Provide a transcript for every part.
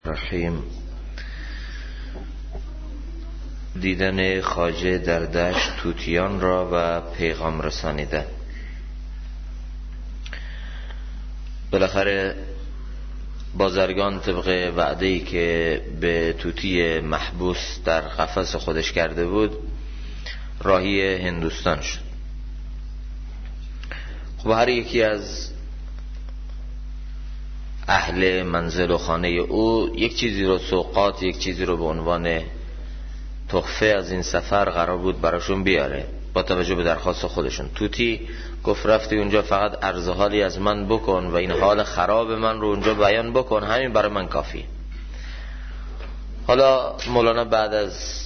رحیم. دیدن خواجه در دشت طوطیان را و پیغام رسانیدن. بالاخره بازرگان طبق وعده‌ای که به طوطی محبوس در قفس خودش کرده بود راهی هندوستان شد. خب هر یکی از اهل منزل و خانه او یک چیزی رو سوغات، یک چیزی رو به عنوان تحفه از این سفر قرار بود براشون بیاره با توجه به درخواست خودشون. طوطی گفت رفتی اونجا فقط عرض حالی از من بکن و این حال خراب من رو اونجا بیان بکن، همین برای من کافی. حالا مولانا بعد از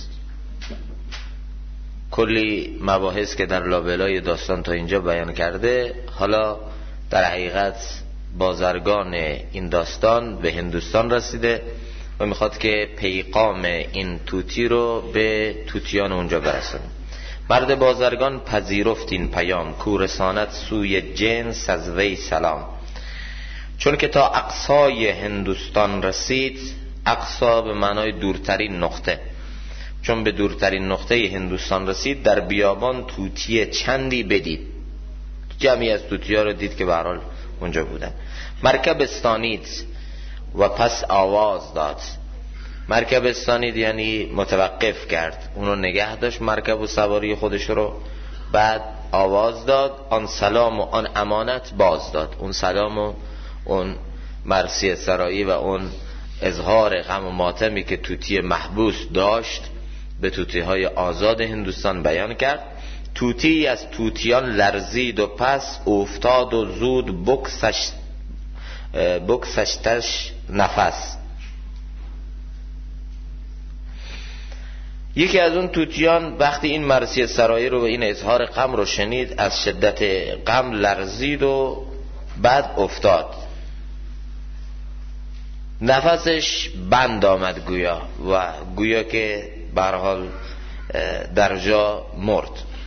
کلی مباحث که در لابلای داستان تا اینجا بیان کرده، حالا در حقیقت بازرگان این داستان به هندوستان رسیده و میخواد که پیغام این طوطی رو به طوطیان اونجا برسونه. مرد بازرگان پذیرفت این پیام، کو رساند سوی جنس از وی سلام. چون که تا اقصای هندوستان رسید، اقصا به معنای دورترین نقطه، چون به دورترین نقطه هندوستان رسید در بیابان طوطی چندی بدید. جمعی از طوطی‌ها رو دید که به هر حال اونجا بودن. مرکب استانید و پس آواز داد. مرکب استانید یعنی متوقف کرد، اونو نگه داشت مرکب و سواری خودش رو، بعد آواز داد. آن سلام و آن امانت باز داد. اون سلام و اون مرثیه سرایی و اون اظهار غم و ماتمی که طوطی محبوس داشت به طوطی‌های آزاد هندوستان بیان کرد. طوطی از طوطیان لرزید و پس افتاد و زود بکسشتش نفس. یکی از اون طوطیان وقتی این مرثیه سرایی رو و این اظهار غم رو شنید، از شدت غم لرزید و بعد افتاد، نفسش بند آمد گویا که به هر حال در جا مرد.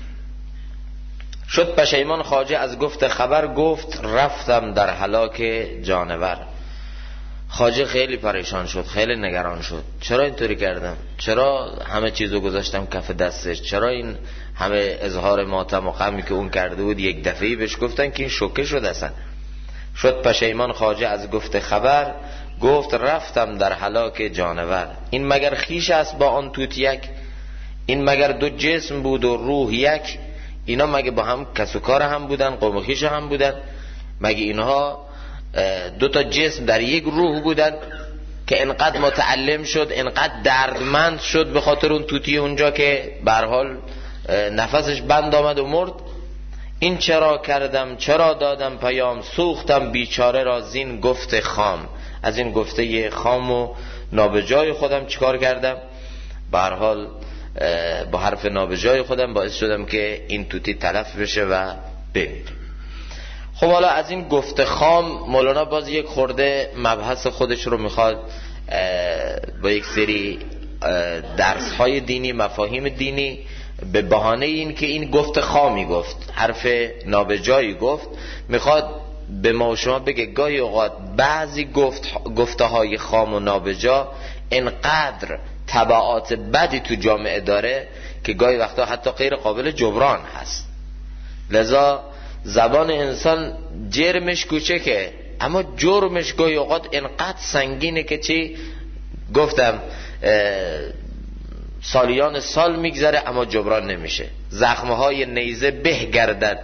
شد پشیمان خواجه از گفت خبر، گفت رفتم در هلاک جانور. خواجه خیلی پریشان شد، خیلی نگران شد. چرا اینطوری کردم؟ چرا همه چیزو گذاشتم کف دستش؟ چرا این همه اظهار ماتم و غمی که اون کرده بود یک دفعه‌ای بهش گفتن که این شوکه شد اصلا؟ شد پشیمان خواجه از گفت خبر، گفت رفتم در هلاک جانور. این مگر خیش است با آن طوطیک؟ این مگر دو جسم بود و روح یک؟ اینا مگه با هم کس و کار هم بودن، قوم خویش هم بودن؟ مگه اینها دو تا جسم در یک روح بودن که انقدر متعلم شد، انقدر دردمند شد به خاطر اون طوطی اونجا که به هر حال نفسش بند آمد و مرد؟ این چرا کردم چرا دادم پیام، سوختم بیچاره را زین گفت خام. از این گفته خام و نابجای خودم چیکار کردم؟ به هر حال با حرف نابجای خودم باعث شدم که این طوطی تلف بشه و بمیره. خب حالا از این گفته خام مولانا باز یک خورده مبحث خودش رو میخواد با یک سری درس‌های دینی، مفاهیم دینی، به بهانه این که این گفت خامی گفت، حرف نابجایی گفت، میخواد به ما و شما بگه گاهی اوقات بعضی گفته های خام و نابجا انقدر تبعات بدی تو جامعه داره که گاهی وقتا حتی غیر قابل جبران هست. لذا زبان انسان جرمش کوچکه اما جرمش گاهی اوقات انقدر سنگینه که چی گفتم سالیان سال میگذره اما جبران نمیشه. زخمهای نیزه به گردد،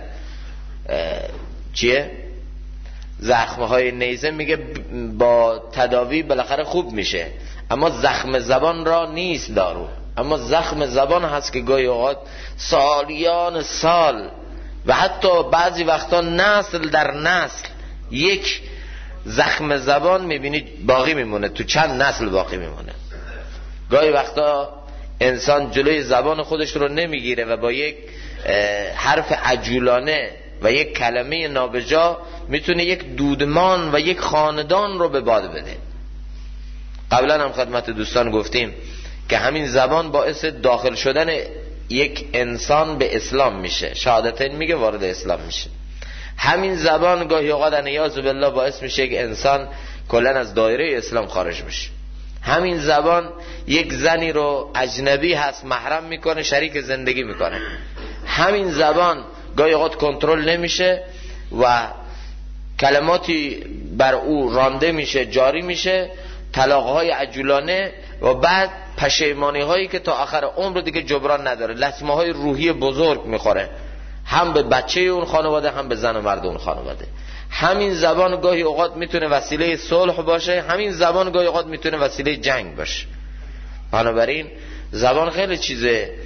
چیه؟ زخمهای نیزه میگه با تداوی بالاخره خوب میشه، اما زخم زبان را نیست دارو. اما زخم زبان هست که گاهی اوقات سالیان سال و حتی بعضی وقتا نسل در نسل یک زخم زبان میبینید باقی میمونه، تو چند نسل باقی میمونه. گاهی وقتا انسان جلوی زبان خودش رو نمیگیره و با یک حرف عجولانه و یک کلمه نابجا میتونه یک دودمان و یک خاندان رو به باد بده. قبلا هم خدمت دوستان گفتیم که همین زبان باعث داخل شدن یک انسان به اسلام میشه، شهادتین میگه وارد اسلام میشه. همین زبان گاهی اوقات نیاز بالله باعث میشه که انسان کلا از دایره اسلام خارج بشه. همین زبان یک زنی رو اجنبی هست محرم میکنه، شریک زندگی میکنه. همین زبان گاهی اوقات کنترل نمیشه و کلماتی بر او رانده میشه، جاری میشه، طلاقهای عجولانه و بعد پشیمانی هایی که تا آخر عمر دیگه جبران نداره، لطمه های روحی بزرگ میخوره، هم به بچه اون خانواده هم به زن و مرد اون خانواده. همین زبان گاهی اوقات میتونه وسیله صلح باشه، همین زبان گاهی اوقات میتونه وسیله جنگ باشه. بنابراین زبان خیلی چیز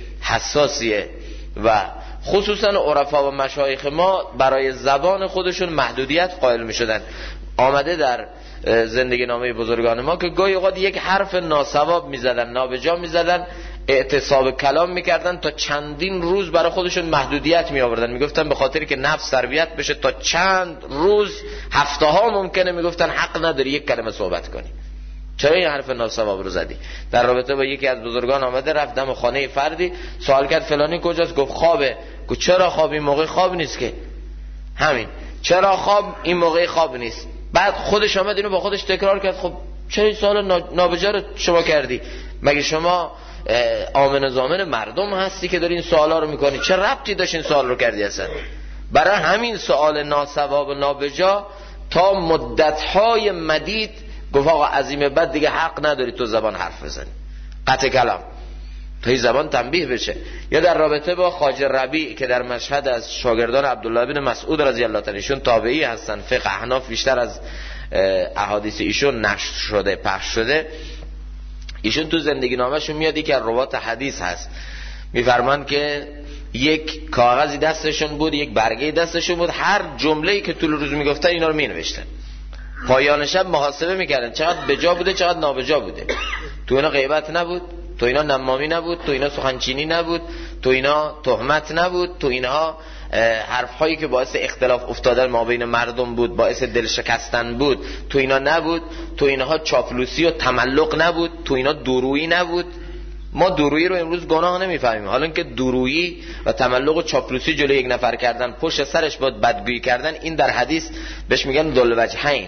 حساسیه و خصوصا عرفا و مشایخ ما برای زبان خودشون محدودیت قائل میشدن. آمده در زندگی نامه بزرگان ما که گاهی اوقات یک حرف ناصواب میزدن، نابجا میزدن، اعتصاب کلام میکردن، تا چندین روز برای خودشون محدودیت میآوردن. میگفتن به خاطر که نفس تربیت بشه تا چند روز، هفته ها ممکنه، میگفتن حق نداری یک کلمه صحبت کنی. چرا این حرف ناصواب رو زدی؟ در رابطه با یکی از بزرگان آمده، رفت دم خانه فردی، سوال کرد فلانی کجاست؟ گفت خوابه. گفت چرا خواب؟ این موقع خواب نیست که. همین چرا خواب؟ این موقع خواب نیست. بعد خودش آمد اینو با خودش تکرار کرد. خب چرا این سوال نابجا رو شما کردی؟ مگه شما آمن زامن مردم هستی که داری این سوالا رو میکنی؟ چه ربطی داشت این سوال رو کردی اصلا؟ برای همین سوال ناصواب و نابجا تا مدت‌های مدید گفت آقا عظیم بعد دیگه حق نداری تو زبان حرف بزنی، قطع کلام، تا این زبان تنبیه بشه. یا در رابطه با خواجه ربیع که در مشهد از شاگردان عبدالله بن مسعود رضی الله تعالی ایشون تابعی هستن، فقه احناف بیشتر از احادیث ایشون نشر شده، پخش شده. ایشون تو زندگی نامه‌شون میاد که روات حدیث هست، میفرمان که یک کاغذی دستشون بود، یک برگه دستشون بود، هر جمله‌ای که طول روز میگفتن اینا رو مینوشتن، پایان شب محاسبه میکردن چقدر بجا بوده چقدر نابجا بوده. تو اینا غیبت نبود، تو اینا نمامی نبود، تو اینا سخنچینی نبود، تو اینا تهمت نبود، تو اینها حرفهایی که باعث اختلاف افتادن ما بین مردم بود، باعث دل شکستن بود، تو اینا نبود، تو اینها چاپلوسی و تملق نبود، تو اینا درویی نبود. ما درویی رو امروز گناه نمیفهمیم، حالا که درویی و تملق و چاپلوسی جلوی یک نفر کردن، پشت سرش باید بدگویی کردن، این در حدیث بهش میگن ذوالوجهین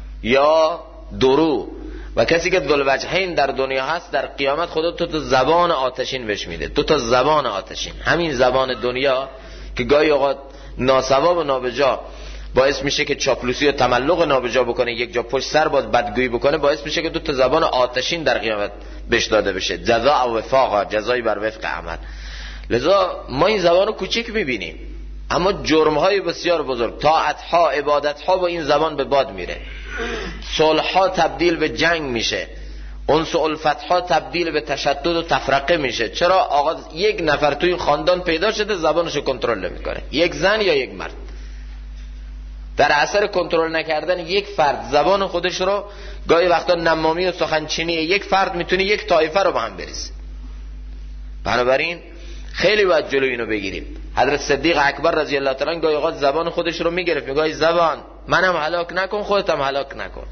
یا درو. و کسی که ذوالوجهین در دنیا هست، در قیامت خدا تو زبان آتشین بهش میده، تو تا زبان آتشین. همین زبان دنیا که گاهی اوقات ناصواب و نابجا باعث میشه که چاپلوسی و تملق نابجا بکنه، یک جا پشت سر باز بدگویی بکنه، باعث میشه که دو تا زبان آتشین در قیامت بهش داده بشه، جزاء و وفاق، جزایی بر وفق عمل. لذا ما این زبان رو کوچیک میبینیم، اما جرم‌های بسیار بزرگ، طاعت‌ها، عبادت‌ها با این زبان به باد میره، صلح‌ها تبدیل به جنگ میشه، انس و الفت‌ها تبدیل به تشدد و تفرقه میشه. چرا؟ آقا یک نفر توی خاندان پیدا شده زبانشو کنترل نمیکنه، یک زن یا یک مرد. در اثر کنترل نکردن یک فرد زبان خودش رو، گاهی وقتا نمامی و سخنچینی یک فرد میتونه یک طایفه رو با هم بریزه. بنابراین خیلی باید جلوی اینو بگیریم. حضرت صدیق اکبر رضی الله تعالی عنه گاهی اوقات زبان خودش رو میگرفت، میگه زبان منم هلاک نکن، خودت هم هلاک نکن.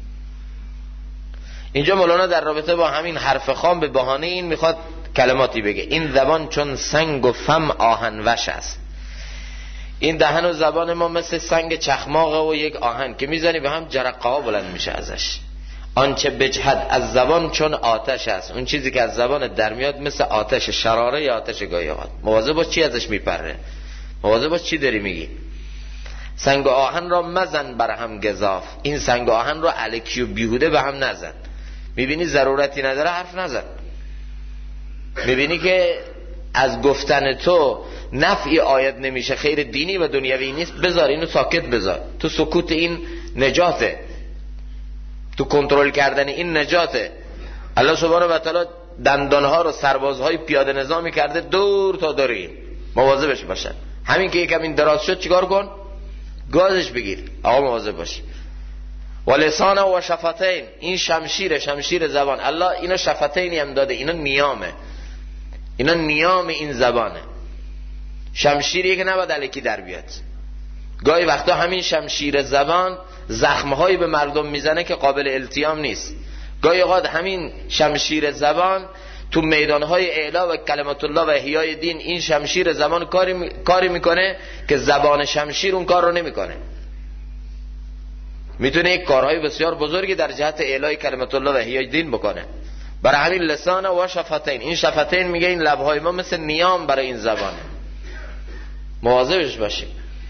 اینجا مولانا در رابطه با همین حرف خام به بهانه این میخواد کلماتی بگه. این زبان چون سنگ و فم آهن وش است. این دهن و زبان ما مثل سنگ چخماقه و یک آهن که میزنی به هم جرقه ها بلند میشه ازش. آنچه بجهد از زبان چون آتش است. اون چیزی که از زبان در میاد مثل آتش، شراره یا آتش گاهی اوقات. مواظب باش چی ازش میپره، مواظب باش چی داری میگی. سنگ و آهن را مزن بر هم گزاف. این سنگ و آهن را الکی و بیهوده به هم نزن. میبینی ضرورتی نداره حرف نزن، میبینی که از گفتن تو نفعی آید نمیشه، خیر دینی و دنیوی نیست، بذار اینو ساکت بذار. تو سکوت این نجاته، تو کنترل کردن این نجاته. الله سبحانه و تعالی دندانها رو سربازهای پیاده نظامی کرده دور تا دور این، مواظبش باشن. همین که یکم این دراز شد چیکار کن؟ گازش بگیر. آقا مواظب باش. و لسان و شفتین، این شمشیر زبان. الله اینا شفتینی هم داده، اینا نیامه، اینا نیام این زبانه. شمشیری که نباید الکی در بیاد. گاهی وقتا همین شمشیر زبان زخمهایی به مردم میزنه که قابل التیام نیست. گاهی اوقات همین شمشیر زبان تو میدانهای اعلا و کلمات الله و احیای دین، این شمشیر زبان کاری میکنه که زبان شمشیر اون کار رو نمیکنه. میتونه یک کارهای بسیار بزرگی در جهت اعلای کلمت الله و احیای دین بکنه. برای همین لسان و شفتین، این شفتین میگه این لبهای ما مثل نیام برای این زبانه، مواظبش باشیم.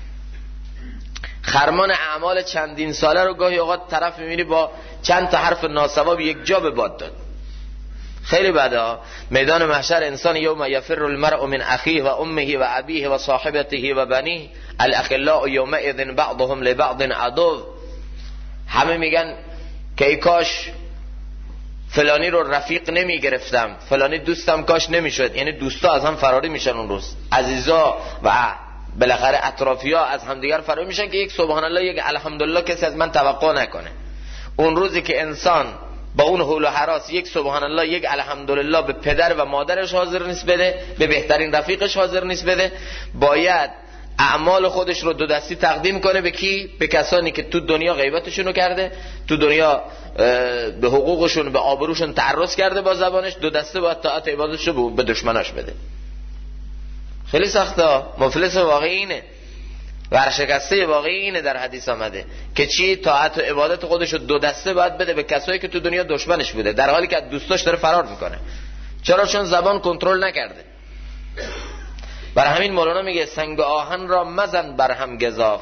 خرمان اعمال چندین ساله رو گاهی اوقات طرف میبینی با چند تا حرف ناسواب یک جا به باد داد. خیلی بده. میدان محشر انسان یوم یفر المرء من اخیه و امه و ابیه و صاحبته و بنیه الاخلاء یومئذ بعضهم لبعض عدو. همه میگن که ای کاش فلانی رو رفیق نمی گرفتم، فلانی دوستم کاش نمیشد. یعنی دوستا از هم فراری میشن اون روز، عزیزا و بالاخره اطرافیا از همدیگر فراری میشن که یک سبحان الله یک الحمدلله کسی از من توقع نکنه. اون روزی که انسان با اون حول و هراس یک سبحان الله یک الحمدلله به پدر و مادرش حاضر نیست بده، به بهترین رفیقش حاضر نیست بده، باید اعمال خودش رو دو دستی تقدیم کنه. به کی؟ به کسانی که تو دنیا غیبتشون رو کرده، تو دنیا به حقوقشون به آبروشون تعرض کرده با زبانش، دو دسته باید طاعت عبادتش رو به دشمناش بده. خیلی سخته. مفلس واقعی اینه، ورشکسته واقعی اینه. در حدیث آمده که چی؟ طاعت و عبادت خودش رو دو دسته باید بده به کسایی که تو دنیا دشمنش بوده، در حالی که دوستاش داره فرار میکنه. چرا؟ چون زبان کنترل نکرده. برای همین مولانا میگه سنگ آهن را مزن بر هم گزاف،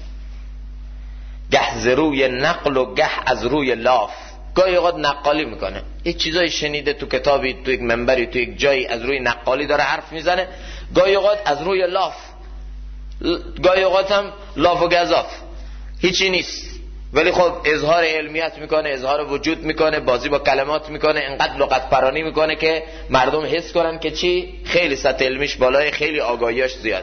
گه ز روی نقل و گه از روی لاف. گاهی اوقات نقالی میکنه، یک چیزایی شنیده تو کتابی، تو یک منبری، تو یک جایی، از روی نقالی داره حرف میزنه. گاهی اوقات از روی لاف، گاهی اوقات هم لاف و گزاف، هیچی نیست، ولی خب اظهار علمیت میکنه، اظهار وجود میکنه، بازی با کلمات میکنه، انقدر لغت پرانی میکنه که مردم حس کنن که چی؟ خیلی سطح علمیش بالای، خیلی آگاهیاش زیاد.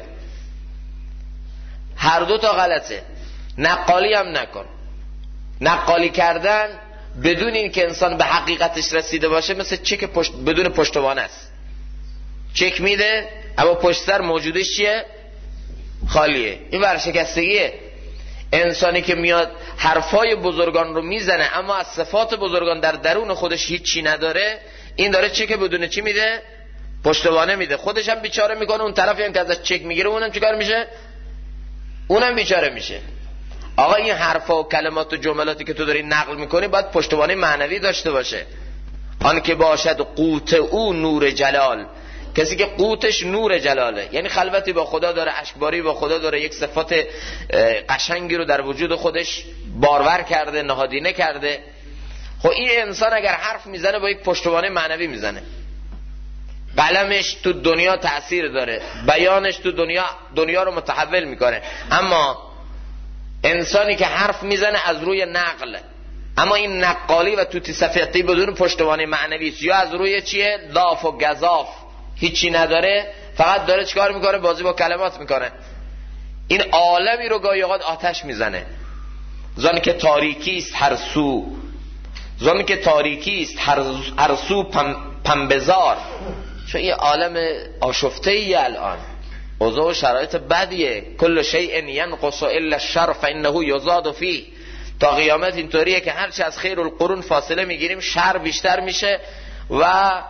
هر دو تا غلطه. نقالی هم نکن. نقالی کردن بدون این که انسان به حقیقتش رسیده باشه مثل چک بدون پشتوانه است. چک میده اما پشت سر موجودش چیه؟ خالیه. این ورشکستگیه. انسانی که میاد حرفای بزرگان رو میزنه اما از صفات بزرگان در درون خودش هیچی نداره، این داره چک بدون چی میده؟ پشتوانه میده. خودش هم بیچاره میکنه، اون طرفی هم که ازش چک میگیره اونم چیکار میشه؟ اونم بیچاره میشه. آقا این حرفا و کلمات و جملاتی که تو داری نقل میکنی باید پشتوانه معنوی داشته باشه. آن که باشد قوت او نور جلال، کسی که قوتش نور جلاله، یعنی خلوتی با خدا داره، اشکباری با خدا داره، یک صفات قشنگی رو در وجود خودش بارور کرده، نهادینه کرده. خب این انسان اگر حرف میزنه با یک پشتوانه معنوی میزنه، قلمش تو دنیا تأثیر داره، بیانش تو دنیا رو متحول میکنه. اما انسانی که حرف میزنه از روی نقل، اما این نقالی و توتی صفتی بدون پشتوانه معنوی است، یا از روی چیه؟ لاف و گزاف، هیچی نداره، فقط داره چیکار میکنه؟ بازی با کلمات میکنه. این عالمی رو گاهی اوقات آتش میزنه. زانی که تاریکی است هر سو، زانی که تاریکی است هر سو پنبه‌زار. چون این عالم آشفته ای الان، اوضاع و شرایط بدیه. کل شیء ینقص الا الشر فانه یزاد فیه. تا قیامت اینطوریه که هرچی از خیر القرون فاصله میگیریم شر بیشتر میشه و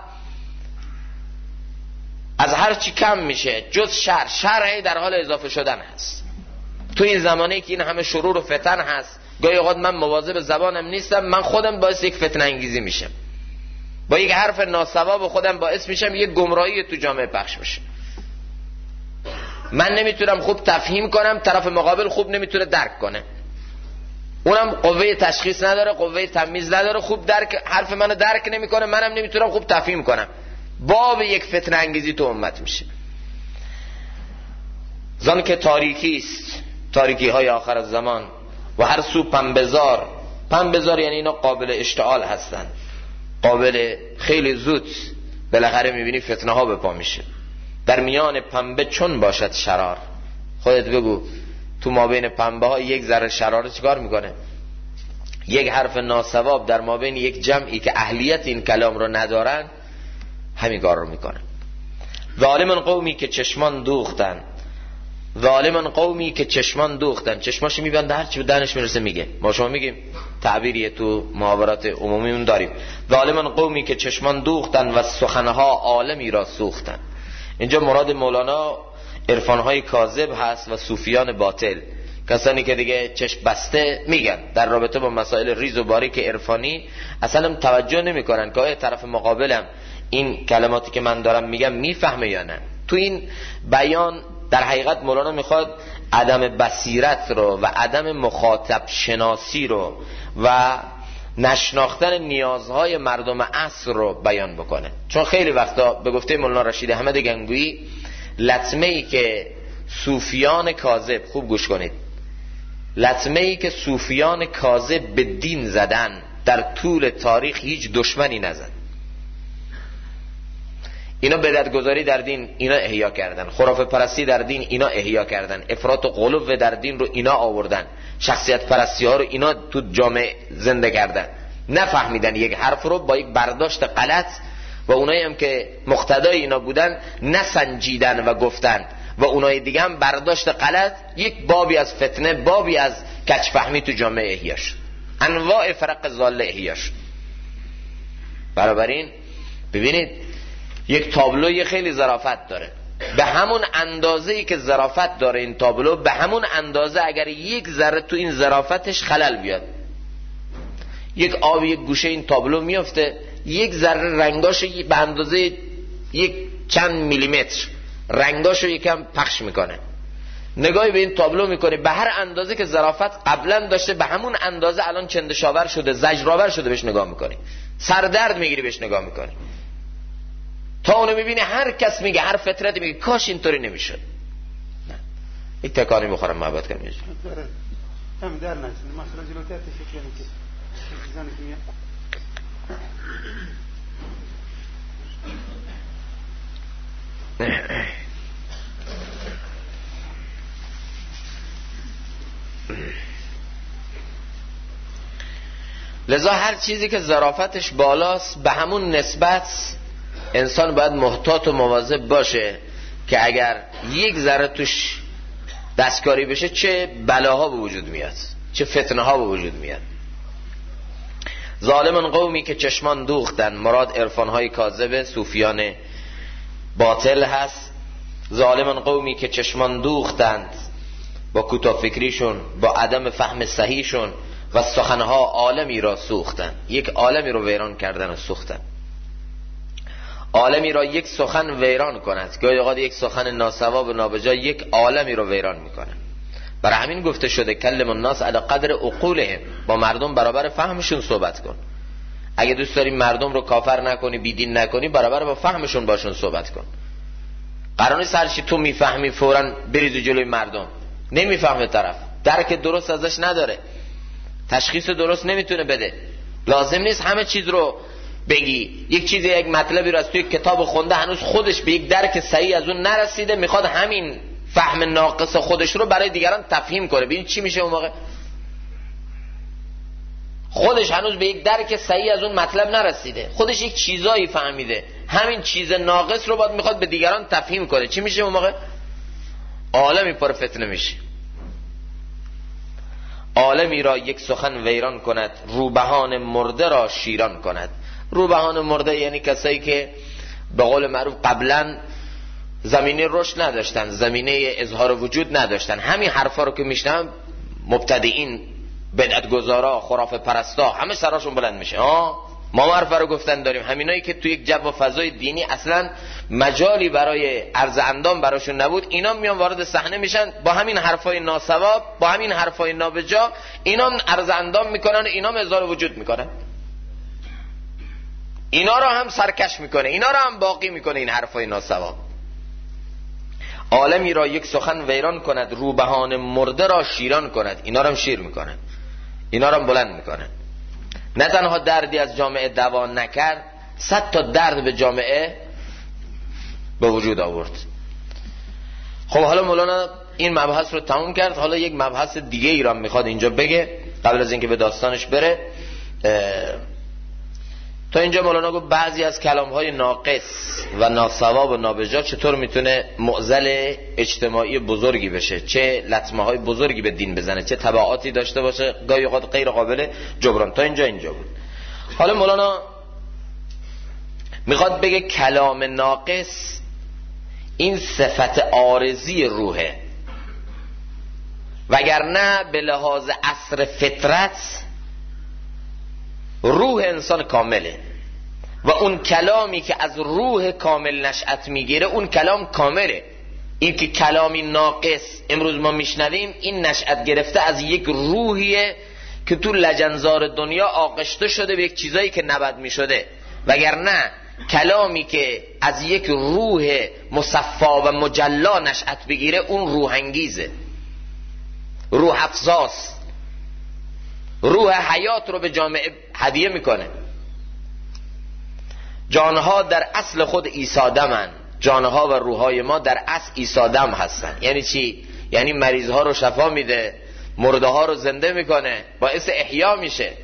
از هر چی کم میشه جز شر در حال اضافه شدن هست. تو این زمانه که این همه شرور و فتن هست، گاهی اوقات من مواظب زبانم نیستم، من خودم باعث یک فتنه انگیزی میشم، با یک حرف ناسواب خودم باعث میشم یک گمراهی تو جامعه پخش بشه. من نمیتونم خوب تفهیم کنم، طرف مقابل خوب نمیتونه درک کنه، اونم قوه تشخیص نداره، قوه تمییز نداره، خوب حرف منو درک نمیکنه، منم نمیتونم خوب تفهیم کنم، باب یک فتنه انگیزی تو امت میشه. زان که تاریکی است، تاریکی های آخر الزمان، و هر سو پنبه‌زار. پنبه‌زار یعنی اینا قابل اشتعال هستن، قابل خیلی زود بالاخره میبینی فتنه ها به پا میشه. در میان پنبه چون باشد شرار. خودت بگو تو مابین پنبه ها یک ذره شرار چیکار میکنه؟ یک حرف ناسواب در مابین یک جمعی که اهلیت این کلام رو ندارن همین کار رو میکنه. ظالمان قومی که چشمان دوختن، ظالمان قومی که چشمان دوختن، چشماش میبنده هر چی به دهنش میرسه میگه. ما شما میگیم تعبیریه تو محاورات عمومیمون داریم، ظالمان قومی که چشمان دوختن و سخنها عالمی را سوختن. اینجا مراد مولانا عرفانهای کاذب هست و صوفیان باطل کسانی که دیگه چشم بسته میگن در رابطه با مسائل ریز و باریک عرفانی اصلا توجه نمیکنن که آیا طرف مقابلم این کلماتی که من دارم میگم میفهمه یا نه. تو این بیان در حقیقت مولانا میخواد عدم بصیرت رو و عدم مخاطب شناسی رو و نشناختن نیازهای مردم عصر رو بیان بکنه. چون خیلی وقتا به گفته مولانا رشید احمد گنگویی لطمه ای که صوفیان کاذب، خوب گوش کنید، لطمه ای که صوفیان کاذب به دین زدن در طول تاریخ هیچ دشمنی نزد. اینا بدعت‌گذاری در دین اینا احیا کردن، خرافه پرستی در دین اینا احیا کردن، افراط و غلو در دین رو اینا آوردن، شخصیت پرستی ها رو اینا تو جامعه زنده کردن. نفهمیدن یک حرف رو با یک برداشت غلط و اونایی هم که مقتدای اینا بودن نسنجیدن و گفتن و اونای دیگه هم برداشت غلط، یک بابی از فتنه، بابی از کج‌فهمی تو جامعه احیا شد، انواع فرق ضاله احیا شد. بنابراین ببینید یک تابلوی خیلی ظرافت داره، به همون اندازه‌ای که ظرافت داره این تابلو، به همون اندازه اگر یک ذره تو این ظرافتش خلل بیاد، یک آب یک گوشه این تابلو میفته، یک ذره رنگاشو به اندازه یک چند میلیمتر رنگاشو یکم پخش میکنه، نگاهی به این تابلو میکنه، به هر اندازه که ظرافت قبلا داشته به همون اندازه الان چندشاور شده، زجرآور شده، بهش نگاه میکنی، سردرد میگیری بهش نگاه میکنی، تا اونو میبینی هر کس میگه، هر فطرت میگه کاش اینطوری نمیشد. نه یک تکانی بخورم محبت کنم میشه هم در نشد مثلا جلوتر تشکیل میکنه چیزانی که میاد لذا هر چیزی که ظرافتش بالاست به همون نسبت انسان باید محتاط و مواظب باشه که اگر یک ذره توش دستکاری بشه چه بلاها به وجود میاد، چه فتنه ها به وجود میاد. ظالمان قومی که چشمان دوختن، مراد عرفان های کاذب صوفیان باطل هست. ظالمان قومی که چشمان دوختند با کوتاه فکریشون، با عدم فهم صحیحشون و سخنها عالمی را سوختن، یک عالمی رو ویران کردن و سوختن. عالمی را یک سخن ویران کند، گاهی اوقات یک سخن ناسواب و نابجا یک عالمی رو ویران میکنه. برای همین گفته شده کلم الناس علی قدر عقولهم، با مردم برابر فهمشون صحبت کن. اگه دوست داری مردم رو کافر نکنی، بیدین نکنی، برابر با فهمشون باشون صحبت کن. قرار نیست هر چی تو میفهمی فوراً بریزی جلوی مردم. نمیفهمه طرف، درک درست ازش نداره، تشخیص درست نمیتونه بده. لازم نیست همه چیز رو بگی. یک چیزی، یک مطلبی رو از توی کتاب خونده، هنوز خودش به یک درک صحیح از اون نرسیده، میخواد همین فهم ناقص خودش رو برای دیگران تفهیم کنه. ببین چی میشه اون موقع؟ خودش هنوز به یک درک صحیح از اون مطلب نرسیده، خودش یک چیزایی فهمیده، همین چیز ناقص رو باید میخواد به دیگران تفهیم کنه. چی میشه اون موقع؟ عالمی پر فتنه میشه. عالمی را یک سخن ویران کند، روبهان مرده را شیران کند. روبهان مرده یعنی کسایی که به قول معروف قبلا زمینه رشد نداشتن، زمینه اظهار وجود نداشتن، همین حرفا رو که میشنن مبتدئین، بدعت‌گذارا، خرافه پرستا، همه سراشون بلند میشه. ما حرفا رو گفتن داریم. همینایی که توی یک جو و فضای دینی اصلا مجالی برای عرض اندام براشون نبود، اینا میان وارد صحنه میشن، با همین حرفای ناسواب، با همین حرفای نابجا اینا عرض اندام میکنن و اینا اظهار وجود میکنن، اینا رو هم سرکش میکنه، اینا رو هم باقی میکنه این حرفای ناسواب. عالمی را یک سخن ویران کند، روبهان مرده را شیران کند. اینا رو هم شیر میکنن، اینا رو هم بلند میکنن. نه تنها دردی از جامعه دوا نکرد، 100 تا درد به جامعه به وجود آورد. خب حالا مولانا این مبحث رو تموم کرد، حالا یک مبحث دیگه ای را میخواد اینجا بگه قبل از اینکه به داستانش بره. تا اینجا مولانا گفت بعضی از کلام‌های ناقص و ناصواب و نابجا چطور میتونه معضل اجتماعی بزرگی بشه، چه لطمه‌های بزرگی به دین بزنه، چه تبعاتی داشته باشه، گاهی اوقات غیر قابل جبران. تا اینجا بود. حالا مولانا میخواد بگه کلام ناقص این صفت عارضی روحه وگرنه به لحاظ عصر فطرت روح انسان کامله و اون کلامی که از روح کامل نشأت میگیره اون کلام کامله. این که کلامی ناقص امروز ما میشنویم این نشأت گرفته از یک روحیه که تو لجنزار دنیا آغشته شده به یک چیزایی که نباید میشده، وگرنه کلامی که از یک روح مصفا و مجلا نشأت بگیره اون روح انگیزه، روح افزاست، روح حیات رو به جامعه هدیه میکنه. جانها در اصل خود عیسی دمن، جانها و روحهای ما در اصل عیسی دم هستن. یعنی چی؟ یعنی مریضها رو شفا میده، مرده ها رو زنده میکنه، باعث احیا میشه.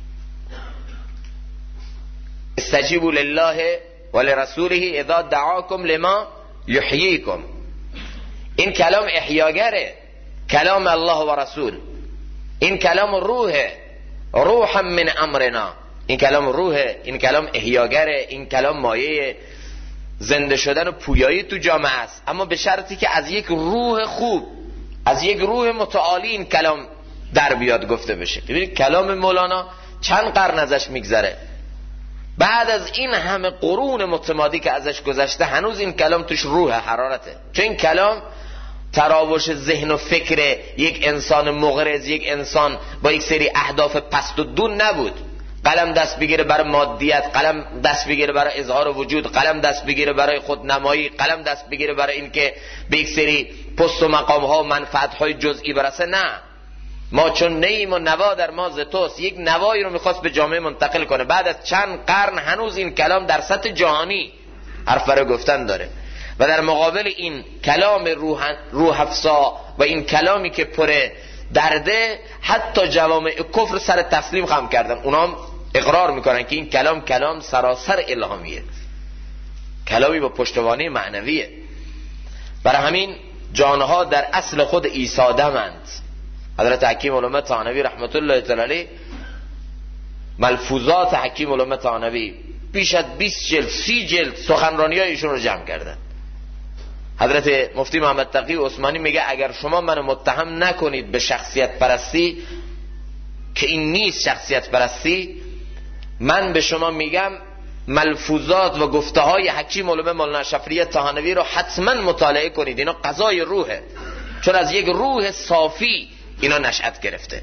استجیبوا لله ولرسوله اذا دعاکم لما یحییکم. این کلام احیاگره، کلام الله و رسول. این کلام روحه، روحا من امرنا. این کلام روحه، این کلام احیاگره، این کلام مایه زنده شدن و پویایی تو جامعه است، اما به شرطی که از یک روح خوب، از یک روح متعالی این کلام در بیاد گفته بشه. ببینید کلام مولانا چند قرن ازش میگذره، بعد از این همه قرون متمادی که ازش گذشته هنوز این کلام توش روح حرارته. چون این کلام تراوش ذهن و فکر یک انسان مغرض، یک انسان با یک سری اهداف پست و دون نبود. قلم دست بگیره برای مادیت، قلم دست بگیره برای اظهار وجود، قلم دست بگیره برای خودنمایی، قلم دست بگیره برای اینکه به یک سری پست و مقام ها و منفعت های جزئی برسه. نه، ما چون نیم و نوا در ما ز توست، یک نوایی رو میخواست به جامعه منتقل کنه. بعد از چند قرن هنوز این کلام در سطح جهانی حرف برای گفتن داره و در مقابل این کلام روح افزا و این کلامی که پر درده، حتی جوامع کفر سر تسلیم خم کردن. اونا هم اقرار میکنن که این کلام سراسر الهامیه، کلامی با پشتوانه معنویه. برای همین جانها در اصل خود عیسی دمند. حضرت حکیم علامه طحانوی رحمت الله تعالی علیه، ملفوظات حکیم علامه طحانوی بیش از 20 جلد 30 جلد سخنرانی ایشون رو جمع کردن. حضرت مفتی محمد تقی عثمانی میگه اگر شما منو متهم نکنید به شخصیت پرستی، که این نیست شخصیت پرستی، من به شما میگم ملفوظات و گفته های حکیم علامه مولانا شفری طحانوی رو حتما مطالعه کنید. اینا قضای روحه، چون از یک روح صافی اینا نشأت گرفته.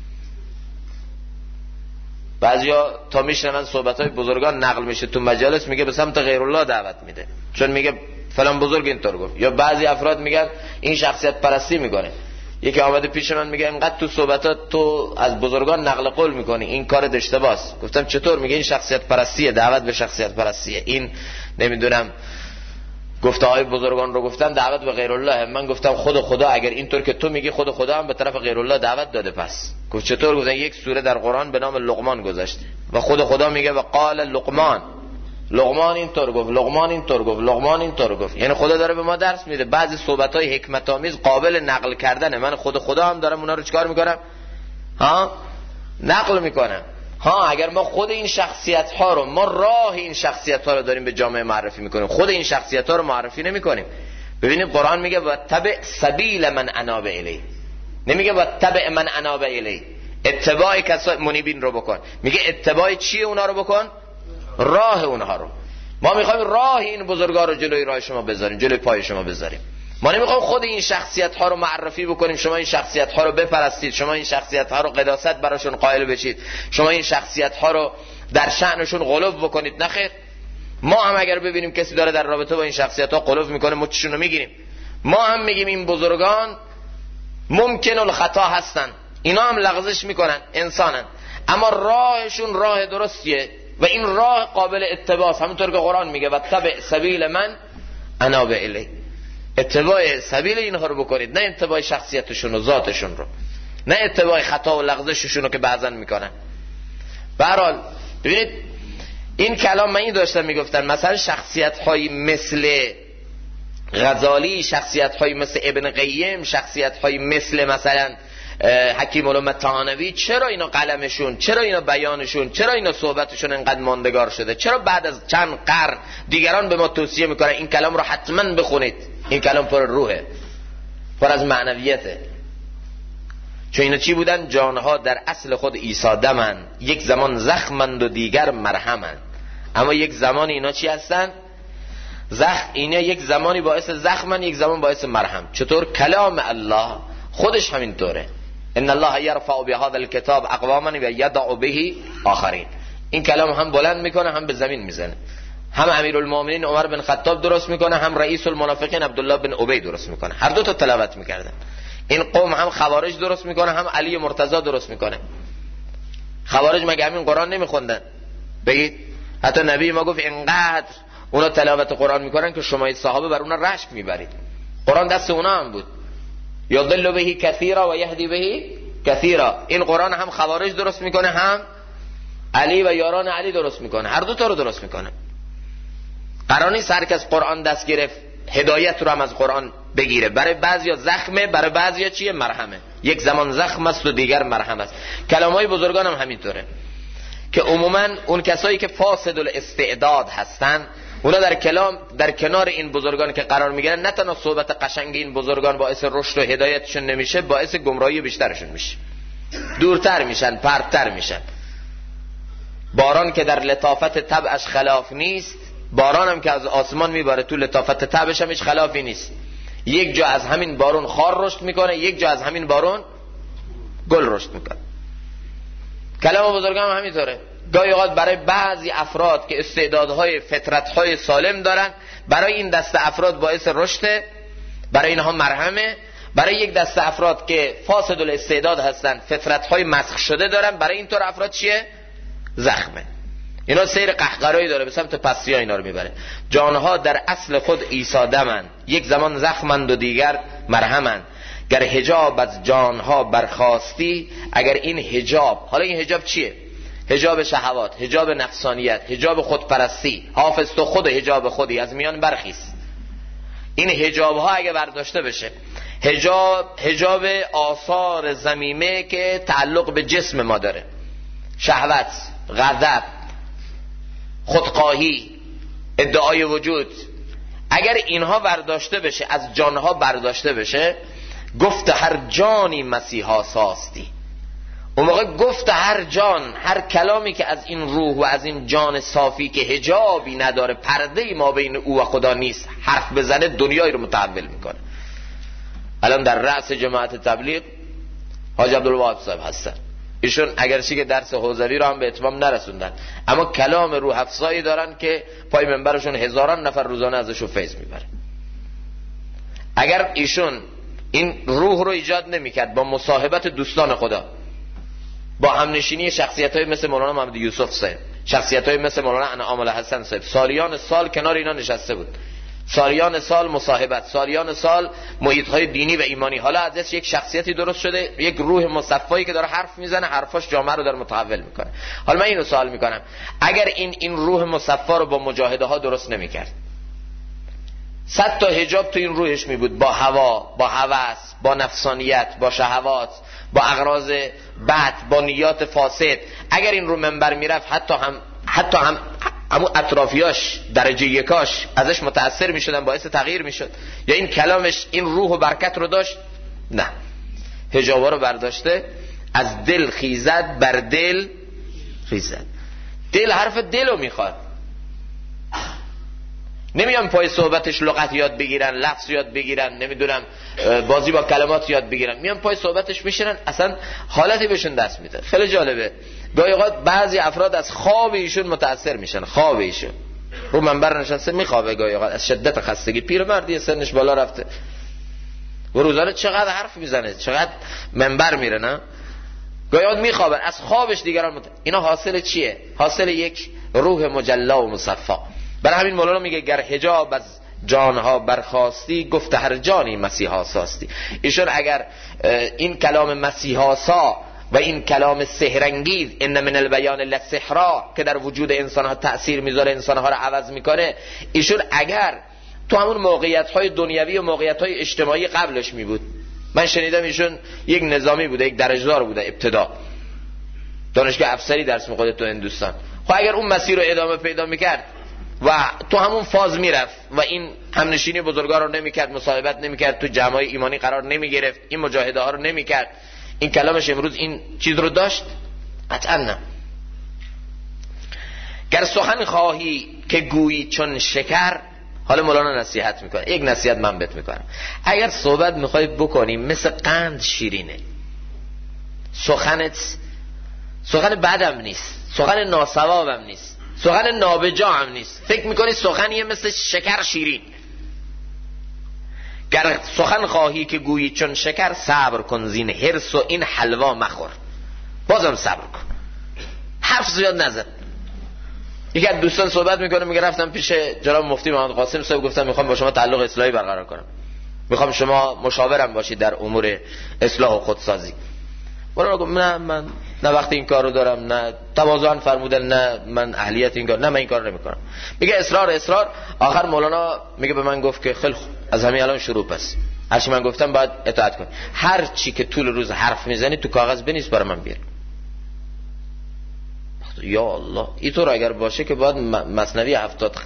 بعضیا تا میشنون صحبت های بزرگان نقل میشه تو مجالس، میگه به سمت غیر الله دعوت میده، چون میگه فلان بزرگ اینطور گفت. یا بعضی افراد میگن این شخصیت پرستی میکنه. یکی آمده پیش من میگه اینقدر تو صحبتات تو از بزرگان نقل قول میکنی، این کارت اشتباهه. گفتم چطور؟ میگه این شخصیت پرستیه، دعوت به شخصیت پرستیه. این نمیدونم گفته های بزرگان رو گفتن دعوت به غیر الله. من گفتم خدا اگر اینطور که تو میگی خدا هم به طرف غیر الله دعوت داده. پس گفت چطور؟ گفتن یک سوره در قرآن به نام لقمان گذاشته و خدا میگه و قال لقمان اینطور گفت، لقمان اینطور گفت. یعنی خدا داره به ما درس میده. بعضی صحبت های حکمت آمیز قابل نقل کردنه. من خدا هم دارم اونا رو چیکار میکنم؟ نقل میکنم. اگر ما خود این شخصیت ها رو، ما راه این شخصیت ها رو داریم به جامعه معرفی میکنیم، خود این شخصیت ها رو معرفی نمیکنیم. ببینید قرآن میگه و تبع سبیل من اناب الی، نمیگه و تبع من اناب الی. اتباع کسای منیبین رو بکن. میگه اتباع چیه اونا رو بکن؟ راه اونها رو. ما میخوایم راه این بزرگا رو جلوی راه شما بذاریم، جلوی پای شما بذاریم. ما نمیخوایم خود این شخصیت ها رو معرفی بکنیم، شما این شخصیت ها رو بپرستید، شما این شخصیت ها رو قداست براشون قائل بشید، شما این شخصیت ها رو در شأنشون غلو بکنید. نخیر. ما هم اگر ببینیم کسی داره در رابطه با این شخصیت ها غلو میکنه، مچشون رو میگیریم. ما هم میگیم این بزرگان ممکن الخطا هستن، اینا هم لغزش میکنن، انسانن، اما راهشون راه درستیه و این راه قابل اتباع. همونطور که قرآن میگه و تبع سبیل من اناب الی. اتباع سبیل اینها رو بکنید، نه اتباع شخصیتشون و ذاتشون رو، نه اتباع خطا و لغزششون رو که بعضا میکنن. به هر حال ببینید این کلام من این داشتم میگفتن، مثلا شخصیت های مثل غزالی، شخصیت های مثل ابن قیم، شخصیت های مثلا حکیم علامه طحانوی، چرا اینا قلمشون، چرا اینا بیانشون، چرا اینا صحبتشون انقدر ماندگار شده؟ چرا بعد از چند قرن دیگران به ما توصیه میکنن این کلام رو حتما بخونید؟ این کلام پر روحه، پر از معنویته. چون اینا چی بودن؟ جانها در اصل خود عیسی دمن، یک زمان زخمند و دیگر مرهمند. اما یک زمان اینا چی هستن؟ اینا یک زمانی باعث زخمن، یک زمان باعث مرهم. چطور؟ کلام الله خودش همینطوره. ان الله یرفع بهذا الکتاب اقواما و یضع به آخرین. این کلام هم بلند میکنه هم به زمین میزنه. هم امیرالمومنین عمر بن خطاب درست میکنه، هم رئیس المنافقین عبدالله بن ابی درست میکنه. هر دو تا تلاوت میکردن. این قوم هم خوارج درست میکنه، هم علی مرتضی درست میکنه. خوارج مگه همین قرآن نمیخوندن؟ بگید حتی نبی ما گفت اینقدر اونا تلاوت قرآن میکنن که شما صحابه بر اونا رشک میبرید. قرآن دست اونا هم بود. یضل به کثیرا و یهدی به کثیرا. این قرآن هم خوارج درست میکنه، هم علی و یاران علی درست میکنه. هر دو تا رو درست میکنه. قرار نیست هر کس قرآن دست گرفت هدایت رو هم از قرآن بگیره. برای بعضیا زخمه، برای بعضیا چیه؟ مرهمه. یک زمان زخم است و دیگر مرهم است. کلامای بزرگان هم همینطوره که عموما اون کسایی که فاسد الاستعداد هستن، اونا در کنار این بزرگان که قرار میگیرن، نه تنها صحبت قشنگ این بزرگان باعث رشد و هدایتشون نمیشه، باعث گمراهی بیشترشون میشه. دورتر میشن، پرتر میشن. باران که در لطافت طبعش خلاف نیست، باران هم که از آسمان میباره تو لطافت طبعش هم هیچ خلافی نیست. یک جا از همین بارون خار رشد میکنه، یک جا از همین بارون گل رشد میکنه. کلام بزرگان هم همینطوره. گاهی اوقات برای بعضی افراد که استعدادهای فطرتهای سالم دارن، برای این دسته افراد باعث رشد، برای اینها مرهمه. برای یک دسته افراد که فاسد الاستعداد هستن، فطرتهای مسخ شده دارن، برای اینطور افراد چیه؟ زخمه. اینا سیر قهقرایی داره، به سمت پسیا اینا رو میبره. جانها در اصل خود عیسی دمن، یک زمان زخمند و دیگر مرهمند. گر حجاب از جانها برخاستی، اگر این حجاب، حالا این حجاب چیه؟ حجاب شهوات، حجاب نفسانیت، حجاب خودپرستی. حافظ تو خود حجاب خودی، از میان برخیز. این حجاب ها اگه برداشته بشه، حجاب آثار ذمیمه که تعلق به جسم ما داره، شهوت، غضب، خودخواهی، ادعای وجود، اگر اینها برداشته بشه، از جانها برداشته بشه، گفت هر جانی مسیحا ساستی. اون موقع گفت هر جان، هر کلامی که از این روح و از این جان صافی که حجابی نداره، پرده‌ای ما بین او و خدا نیست، حرف بزنه دنیایی رو متحول میکنه. الان در رأس جماعت تبلیغ حاج عبدالوهاب صاحب هستن. ایشون اگرچه که درس حوزوی رو هم به اتمام نرسوندن، اما کلام روح افزایی دارن که پای منبرشون هزاران نفر روزانه ازشون فیض میبره. اگر ایشون این روح رو ایجاد نمیکرد با مصاحبت دوستان خدا، با همنشینی شخصیت‌های مثل مولانا محمد یوسف صاحب، شخصیت‌های مثل مولانا انعام الحسن صاحب، سالیان سال کنار اینا نشسته بود، سالیان سال مصاحبت، سالیان سال محیط‌های دینی و ایمانی، حالا ازش یک شخصیتی درست شده، یک روح مصفایی که داره حرف میزنه، حرفاش جامعه رو داره متحول میکنه. حالا من اینو سوال میکنم، اگر این روح مصفا رو با مجاهده ها درست نمیکرد، 100 تا حجاب تو این روحش می بود، با هوا، با هوس، با نفسانیت، با شهوات، با اغراض بد، با نیات فاسد، اگر این رو منبر میرفت، حتی هم اما اطرافیاش درجه یکاش ازش متأثر میشدن، باعث تغییر میشد، یا این کلامش این روح و برکت رو داشت؟ نه، حجابا رو برداشته، از دل خیزد بر دل خیزد. دل حرف دل رو میخواد. نمیان پای صحبتش لغت یاد بگیرن، لفظ یاد بگیرن، نمیدونم بازی با کلمات یاد بگیرن، میان پای صحبتش میشینن، اصلا حالتی بهشون دست میده. خیلی جالبه، گاهی اوقات بعضی افراد از خواب ایشون متاثر میشن، خواب ایشون رو منبر نشسته میخوابه، گاهی اوقات از شدت خستگی، پیرمردی سنش بالا رفته و روزانه چقدر حرف میزنه، چقدر منبر میره، نه گاهی اوقات میخوابه، از خوابش دیگران اینا حاصل چیه؟ حاصل یک روح مجلا و مصفا. برای همین مولانا میگه گر حجاب از جانها برخاستی، گفت هر جانی مسیحا ساستی. ایشون اگر این کلام مسیحا سا و این کلام سحرانگیز ان من البیان للسحرا که در وجود انسانها تأثیر میذاره، انسانها رو عوض میکنه، ایشون اگر تو همون موقعیت‌های دنیوی و موقعیت‌های اجتماعی قبلش می بود، من شنیدم ایشون یک نظامی بوده، یک درجه‌دار بوده، ابتدا دانشگاه افسری درس می‌خونده تو هندوستان، خب اگر اون مسیر رو ادامه پیدا می‌کرد و تو همون فاز میرفت و این همنشینی بزرگان رو نمیکرد، مصاحبت نمیکرد، تو جمعای ایمانی قرار نمیگرفت، این مجاهده ها رو نمیکرد، این کلامش امروز این چیز رو داشت؟ قطعا نه. گر سخن خواهی که گویی چون شکر، حالا مولانا نصیحت میکنه، یک نصیحت من بهت میکنم، اگر صحبت میخوای بکنی مثل قند شیرینه، سخن بدم نیست، سخن ناسوابم نیست، سخن نابجا هم نیست، فکر میکنی سخنیه مثل شکر شیرین. گر سخن خواهی که گویی چون شکر، صبر کن زین حرص و این حلوا مخور. بازم صبر کن، حرف زیاد نزن. یکی از دوستان صحبت میکنه، میگه رفتم پیش جناب مفتی محمد قاسم صاحب، گفتم میخوام با شما تعلق اصلاحی برقرار کنم، میخوام شما مشاورم باشید در امور اصلاح و خودسازی. مولانا گفت نه، من نه وقت این کارو دارم، نه تواضعاً فرمودن، نه من اهلیت این کار، نه من این کارو نمیکنم. میگه اصرار. آخر مولانا میگه به من گفت که خیلی خوب، از همین الان شروع، پس هر چی من گفتم باید اطاعت کن، هر چی که طول روز حرف میزنی تو کاغذ بنویس برای من بیار. یا الله، اینطور اگر باشه که باید مثنوی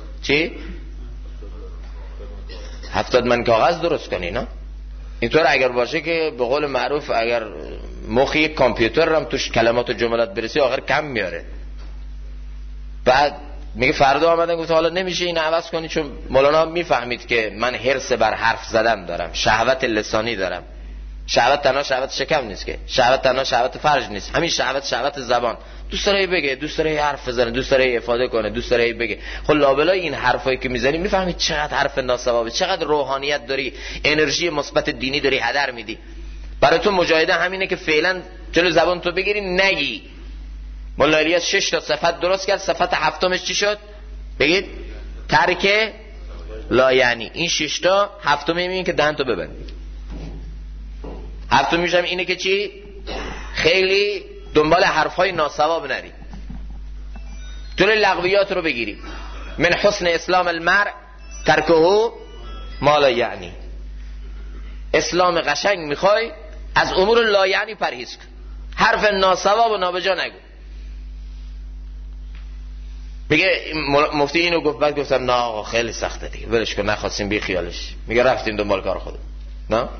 70 من کاغذ درست کنی، نه؟ اینطور اگر باشه که به قول معروف اگر مخی یک کامپیوتر هم توش کلمات و جملات برسی آخر کم میاره. بعد میگه فردا آمدن گفت حالا نمیشه این عوض کنی، چون مولانا میفهمید که من حرص بر حرف زدن دارم، شهوت لسانی دارم. شهوت تنها شهوت شکم نیست که، شهوت تنها شهوت فرج نیست، همین شهوت زبان. دوست داره بگه، دوست داره حرف بزنه، دوست داره افاده کنه، دوست داره بگه. خب لابلای این حرفایی که میزنی میفهمی چقدر حرف ناسوابه، چقدر روحانیت داری، انرژی مثبت دینی داری هدر میدی. برای تو مجاهده همینه که فعلا جلو زبان تو بگیری نگی. مولا الیاس 6 تا صفت درست کرد، صفت هفتمش چی شد؟ بگید ترک لا یعنی. این 6 تا، هفتم این که دهن تو ببندی. هفتمیش هم اینه که چی؟ خیلی دنبال حرفای ناسواب نری، جلوی لغویات رو بگیری. من حسن اسلام المرء ترکه ما لا یعنی. اسلام قشنگ میخوای، از امور لا یعنی پرهیز کن، حرف ناسواب و نابجا نگو. میگه مفتی اینو گفت، بعد گفتم نه آقا خیلی سخته دیگه، ولش کن، نخواستیم بی خیالش. میگه رفتیم دنبال کار خودم. نه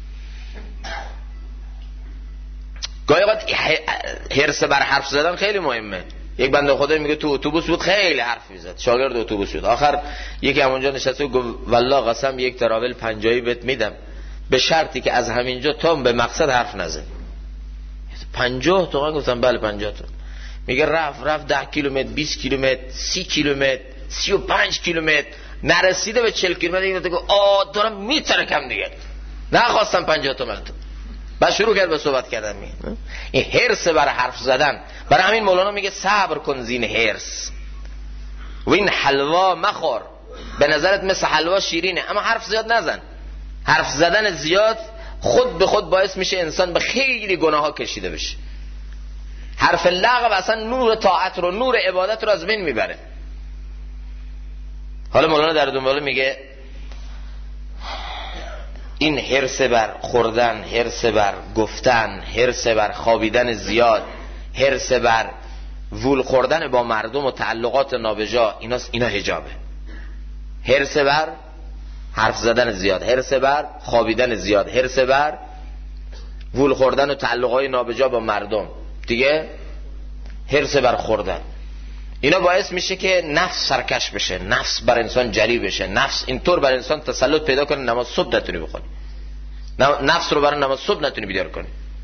گاهی اوقات حرص بر حرف زدن خیلی مهمه. یک بنده خدا میگه تو اتوبوس بود خیلی حرف میزد، شاگرد اتوبوس بود، آخر یکی همونجا نشسته گفت والله قسم یک تراول 50 بهت میدم به شرطی که از همینجا تا به مقصد حرف نزنی. 50 تومن؟ گفتم بله 50 تومن. میگه رفت 10 کیلومتر، 20 کیلومتر، 30 کیلومتر، 35 کیلومتر، نرسیده به 40 کیلومتر دیگه گفت دارم میترکم دیگه، نخواستم 50 تومن تو. بعد شروع کرد به صحبت کردن. این حرص بر حرف زدن. برای همین مولانا میگه صبر کن زین حرص و این حلوا مخور. به نظرت مثل حلوا شیرینه، اما حرف زیاد نزن. حرف زدن زیاد خود به خود باعث میشه انسان به خیلی گناه ها کشیده بشه. حرف لغو اصلا نور طاعت رو، نور عبادت رو از بین میبره. حالا مولانا در دنباله میگه این حرص بر خوردن، حرص بر گفتن، حرص بر خوابیدن زیاد، حرص بر وول خوردن با مردم و تعلقات نابجا، اینا حجابه. حرص بر حرف زدن زیاد، حرص بر خوابیدن زیاد، حرص بر وول خوردن و تعلقات نابجا با مردم، دیگه حرص بر خوردن. اینا باعث میشه که نفس سرکش بشه، نفس بر انسان جری بشه، نفس اینطور بر انسان تسلط پیدا کنه نماز صبح نتونی بخونی، نفس رو برای نماز صبح نتونی بیدار کنی.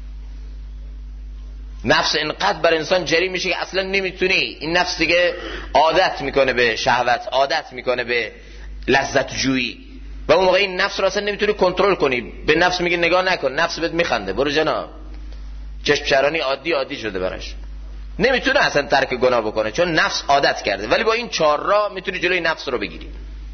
نفس اینقدر بر انسان جری میشه که اصلا نمیتونی. این نفس دیگه عادت میکنه به شهوت، عادت میکنه به لذت جویی، و اون موقع این نفس رو اصلا نمیتونی کنترل کنی. به نفس میگه نگاه نکن، نفس بهت میخنده، برو جناب. چشم چرانی عادی شده براش، نمیتونه اصلا ترک گناه بکنه چون نفس عادت کرده. ولی با این 4 راه میتونی جلوی نفس رو بگیری.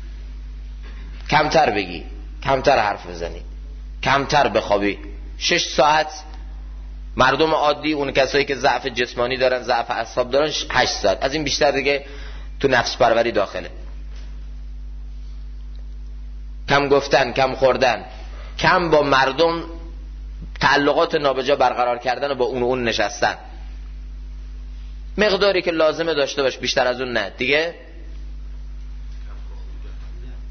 کمتر بگی، کمتر حرف بزنی، کمتر بخوابی. 6 ساعت. مردم عادی، اون کسایی که ضعف جسمانی دارن، ضعف اعصاب دارن، 8 ساعت. از این بیشتر دیگه تو نفس پروری داخله. کم گفتن، کم خوردن، کم با مردم تعلقات نابجا برقرار کردن و با اون نشستن. مقداری که لازمه داشته باش، بیشتر از اون نه. دیگه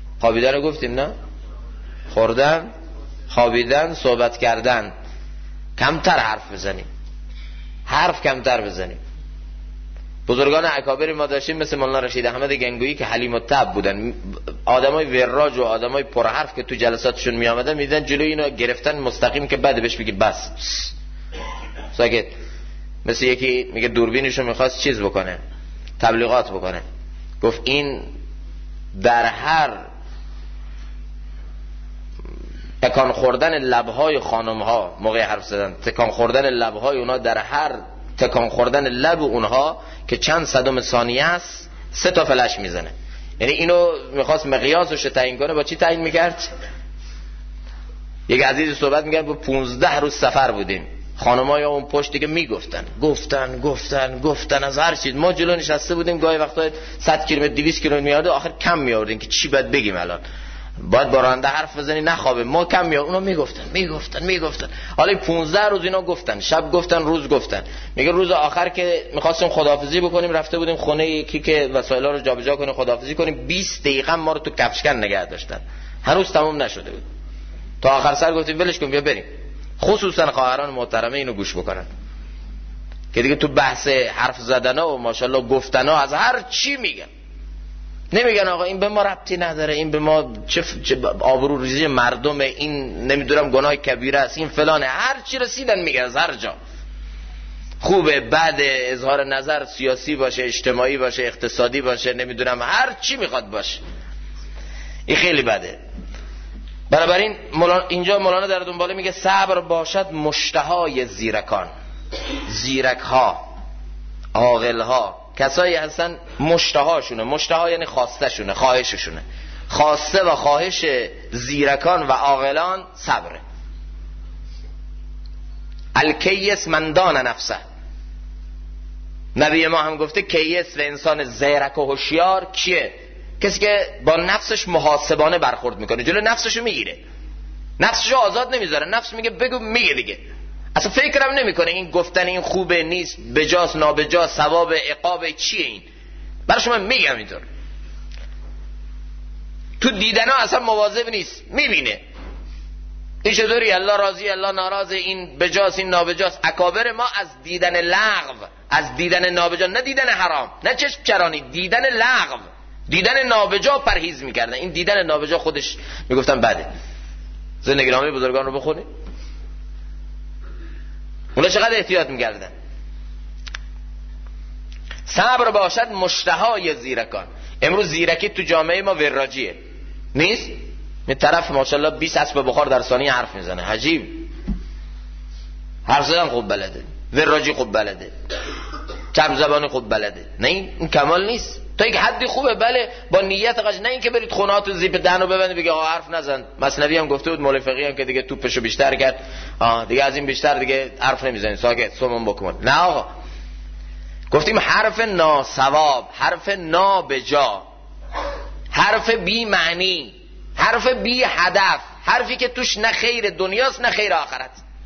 خوابیدن رو گفتیم، نه؟ خوردن، خوابیدن، صحبت کردن، کمتر حرف بزنیم، حرف کمتر بزنیم. بزرگان اکابری ما داشتیم مثل مولانا رشید احمد گنگویی که حلیم الطبع بودن، آدمای وراج و آدمای پرحرف که تو جلساتشون می آمدن میدن جلوی اینو گرفتن مستقیم که بعد بهش بگی بس ساکت. مثل یکی میگه دوربینشو میخواست چیز بکنه، تبلیغات بکنه، گفت این در هر تکان خوردن لبهای خانمها موقع حرف زدن، تکان خوردن لبهای اونها، در هر تکان خوردن لب اونها که چند صدم ثانیه است 3 تا فلش میزنه. یعنی اینو میخواست مقیاسش تعیین کنه. با چی تعیین میکرد؟ یک عزیزی صحبت میکرد با 15 روز سفر بودیم، خانم‌ها اون پشت دیگه میگفتن گفتن از هر چیز. ما جلو نشسته بودیم، گاهی وقتا 100 کیلومتر 200 کیلومتر میاد، آخر کم میآوردیم که چی باید بگیم الان، باید با راننده حرف بزنی نخوابه، ما کم میاد. اونا میگفتن. حالا 15 روز اینا گفتن، شب گفتن، روز گفتن. میگه روز آخر که می‌خواستیم خداحافظی بکنیم، رفته بودیم خونه یکی که وسایل‌ها رو جابجا کنیم خداحافظی کنیم، 20 دقیقه ما رو تو کفشکن نگه داشتن، هنوز تموم نشده بود. تا آخر سر گفتیم ولش کن بیا بریم. خصوصا خواهران محترمه اینو گوش بکنن که دیگه تو بحث حرف زدن‌ها و ماشاءالله گفتن‌ها از هر چی میگن. نمیگن آقا این به ما ربطی نداره، این به ما چه آبروریزی مردمه، این نمیدونم گناه کبیره است، این فلانه، هر چی رسیدن میگن از هر جا. خوبه، بعد اظهار نظر سیاسی باشه، اجتماعی باشه، اقتصادی باشه، نمیدونم هر چی میخواد باشه، این خیلی بده. بنابراین اینجا مولانا در دنباله میگه صبر باشد مشتهای زیرکان. زیرکها، عاقلها کسایی هستن مشتهاشونه، مشتها یعنی خواستشونه، خواهششونه. خواسته و خواهش زیرکان و عاقلان صبره. الکیس من دان نفسه. نبی ما هم گفته کیس و انسان زیرک و هوشیار کیه؟ کسی که با نفسش محاسبانه برخورد میکنه، جلو نفسشو میگیره، نفسشو آزاد نمیذاره، نفس میگه بگو، میگه دیگه، اصلا فکرم نمیکنه این گفتن این خوبه نیست، بجاست نابجاست، ثواب عقاب چیه، این برای شما میگم اینطور. تو دیدنها اصلا مواظب نیست، میبینه این چطوری، الله راضی الله ناراضه، این بجاست این نابجاست. اکابر ما از دیدن لغو، از دیدن نابجا، نه دیدن حرام، نه چشم چرانی، دیدن لغو، دیدن نابجا پرهیز میکردن. این دیدن نابجا خودش میگفتن بده. زندگی نامه بزرگان رو بخونی، اونا چقدر احتیاط میکردن. صبر باشد مشتهای زیرکان. امروز زیرکی تو جامعه ما وراجیه نیست؟ این طرف ماشاءالله 20 اسب بخار در ثانیه حرف میزنه، عجیب، حرف زدن خوب بلده، وراجی خوب بلده، چپ زبانی خوب بلده. نه این کمال نیست، تا یک حدی خوبه بله، با نیت قش، نه این که برید خونهاتون زیپ دهنو ببندید بگه آقا حرف نزن. مثنوی هم گفته بود، مولوی فقیه هم که دیگه توپشو بیشتر کرد، دیگه از این بیشتر دیگه حرف نمیزنید، ساکت سمون بکن. نه آقا، گفتیم حرف ناصواب، حرف نابجا، حرف بی معنی، حرف بی هدف، حرفی که توش نه خیر دنیاست نه خیر آخرت.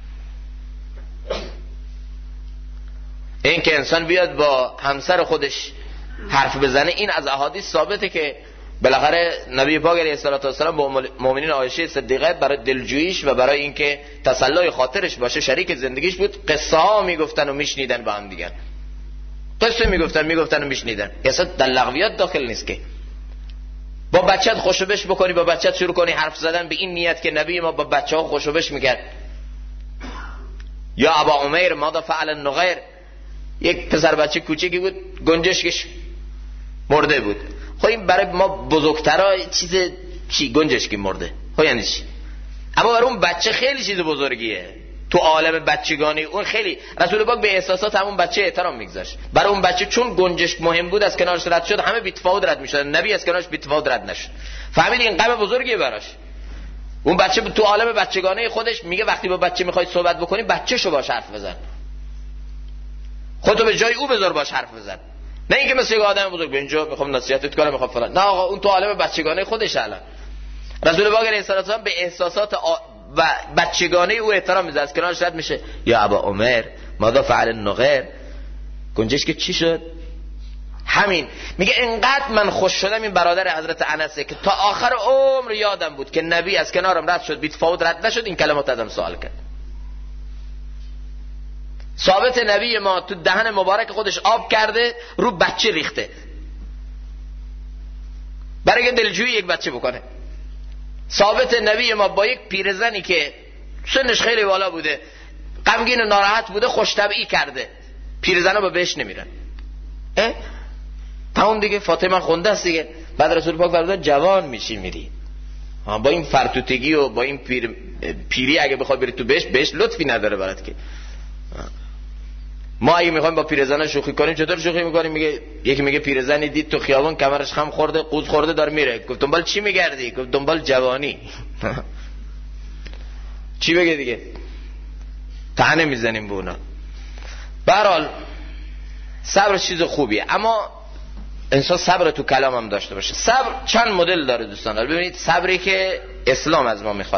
این که انسان بیاد با همسر خودش حرف بزنه، این از احادیث ثابته که بالاخره نبی پاک علیه السلام با مؤمنین عایشه صدیقه برای دلجوییش و برای اینکه تسلای خاطرش باشه شریک زندگیش بود، قصه ها میگفتن و میشنیدن با هم دیگر، قصه میگفتن و میشنیدن. اصلا در لغویات داخل نیست که با بچت خوشوبش بکنی، با بچت شروع کنی حرف زدن به این نیت که نبی ما با بچه‌ها خوشوبش میکرد. یا ابا عمیر ماذا فعل النغیر، یک پسر بچه کوچیکی بود، گنجشکش مرده بود. خب این برای ما بزرگترا چیز چی، گنجشکی مرده، خب یعنی چی؟ اما برای اون بچه خیلی چیز بزرگیه. تو عالم بچگانی اون خیلی، رسول پاک به احساسات همون بچه احترام میگذاشت. برای اون بچه چون گنجشک مهم بود از کنارش رد شد، همه بی‌تفاوت رد میشدن، نبی از کنارش بی‌تفاوت رد نشد. فهمید این غم بزرگیه براش. اون بچه تو عالم بچگانه خودش میگه وقتی با بچه میخوای صحبت بکنی، بچه‌شو باش حرف بزن، خودتو به جای او بذار باش حرف بزن. نه اینکه مثل یک آدم بزرگ به اینجا میخوام نصیحتت کنم میخوام فلان. نه آقا، اون تو عالم بچگانه خودش. الان رسول پاک علیه السلام به احساسات و بچگانه او احترام میذاره، از کنارش رد میشه. یا ابا عمر ماذا فعل النغیر، گنجشک چی شد؟ همین میگه انقدر من خوش شدم این برادر حضرت انسه که تا آخر عمر یادم بود که نبی از کنارم رد شد، بی‌تفاوت رد نشد، این کلمات ازم سوال کرد. ثابت نبی ما تو دهن مبارک خودش آب کرده، رو بچه ریخته برای که دلجویی یک بچه بکنه. ثابت نبی ما با یک پیرزنی که سنش خیلی بالا بوده، غمگین و ناراحت بوده، خوش طبعی کرده. پیرزنا با بهش نمیرن. تمام دیگه، فاطمه خونده است دیگه. بعد رسول پاک فرمودن جوان میشی میری. با این فرتوتگی و با این پیری اگه بخوای بری تو بهش لطفی نداره برات که. ما اگه میخوایم با پیرزنا شوخی کنیم چطور شوخی میکنیم؟ میگه یکی میگه پیرزنی دید تو خیابون کمرش خم خورده، قوز خورده داره میره. گفت دنبال چی میگردی؟ گفت دنبال جوانی. چی بگه دیگه؟ طعنه میزنیم به اونا. به هر حال صبر چیز خوبیه، اما انسان صبر تو کلام هم داشته باشه. صبر چند مدل داره دوستان. ببینید صبری که اسلام از ما میخواد.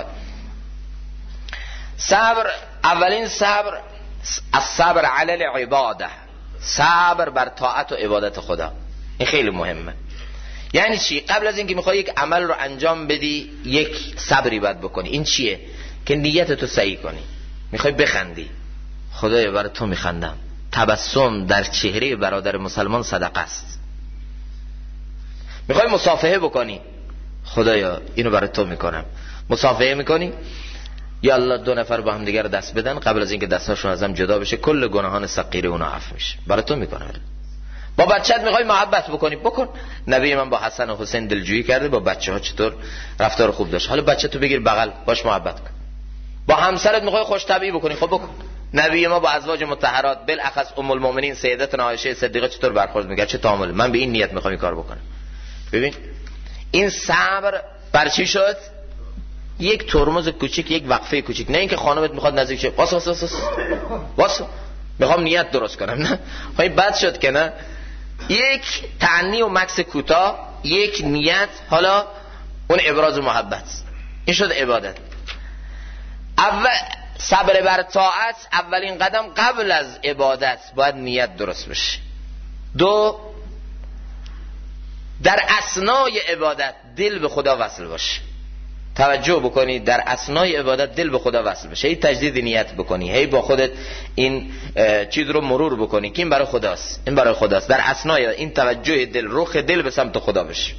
صبر، اولین صبر الصبر علی العباده، صبر بر طاعت و عبادت خدا. این خیلی مهمه. یعنی چی؟ قبل از اینکه میخوای یک عمل رو انجام بدی یک صبری باید بکنی. این چیه؟ که نیت تو صحیح کنی. میخوای بخندی، خدایا برای تو میخندم. تبسم در چهره برادر مسلمان صدقه است. میخوای مصافحه بکنی، خدایا اینو برای تو میکنم. مصافحه میکنی، یا الله دو نفر با هم دیگه رو دست بدن، قبل از اینکه دستاشون ازم جدا بشه کل گناهان صغیر اونا عفو میشه، برای تو میکنم. با بچت میخوای محبت بکنی، بکن. نبی من با حسن و حسین دلجویی کرده، با بچه ها چطور رفتار خوب داشت. حالا بچه تو بگیر بغل، باش محبت کن. با همسرت میخوای خوش طبعی بکنی، خب بکن. نبی ما با ازواج مطهرات بالاخص ام المؤمنین سیدتنا عایشه صدیقه چطور برخورد میکرد، چه تعامل. من به این نیت میخوام این کار بکنم. ببین این صبر بر چی شد؟ یک ترمز کوچیک، یک وقفه کوچیک. نه اینکه خانمت میخواد نزدیک شه، واسه میخوام نیت درست کنم، نه خب بد شد که نه. یک تعنی و مکس کوتاه، یک نیت، حالا اون ابراز محبت. این شد عبادت. اول صبر بر طاعت، اولین قدم قبل از عبادت باید نیت درست بشه. دو، در اثنای عبادت دل به خدا وصل باشه. توجه بکنی در اثنای عبادت دل به خدا وصل بشه. هی تجدید نیت بکنی، هی با خودت این چیز رو مرور بکنی که این برای خداست، این برای خداست. در اثنای این توجه دل، رخ دل به سمت خدا بشه.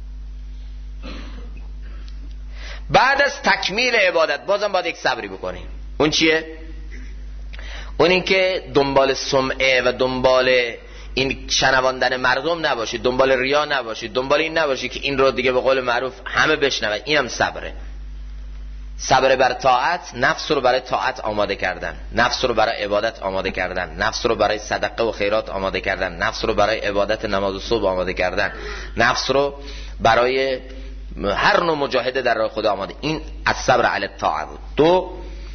بعد از تکمیل عبادت بازم باید یک صبری بکنی. اون چیه؟ اون این که دنبال سمعه و دنبال این شنواندن مردم نباشی، دنبال ریا نباشی، دنبال این نباشی که این رو دیگه به قول معروف همه بشنون. اینم صبره. صبر بر طاعت، نفس رو برای طاعت آماده کردن، نفس رو برای عبادت آماده کردن، نفس رو برای صدقه و خیرات آماده کردن، نفس رو برای عبادت نماز صبح آماده کردن، نفس رو برای هر نوع مجاهده در راه خدا آماده. این از صبر علی الطاعه بود. دو،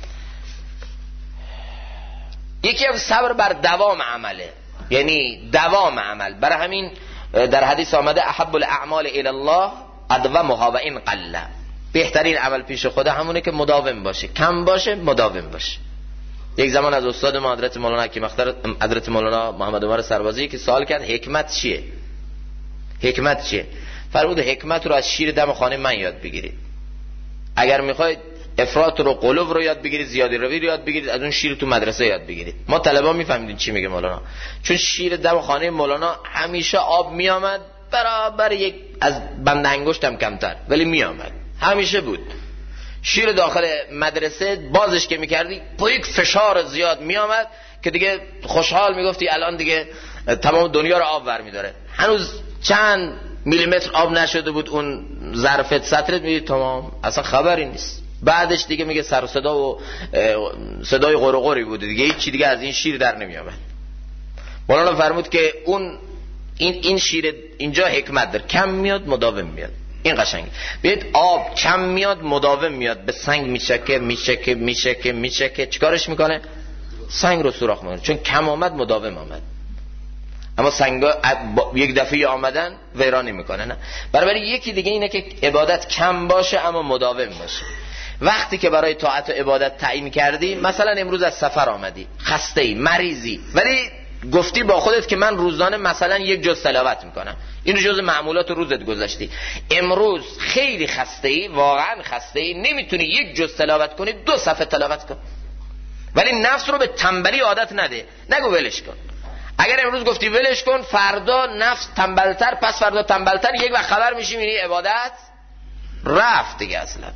یکی از صبر بر دوام عمله، یعنی دوام عمل. برای همین در حدیث آمده احب الاعمال الی الله ادومها و ان قل. بهترین عمل پیش خدا همونه که مداوم باشه، کم باشه مداوم باشه. یک زمان از استاد ما حضرت مولانا حکیم اختر، حضرت مولانا محمد عمر سربازی که سوال کرد حکمت چیه؟ حکمت چیه؟ فرمود حکمت رو از شیر دم خانه من یاد بگیرید. اگر میخواید افراط رو قلوب رو یاد بگیرید، زیادی روی رو یاد بگیرید، از اون شیر تو مدرسه یاد بگیرید. ما طلبا میفهمیدیم چی میگه مولانا، چون شیر دم خانه مولانا همیشه آب میآمد برابر یک از بند انگشت هم کمتر، ولی میآمد، همیشه بود. شیر داخل مدرسه بازش که میکردی با یک فشار زیاد میآمد که دیگه خوشحال میگفتی الان دیگه تمام دنیا رو آب برمیداره. هنوز چند میلیمتر آب نشده بود اون ظرفت سطرت، میگی تمام، اصلا خبری نیست. بعدش دیگه میگه سر و صدا و صدای غرغری بود دیگه، هیچ چی دیگه از این شیر در نمیآمد. مولانا فرمود که اون این شیر اینجا حکمت داره، کم میاد مداوم میاد. این قشنگه. ببینید آب کم میاد مداوم میاد، به سنگ میچکه چیکارش میکنه؟ سنگ رو سوراخ میکنه، چون کم آمد مداوم آمد. اما سنگا یک دفعه آمدن ویرانی میکنه. نه، برای یکی دیگه اینه که عبادت کم باشه اما مداوم باشه. وقتی که برای طاعت و عبادت تعیین کردی، مثلا امروز از سفر آمدی، خسته‌ای، مریضی، ولی گفتی با خودت که من روزانه مثلا یک جز تلاوت میکنم، این جز معمولات روزت گذاشتی. امروز خیلی خسته‌ای، واقعا خسته‌ای، نمیتونی یک جز تلاوت کنی، 2 صفحه تلاوت کن. ولی نفس رو به تنبلی عادت نده. نگو ولش کن. اگر امروز گفتی ولش کن، فردا نفس تنبلتر، پس فردا تنبلتر، یک وقت خبر میشی میبینی عبادت رفت دیگه اصلا.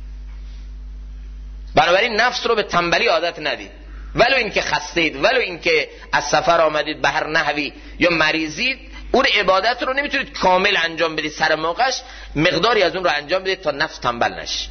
بنابراین نفس رو به تنبلی عادت ندید، ولو اینکه خستید، ولو اینکه از سفر آمدید به هر نحوی یا مریضید، اون عبادت رو نمیتونید کامل انجام بدید سر موقعش، مقداری از اون رو انجام بدید تا نفس تنبل نشه.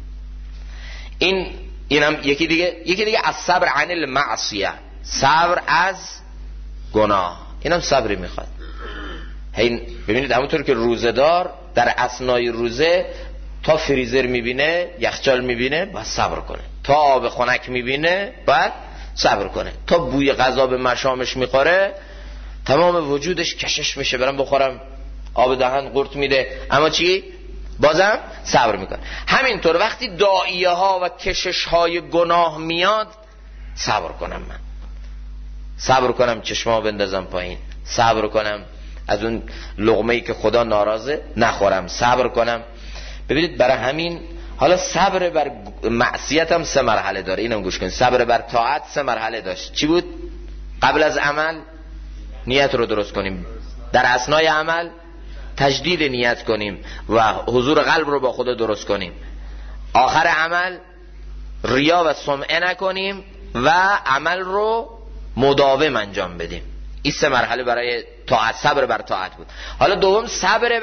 اینم یکی دیگه از صبر عن المعصیه، صبر از گناه. اینم صبری میخواد. ببینید همونطور که روزه‌دار در اثنای روزه تا فریزر میبینه، یخچال میبینه، باید صبر کنه. تا آب خنک میبینه باید صبر کنه. تا بوی غذا به مشامش میخوره تمام وجودش کشش میشه، برام بخورم، آب دهن قورت میده، اما چی؟ بازم صبر میکنه. همینطور وقتی داعیه ها و کشش های گناه میاد، صبر کنم، من صبر کنم چشمامو بندازم پایین، صبر کنم از اون لقمه‌ای که خدا ناراضه نخورم، صبر کنم. ببینید برای همین حالا صبر بر معصیت هم 3 مرحله داره، اینم گوش کنید. صبر بر طاعت 3 مرحله داشت. چی بود؟ قبل از عمل نیت رو درست کنیم، در اثنای عمل تجدید نیت کنیم و حضور قلب رو با خدا درست کنیم، آخر عمل ریا و سمعه نکنیم و عمل رو مداوم انجام بدیم. این 3 مرحله برای طاعت، صبر بر طاعت بود. حالا دوم صبر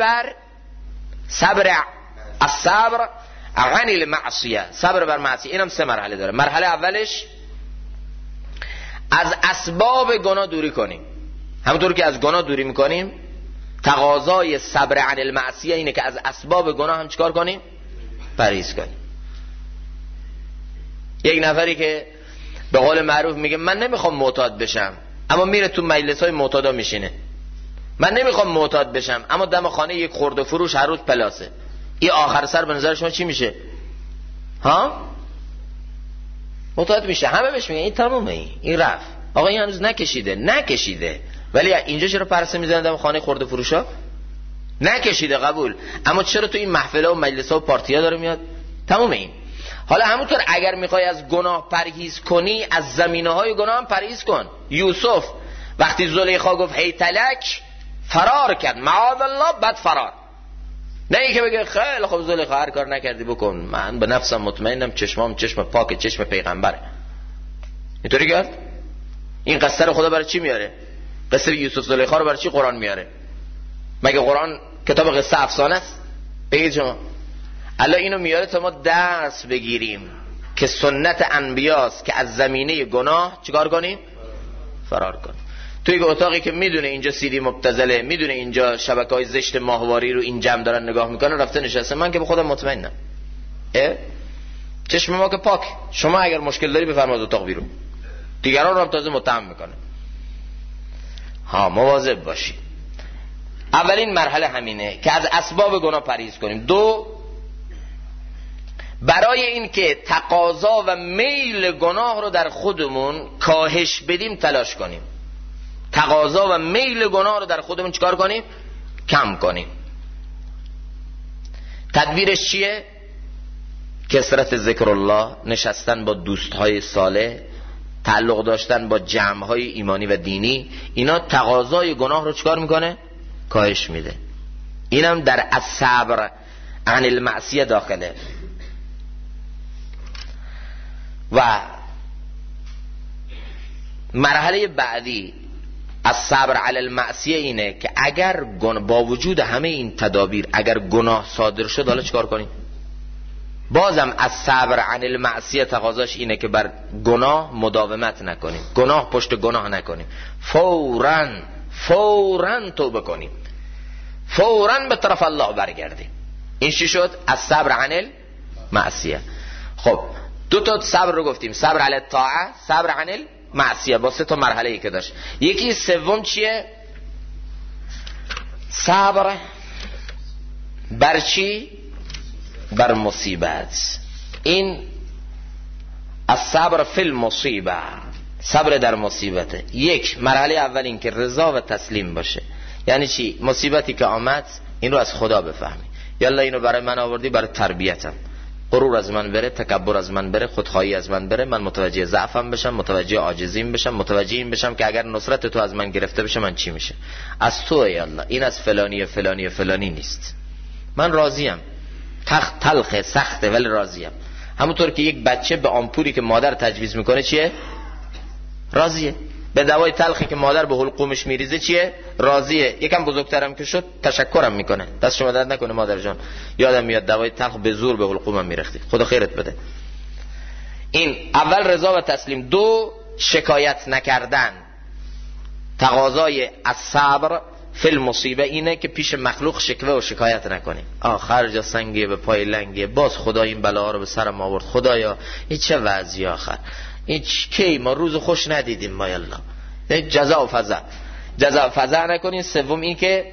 عن المعصیه، صبر بر معصیه. اینم 3 مرحله داره. مرحله اولش از اسباب گناه دوری کنیم. همونطور که از گناه دوری میکنیم، تقاضای صبر عن المعصیه اینه که از اسباب گناه هم چیکار کنیم؟ پرهیز کنیم. یک نفری که به قول معروف میگه من نمیخوام معتاد بشم، اما میره تو مجلس‌های معتادا میشینه. من نمیخوام معتاد بشم، اما دم خانه یک خرده فروش هر روز پلاسه. این آخر سر به نظر شما چی میشه؟ معتاد میشه. همه بهش میگن این تمومه، این رفت. آقا این هنوز نکشیده، ولی اینجا چرا پرسه میزنن دم خانه خرده فروشا؟ نکشیده، قبول، اما چرا تو این محفله و مجلس‌ها و پارتی‌ها داره میاد؟ تمومه این. حالا همونطور اگر میخوای از گناه پرهیز کنی، از زمینه‌های گناه هم پرهیز کن. یوسف وقتی زلیخا گفت هیتلک، فرار کرد، معاذ الله، بعد فرار. نه اینکه بگه خیلی خب زلیخا هر کار نکردی بکن، من به نفسم مطمئنم، چشمام چشم پاک، چشم پیغمبره. اینطوری کرد؟ این قصه رو خدا برای چی میاره؟ قصه یوسف زلیخا رو برای چی قرآن میاره؟ مگه قرآن کتاب قصه افسانه است؟ بگید شما. الله اینو میاره تا ما درس بگیریم که سنت انبیاست که از زمینه گناه چیکار کنیم؟ فرار کنیم. توی اتاقی که میدونه اینجا سیدی مبتذله، میدونه اینجا شبکه‌های زشت ماهواری رو این جمع دارن نگاه میکنن، رفته نشسته. من که به خودم مطمئنم، چشم ما که پاک. شما اگر مشکل داری بفرما از اتاق بیرون، دیگران رو هم تازه متهم میکنه. مواظب باشید. اولین مرحله همینه که از اسباب گناه پرهیز کنیم. 2، برای این که تقاضا و میل گناه رو در خودمون کاهش بدیم تلاش کنیم. تقاضا و میل گناه رو در خودمون چیکار کنیم؟ کم کنیم. تدبیرش چیه؟ کثرت ذکر الله، نشستن با دوستهای صالح، تعلق داشتن با جمعهای ایمانی و دینی. اینا تقاضای گناه رو چیکار میکنه؟ کاهش میده. اینم در الصبر عن المعصیه داخله. و مرحله بعدی از صبر علی المعصیه اینه که اگر با وجود همه این تدابیر اگر گناه صادر شد، حالا چیکار کنیم؟ بازم از صبر عن المعصیه تقاضاش اینه که بر گناه مداومت نکنیم، گناه پشت گناه نکنیم، فوراً توبه کنیم، فوراً به طرف الله برگردیم. این چی شد؟ از صبر عن المعصیه. خب 2 تا صبر رو گفتیم، صبر علی الطاعه، صبر عن المعصیه، با 3 تا مرحله ای که داشت. یکی سوم چیه؟ صبر بر چی؟ بر مصیبت. این الصبر فی المصیبه، صبر در مصیبته. یک مرحله اول این که رضا و تسلیم باشه. یعنی چی؟ مصیبتی که آمد این رو از خدا بفهمی، یالا اینو برای من آوردی برای تربیتم، غرور از من بره، تکبر از من بره، خودخواهی از من بره، من متوجه ضعفم بشم، متوجه عاجزیم بشم، متوجه این بشم که اگر نصرت تو از من گرفته بشه من چی میشه؟ از تو ای الله، این از فلانی فلانی فلانی نیست. من راضیم، تلخه سخته ولی راضیم. همونطور که یک بچه به آمپولی که مادر تجویز میکنه چیه؟ راضیه. به دوای تلخی که مادر به حلقومش میریزه چیه؟ راضیه. یکم بزرگترم که شد تشکرم میکنه، دست شما درد نکنه مادر جان، یادم میاد دوای تلخ به زور به حلقومم میرختی، خدا خیرت بده. این اول رضا و تسلیم. دو، شکایت نکردن. تقاضای الصبر فی المصیبه اینه که پیش مخلوق شکوه و شکایت نکنیم. آخر جا سنگیه به پای لنگیه، باز خدا این بلا رو به سرم آورد، خدایا این چه وضعی آخر، این کی ما روز خوش ندیدیم ما یالله. جزا و فضا، جزا و فضا نکنین. سوم این که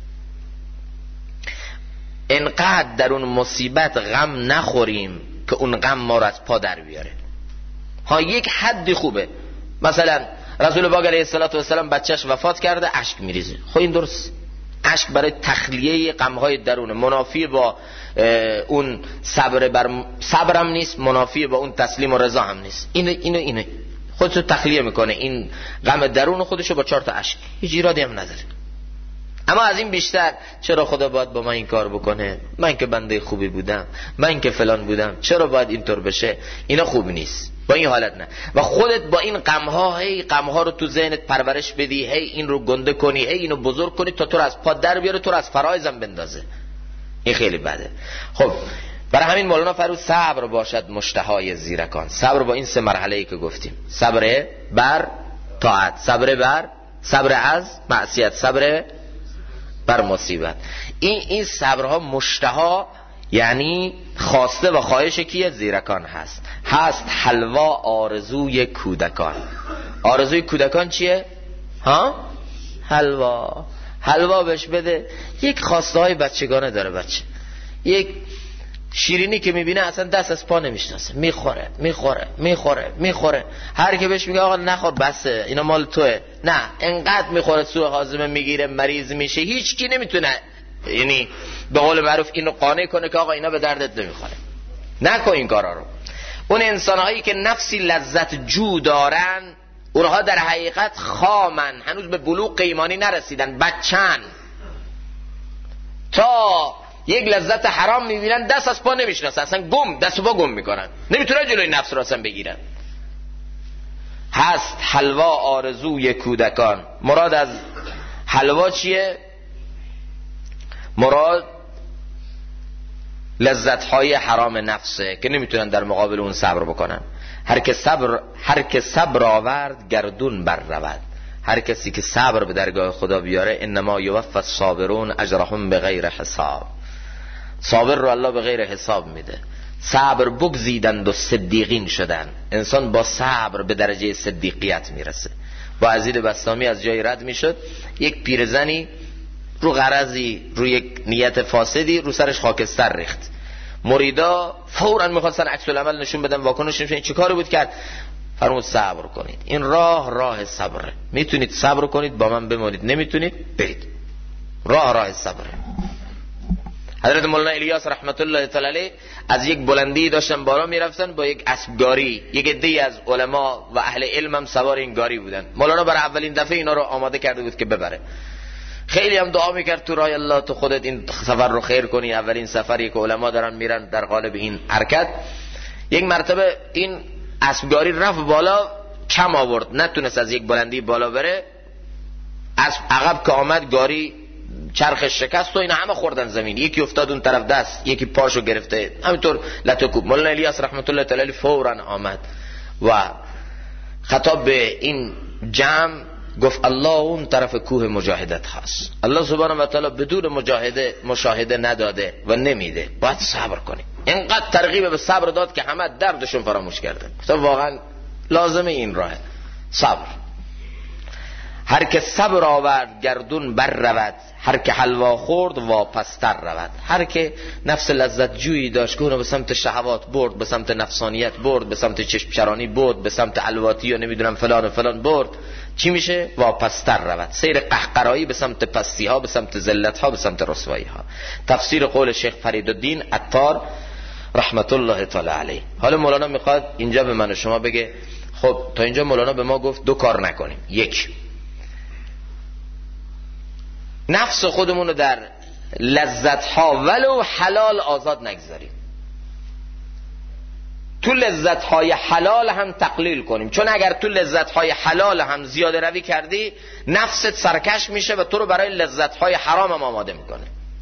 انقدر در اون مصیبت غم نخوریم که اون غم ما رو از پا در بیاره. ها یک حدی خوبه، مثلا رسول پاک علیه السلام بچهش وفات کرده، اشک میریزه، خب این درست، اشک برای تخلیه غم‌های درونه، منافی با اون صبرم نیست، منافی با اون تسلیم و رضا هم نیست. اینو خودشو تخلیه میکنه، این غم درون خودشو با 4 تا اشک، هیچ ایرادی هم نداره. اما از این بیشتر چرا خدا باید با من این کار بکنه، من که بنده خوبی بودم، من که فلان بودم، چرا باید اینطور بشه، اینا خوب نیست. با این حالت نه. و خودت با این غم‌ها، هی غم‌ها رو تو ذهنت پرورش بدی، هی این رو گنده کنی، هی اینو بزرگ کنی تا تو رو از پا در بیاره، تو رو از فرایزم بندازه. این خیلی بده. خب برای همین مولانا فرمود صبر باشد مشتهای زیرکان. صبر با این 3 مرحله‌ای که گفتیم، صبر بر طاعت، صبر از معصیت، صبر بر مصیبت. این صبرها مشتها یعنی خواسته و خواهش کیه؟ زیرکان هست حلوا آرزوی کودکان. آرزوی کودکان چیه؟ حلوا بهش بده. یک خواسته های بچگانه داره بچه، یک شیرینی که میبینه اصلا دست از پا نمیشناسه، میخوره. هر که بهش میگه آقا نخور بسه اینا مال توه، نه انقدر میخوره سوء هاضمه میگیره، مریض میشه، هیچ کی نمیتونه یعنی به قول معروف اینو قانع کنه که آقا اینا به دردت نمیخوره. نکن این کارا رو. اون انسانهایی که نفسی لذت جو دارن، اونها در حقیقت خامن، هنوز به بلوغ ایمانی نرسیدن، بچن، تا یک لذت حرام میبینن دست از پا نمیشناسن، اصلا دست و پا گم میکنن، نمیتونن جلوی نفس رو اصلا بگیرن. هست حلوا آرزوی کودکان. مراد از حلوا چیه؟ مراد لذت‌های حرام نفسه که نمیتونن در مقابل اون صبر بکنن. هر که صبر آورد گردون بر رود. هر کسی که صبر به درگاه خدا بیاره، انما یوفی الصابرون اجرهم بغیر حساب. صابر رو الله به غیر حساب میده. صبر بگزیدند و صدیقین شدن. انسان با صبر به درجه صدیقیت میرسه. با عزیز بسطامی از جای رد میشد، یک پیرزنی رو غرضی، رو یک نیت فاسدی رو سرش خاکستر ریخت. مریدا فوراً میخواستن عکس العمل نشون بدن، واکنش نشون. چه کاری بود کرد؟ فرمود صبر کنید، این راه صبره، میتونید صبر کنید با من بمانید، نمیتونید برید. راه صبره. حضرت مولانا الیاس رحمت الله تعالی علیه از یک بلندی داشتن بالا میرفتن با یک اسبگاری، یک عده‌ای از علما و اهل علم هم سوار این گاری بودن. مولانا برای اولین دفعه اینا رو آماده کرده بود که ببره. خیلی هم دعا میکرد تو راه الله تو خودت این سفر رو خیر کنی، اولین سفری که علما دارن میرن در قالب این حرکت. یک مرتبه این اسبگاری رفت بالا، کم آورد، نتونست از یک بلندی بالا بره. اسب عقب که آمد گاری چرخش شکست و اینا همه خوردن زمین، یکی افتاد اون طرف دست، یکی پاشو گرفته، همینطور لتوکوب. مولانا الیاس رحمت الله تعالی فوراً آمد و خطاب به این جمع گفت الله اون طرف کوه مجاهدت هست. الله سبحانه و تعالی بدون مشاهده نداده و نمیده، باید صبر کنی. اینقدر ترغیب به صبر داد که همه دردشون فراموش کردن. گفتم واقعا لازمه این راه صبر. هر که صبر آورد گردون بر رود، هر که حلوا خورد واپستر رود. هر که نفس لذت جویی داشت که اونو به سمت شهوات برد، به سمت نفسانیت برد، به سمت چشم چرانی برد، به سمت الواتی و نمیدونم فلان و فلان برد، چی میشه؟ واپستر رود. سیر قهقرایی به سمت پستی ها، به سمت ذلت ها، به سمت رسوایی ها. تفسیر قول شیخ فریدالدین عطار رحمت الله تعالی علیه. حالا مولانا میخواد اینجا به من و شما بگه خب تا اینجا مولانا به ما گفت دو کار نکنیم. یک، نفس خودمون رو در لذت‌ها ولو حلال آزاد نگذاریم، تو لذت‌های حلال هم تقلیل کنیم، چون اگر تو لذت‌های حلال هم زیاده روی کردی نفست سرکش میشه و تو رو برای لذت‌های حرام هم آماده میکنه.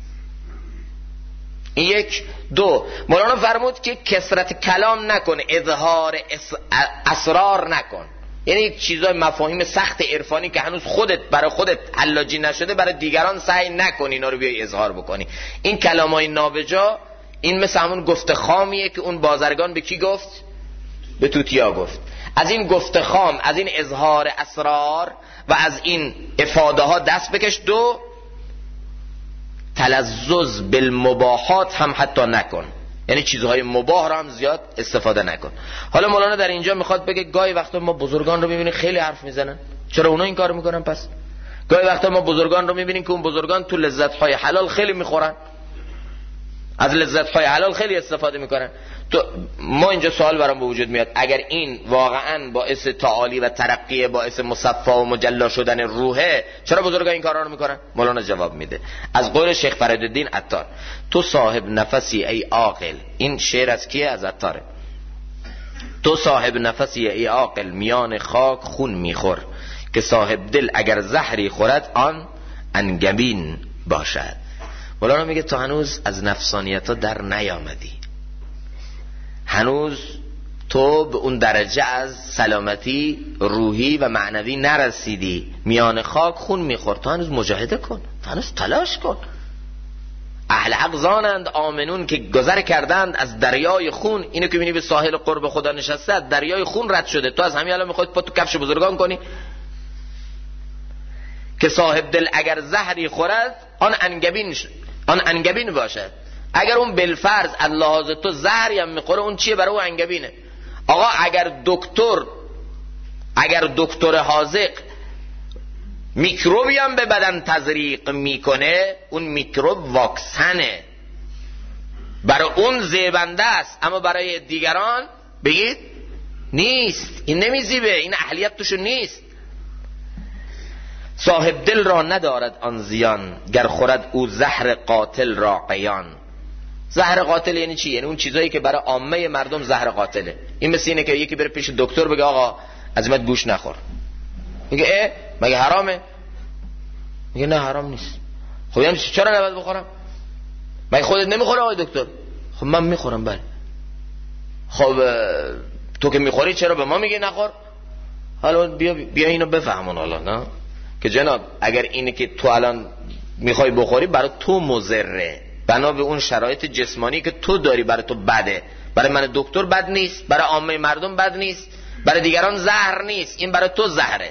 این یک. دو، مولانا فرمود که کثرت کلام نکن، اظهار اسرار نکن، یعنی یک چیزای مفاهیم سخت عرفانی که هنوز خودت برای خودت حلاجی نشده برای دیگران سعی نکن اینا رو بیای اظهار بکنی. این کلامای نابجا این مثل همون گفت خامیه که اون بازرگان به کی گفت؟ به توتیا گفت. از این گفت خام، از این اظهار اسرار و از این افاده ها دست بکش. دو، تلذذ بالمباحات هم حتی نکن، یعنی چیزهای مباح رو هم زیاد استفاده نکن. حالا مولانا در اینجا میخواد بگه گاهی وقتا ما بزرگان رو میبینیم خیلی حرف میزنن، چرا اونا این کارو میکنن؟ پس گاهی وقتا ما بزرگان رو میبینیم که اون بزرگان تو لذت‌های حلال خیلی میخورن، از لذت‌های حلال خیلی استفاده میکنن. تو ما اینجا سوال برام به وجود میاد، اگر این واقعا باعث تعالی و ترقی، باعث مصفا و مجلا شدن روحه، چرا بزرگان این کارا رو میکنن؟ مولانا جواب میده از قول شیخ فرید عطار: تو صاحب نفسی ای عاقل. این شعر از کیه؟ از عطاره. تو صاحب نفسی ای عاقل، میان خاک خون میخور، که صاحب دل اگر زهری خورد آن انگبین باشد. مولانا میگه تو هنوز از نفسانیت ها در نیامدی، هنوز تو به اون درجه از سلامتی روحی و معنوی نرسیدی. میان خاک خون میخور، تو هنوز مجاهده کن، تو هنوز تلاش کن. اهل حق زانند آمنون که گذر کردند از دریای خون. اینو که میبینی به ساحل قرب خدا نشسته از دریای خون رد شده، تو از همین الان میخواد پا تو کفش بزرگان کنی؟ که صاحب دل اگر زهری خورد آن انگبین باشد. اگر اون بالفرض اللحاظ تو زهری هم میخوره، اون چیه؟ برای اون انگبینه. آقا اگر دکتر حاذق میکروبی هم به بدن تزریق میکنه، اون میکروب واکسنه، برای اون زیبنده است، اما برای دیگران بگید نیست. این نمیزیبه، این اهلیت توشون نیست. صاحب دل را ندارد آن زیان، گر خورد او زهر قاتل را قیان. زهر قاتل یعنی چی؟ یعنی اون چیزایی که برای عامه مردم زهر قاتله. این مثل اینه که یکی بره پیش دکتر بگه آقا عزیمت گوش نخور، میگه مگه حرامه؟ میگه نه حرام نیست. خب یعنی چرا نباید بخورم؟ مگه خودت نمیخوره آقای دکتر؟ خب من میخورم. بله. خب تو که میخوری چرا به ما میگی نخور؟ حالا بیا اینو بفهمون حالا، نه که جناب اگر اینه که تو الان میخوای بخوری برای تو مضره، بنا به اون شرایط جسمانی که تو داری برای تو بده. برای من دکتر بد نیست، برای عامه مردم بد نیست، برای دیگران زهر نیست، این برای تو زهره،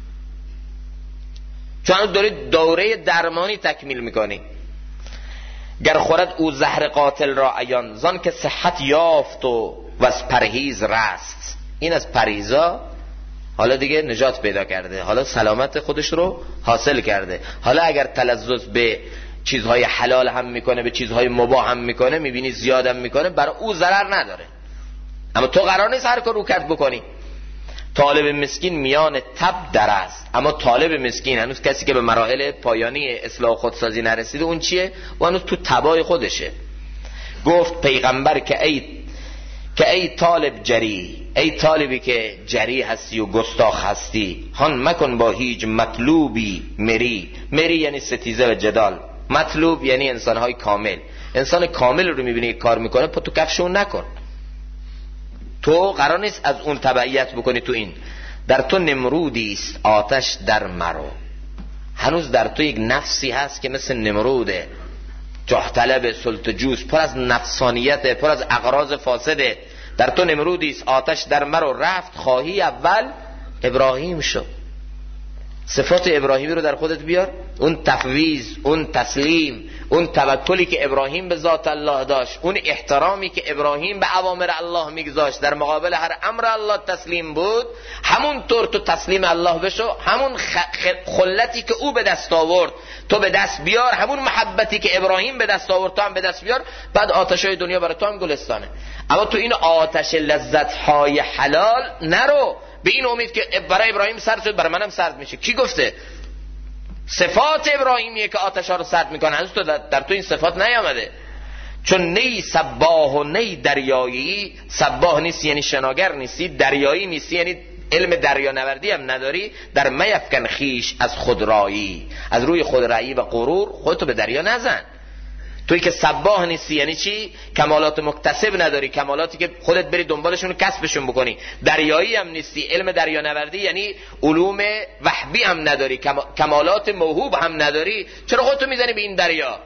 چون داری دوره درمانی تکمیل میکنی. گر خورد او زهر قاتل را عیان، زان که صحت یافت و از پرهیز رست. این از پرهیزا حالا دیگه نجات پیدا کرده، حالا سلامت خودش رو حاصل کرده. حالا اگر تلذذ به چیزهای حلال هم میکنه، به چیزهای مباح هم میکنه، میبینی زیاد هم میکنه، برای او ضرر نداره، اما تو قرار نیست هر کار رو کرد بکنی. طالب مسکین میان تب در است. اما طالب مسکین، هنوز کسی که به مراحل پایانی اصلاح خودسازی نرسیده، اون چیه؟ و هنوز تو تبای خودشه. گفت پیغمبر که ای طالب جری، ای طالبی که جری هستی و گستاخ هستی، هان مکن با هیچ مطلوبی مری یعنی ستیزه و جدال، مطلوب یعنی انسانهای کامل. انسان کامل رو میبینی کار میکنه، پا تو کفشون نکن. تو قرار نیست از اون تبعیت بکنی. تو این در تو نمرودی است آتش در مرو. هنوز در تو یک نفسی هست که مثل نمروده، جاه طلب، سلطجوز، پر از نفسانیت، پر از اغراض فاسده. در تو نمرودی است آتش در مرو، رفت خواهی اول ابراهیم شد. صفات ابراهیمی رو در خودت بیار، اون تفویض، اون تسلیم، اون توکلی که ابراهیم به ذات الله داشت، اون احترامی که ابراهیم به اوامر الله میگذاشت، در مقابل هر امر الله تسلیم بود، همون طور تو تسلیم الله بشو، همون خلتی که او به دست آورد تو به دست بیار، همون محبتی که ابراهیم به دست آورد تو هم به دست بیار، بعد آتشای دنیا برای تو هم گلستانه. اما تو این آتش لذت‌های حلال نرو به این امید که برای ابراهیم سرد شد برای منم سرد میشه. کی گفته؟ صفات ابراهیمیه که آتش‌ها رو سرد میکنه. هنوز تو در تو این صفات نیامده. چون نی سباه و نی دریایی، سباه نیستی یعنی شناگر نیستی، دریایی نیستی یعنی علم دریانوردی هم نداری، در میفکن خیش از خودرایی، از روی خودرایی و غرور خودتو به دریا نزن. توی که سباه نیستی یعنی چی؟ کمالات مکتسب نداری، کمالاتی که خودت بری دنبالشون کسبشون بکنی. دریایی هم نیستی، علم دریانوردی یعنی علوم وهبی هم نداری، کمالات موهوب هم نداری، چرا خودتو میزنی به این دریا؟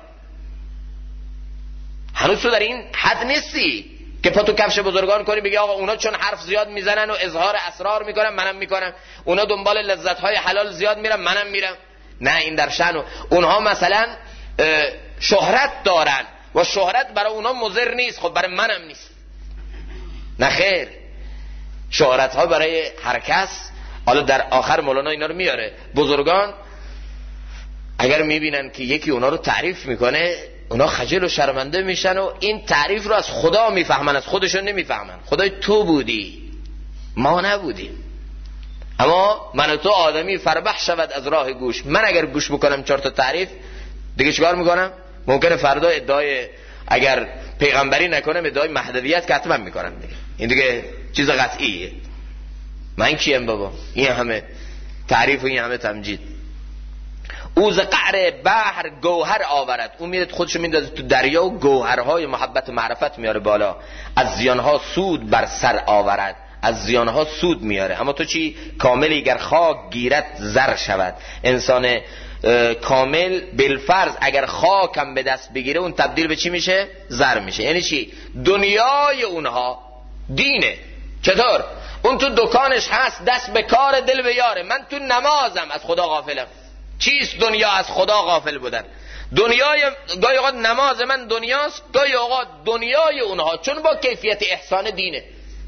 هنوز تو در این حد نیستی که پا تو کفش بزرگان کنی بگی آقا اونا چون حرف زیاد میزنن و اظهار اسرار میکنن منم میکنم، اونا دنبال لذت‌های حلال زیاد میرن منم میرم. نه، این در شأن اونها مثلا شهرت دارن و شهرت برای اونا مضر نیست، خب برای منم نیست. نه خیر، شهرت ها برای هر کس. حالا در آخر مولانا اینا رو میاره، بزرگان اگر میبینن که یکی اونا رو تعریف میکنه اونا خجل و شرمنده میشن و این تعریف رو از خدا میفهمن، از خودشون نمیفهمن. خدای تو بودی، ما نبودیم. اما من و تو آدمی فربح شود از راه گوش. من اگر گوش بکنم 4 تا تعریف دیگه چیکار میکنم؟ ممکنه فردا ادعای اگر پیغمبری نکنم ادعای مهدویت که حتما میکنم دیگه. این دیگه چیز قطعیه. من کیم بابا؟ این همه تعریف و این همه تمجید. او ز قعر بحر گوهر آورد. اون میره خودشو میندازه تو دریا و گوهرهای محبت و معرفت میاره بالا. از زیانها سود بر سر آورد. از زیانها سود میاره. اما تو چی؟ کاملی گر خاک گیرد زر شود. انسان کامل بالفرض اگر خاکم به دست بگیره اون تبدیل به چی میشه؟ زر میشه. یعنی چی؟ دنیای اونها دینه. چطور؟ اون تو دکانش هست دست به کار دل به یاره، من تو نمازم از خدا غافلم. چیست دنیا؟ از خدا غافل بودن. دنیای گاهی اوقات نماز من دنیاست، گاهی اوقات دنیای اونها چون با کیفیت احسان دینه.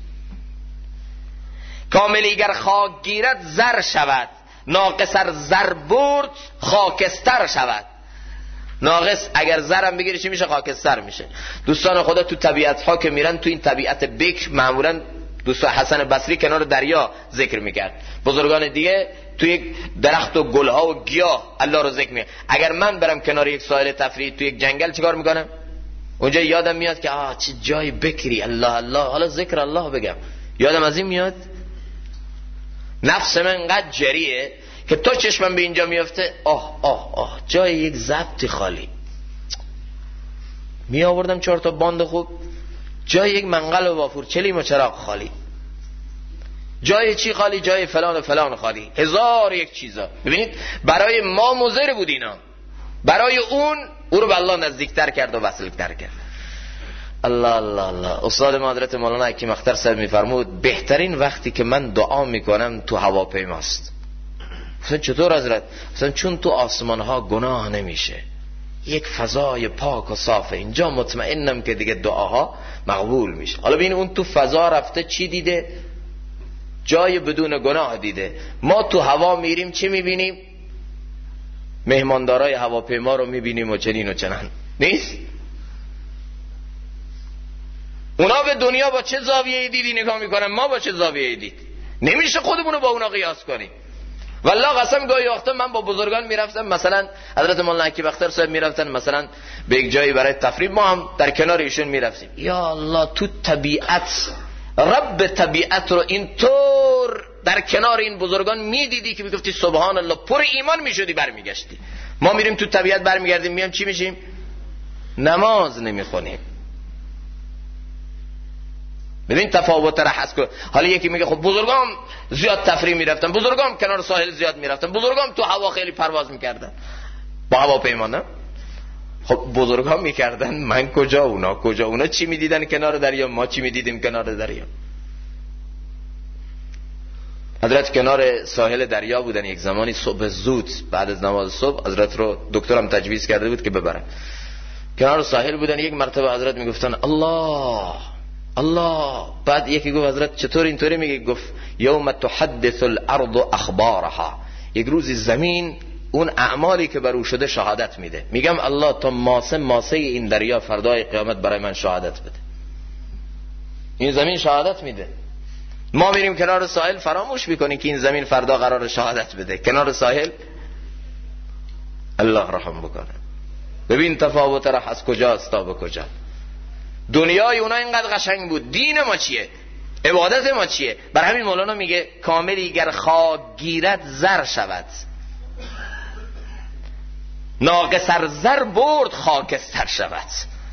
کاملی گر خاک گیرد زر شود، ناقص زر برد خاکستر شود. ناقص اگر زرم بگیره چی میشه؟ خاکستر میشه. دوستان خدا تو طبیعت ها که میرن، تو این طبیعت بکر معمولا دوست حسن بصری کنار دریا ذکر میکرد، بزرگان دیگه تو یک درخت و گلها و گیاه الله رو ذکر میکنن. اگر من برم کنار یک ساحل تفریحی تو یک جنگل چیکار میکنم؟ اونجا یادم میاد که چه جای بکری، الله الله، حالا ذکر الله بگم، یادم از این میاد. نفس من انقدر جریه که تو چشمم به اینجا میفته جای یک ضبطی خالی، می آوردم 4 تا باند خوب، جای یک منقل و وافور چلیم و چراغ خالی، جای چی خالی؟ جای فلان و فلان خالی، 1001 چیزا. ببینید برای ما مضر بود اینا، برای او رو به الله نزدیکتر کرد و وصلتر کرد. الله الله الله. استاد ما حضرت مولانا حکیم اختر صاحب میفرمود بهترین وقتی که من دعا میکنم تو هواپیماست. مثلا چطور حضرت؟ مثلا چون تو آسمان ها گناه نمیشه، یک فضای پاک و صافه، اینجا مطمئنم که دیگه دعاها مقبول میشه. حالا ببین اون تو فضا رفته چی دیده؟ جای بدون گناه دیده. ما تو هوا میریم چی میبینیم؟ مهماندارای هواپیما رو میبینیم و چنین و چنان. نیست؟ اونا به دنیا با چه زاویه دیدی نگاه میکنن، ما با چه زاویه دید؟ نمیشه خودمونو با اونا قیاس کنیم. والله قسم گاهی وقتا من با بزرگان میرفتم، مثلا حضرت مولانا حکیم اختر صاحب میرفتن مثلا به یک جایی برای تفریح، ما هم در کنار ایشون میرفتیم. یا الله، تو طبیعت، رب طبیعت رو اینطور در کنار این بزرگان میدیدی که میگفتی سبحان الله، پر ایمان میشدی برمیگشتی. ما میریم تو طبیعت برمیگردیم میام چی میشیم؟ نماز نمیخونیم. ببین تفاوت را حس کن. حالا یکی میگه خب بزرگام زیاد تفریح میرفتن، بزرگام کنار ساحل زیاد میرفتن، بزرگام تو هوا خیلی پرواز میکردن با هواپیما. نه خب بزرگام میکردن، من کجا، اونا کجا؟ اونا چی میدیدن کنار دریا، ما چی میدیدیم کنار دریا؟ حضرت کنار ساحل دریا بودن یک زمانی، صبح زود بعد از نماز صبح حضرت رو دکترم تجویز کرده بود که ببرن. کنار ساحل بودن، یک مرتبه حضرت میگفتن الله الله. بعد یکی گفت حضرت چطور اینطوری میگه؟ گفت یوم تحدث الارض اخبارها، یک روزی زمین اون اعمالی که بر او شده شهادت میده. میگم الله تا ماسه این دریا فردای قیامت برای من شهادت بده. این زمین شهادت میده. ما میریم کنار ساحل فراموش میکنیم که این زمین فردا قرار شهادت بده. کنار ساحل الله رحم بکنه. ببین تفاوت راه از کجاست تا به کجا. دنیای اونا اینقدر قشنگ بود، دین ما چیه؟ عبادت ما چیه؟ بر همین مولانا میگه کاملی گر خاک گیرد زر شود، ناقص ار زر برد خاکستر شود.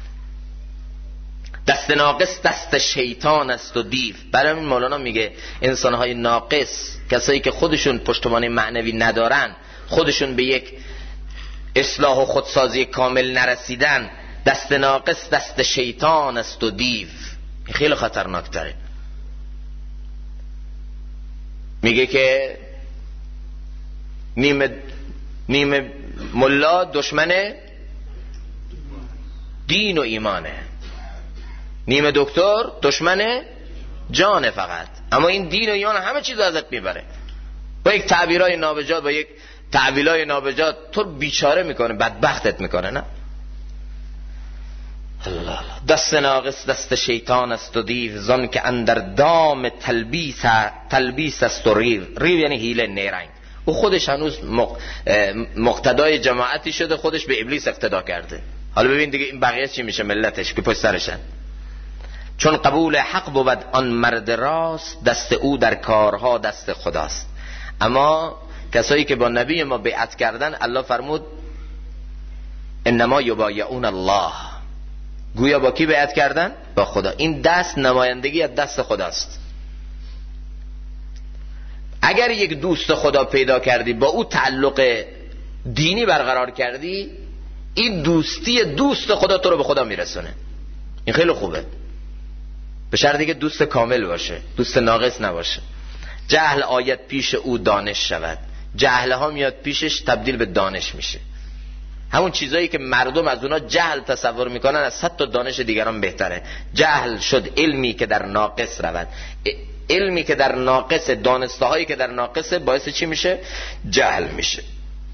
دست ناقص دست شیطان است و دیو. برای همین مولانا میگه انسانهای ناقص، کسایی که خودشون پشتوانه معنوی ندارن، خودشون به یک اصلاح و خودسازی کامل نرسیدن، دست ناقص دست شیطان است و دیو. این خیلی خطرناک تره. میگه که نیمه ملا دشمن دین و ایمانه، نیمه دکتر دشمن جانه فقط. اما این دین و ایمان همه چیز ازت میبره. با یک تعبیرای نابجا، با یک تعویلای نابجا تو بیچاره میکنه، بدبختت میکنه. نه الله. دست ناقص دست شیطان است و دیو، زن که اندر دام تلبیس است و ریو یعنی حیله نیرنگ. او خودش هنوز مقتدای جماعتی شده، خودش به ابلیس اقتدا کرده. حالا ببین دیگه این بقیه چی میشه؟ ملتش که پشت سرشن. چون قبول حق بود آن مرد راست، دست او در کارها دست خداست. اما کسایی که با نبی ما بیعت کردن، الله فرمود انما یبایعون الله، گویا با کی بیعت کردن؟ با خدا. این دست نمایندگی از دست خداست. اگر یک دوست خدا پیدا کردی، با او تعلق دینی برقرار کردی، این دوستی دوست خدا تو رو به خدا میرسونه. این خیلی خوبه، به شرطی که دوست کامل باشه، دوست ناقص نباشه. جهل آید پیش او دانش شود، جهل ها میاد پیشش تبدیل به دانش میشه. همون چیزایی که مردم از اونا جهل تصور میکنن از 100 تا دانش دیگران بهتره. جهل شد علمی که در ناقص رود. علمی که در ناقص، دانسته هایی که در ناقص باعث چی میشه؟ جهل میشه.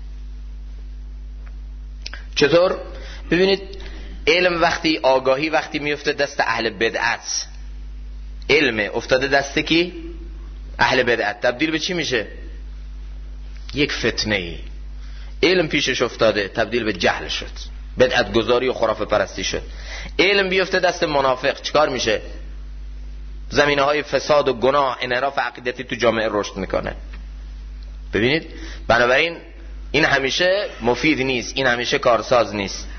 چطور؟ ببینید علم وقتی، آگاهی وقتی میفته دست اهل بدعت، علم افتاده دست کی؟ اهل بدعت، تبدیل به چی میشه؟ یک فتنه ای. علم پیشش افتاده تبدیل به جهل شد، بدعت گذاری و خرافه پرستی شد. علم بیفته دست منافق، چیکار میشه؟ زمینه های فساد و گناه، انحراف عقیدتی تو جامعه رشد میکنه. ببینید بنابراین این همیشه مفید نیست، این همیشه کارساز نیست.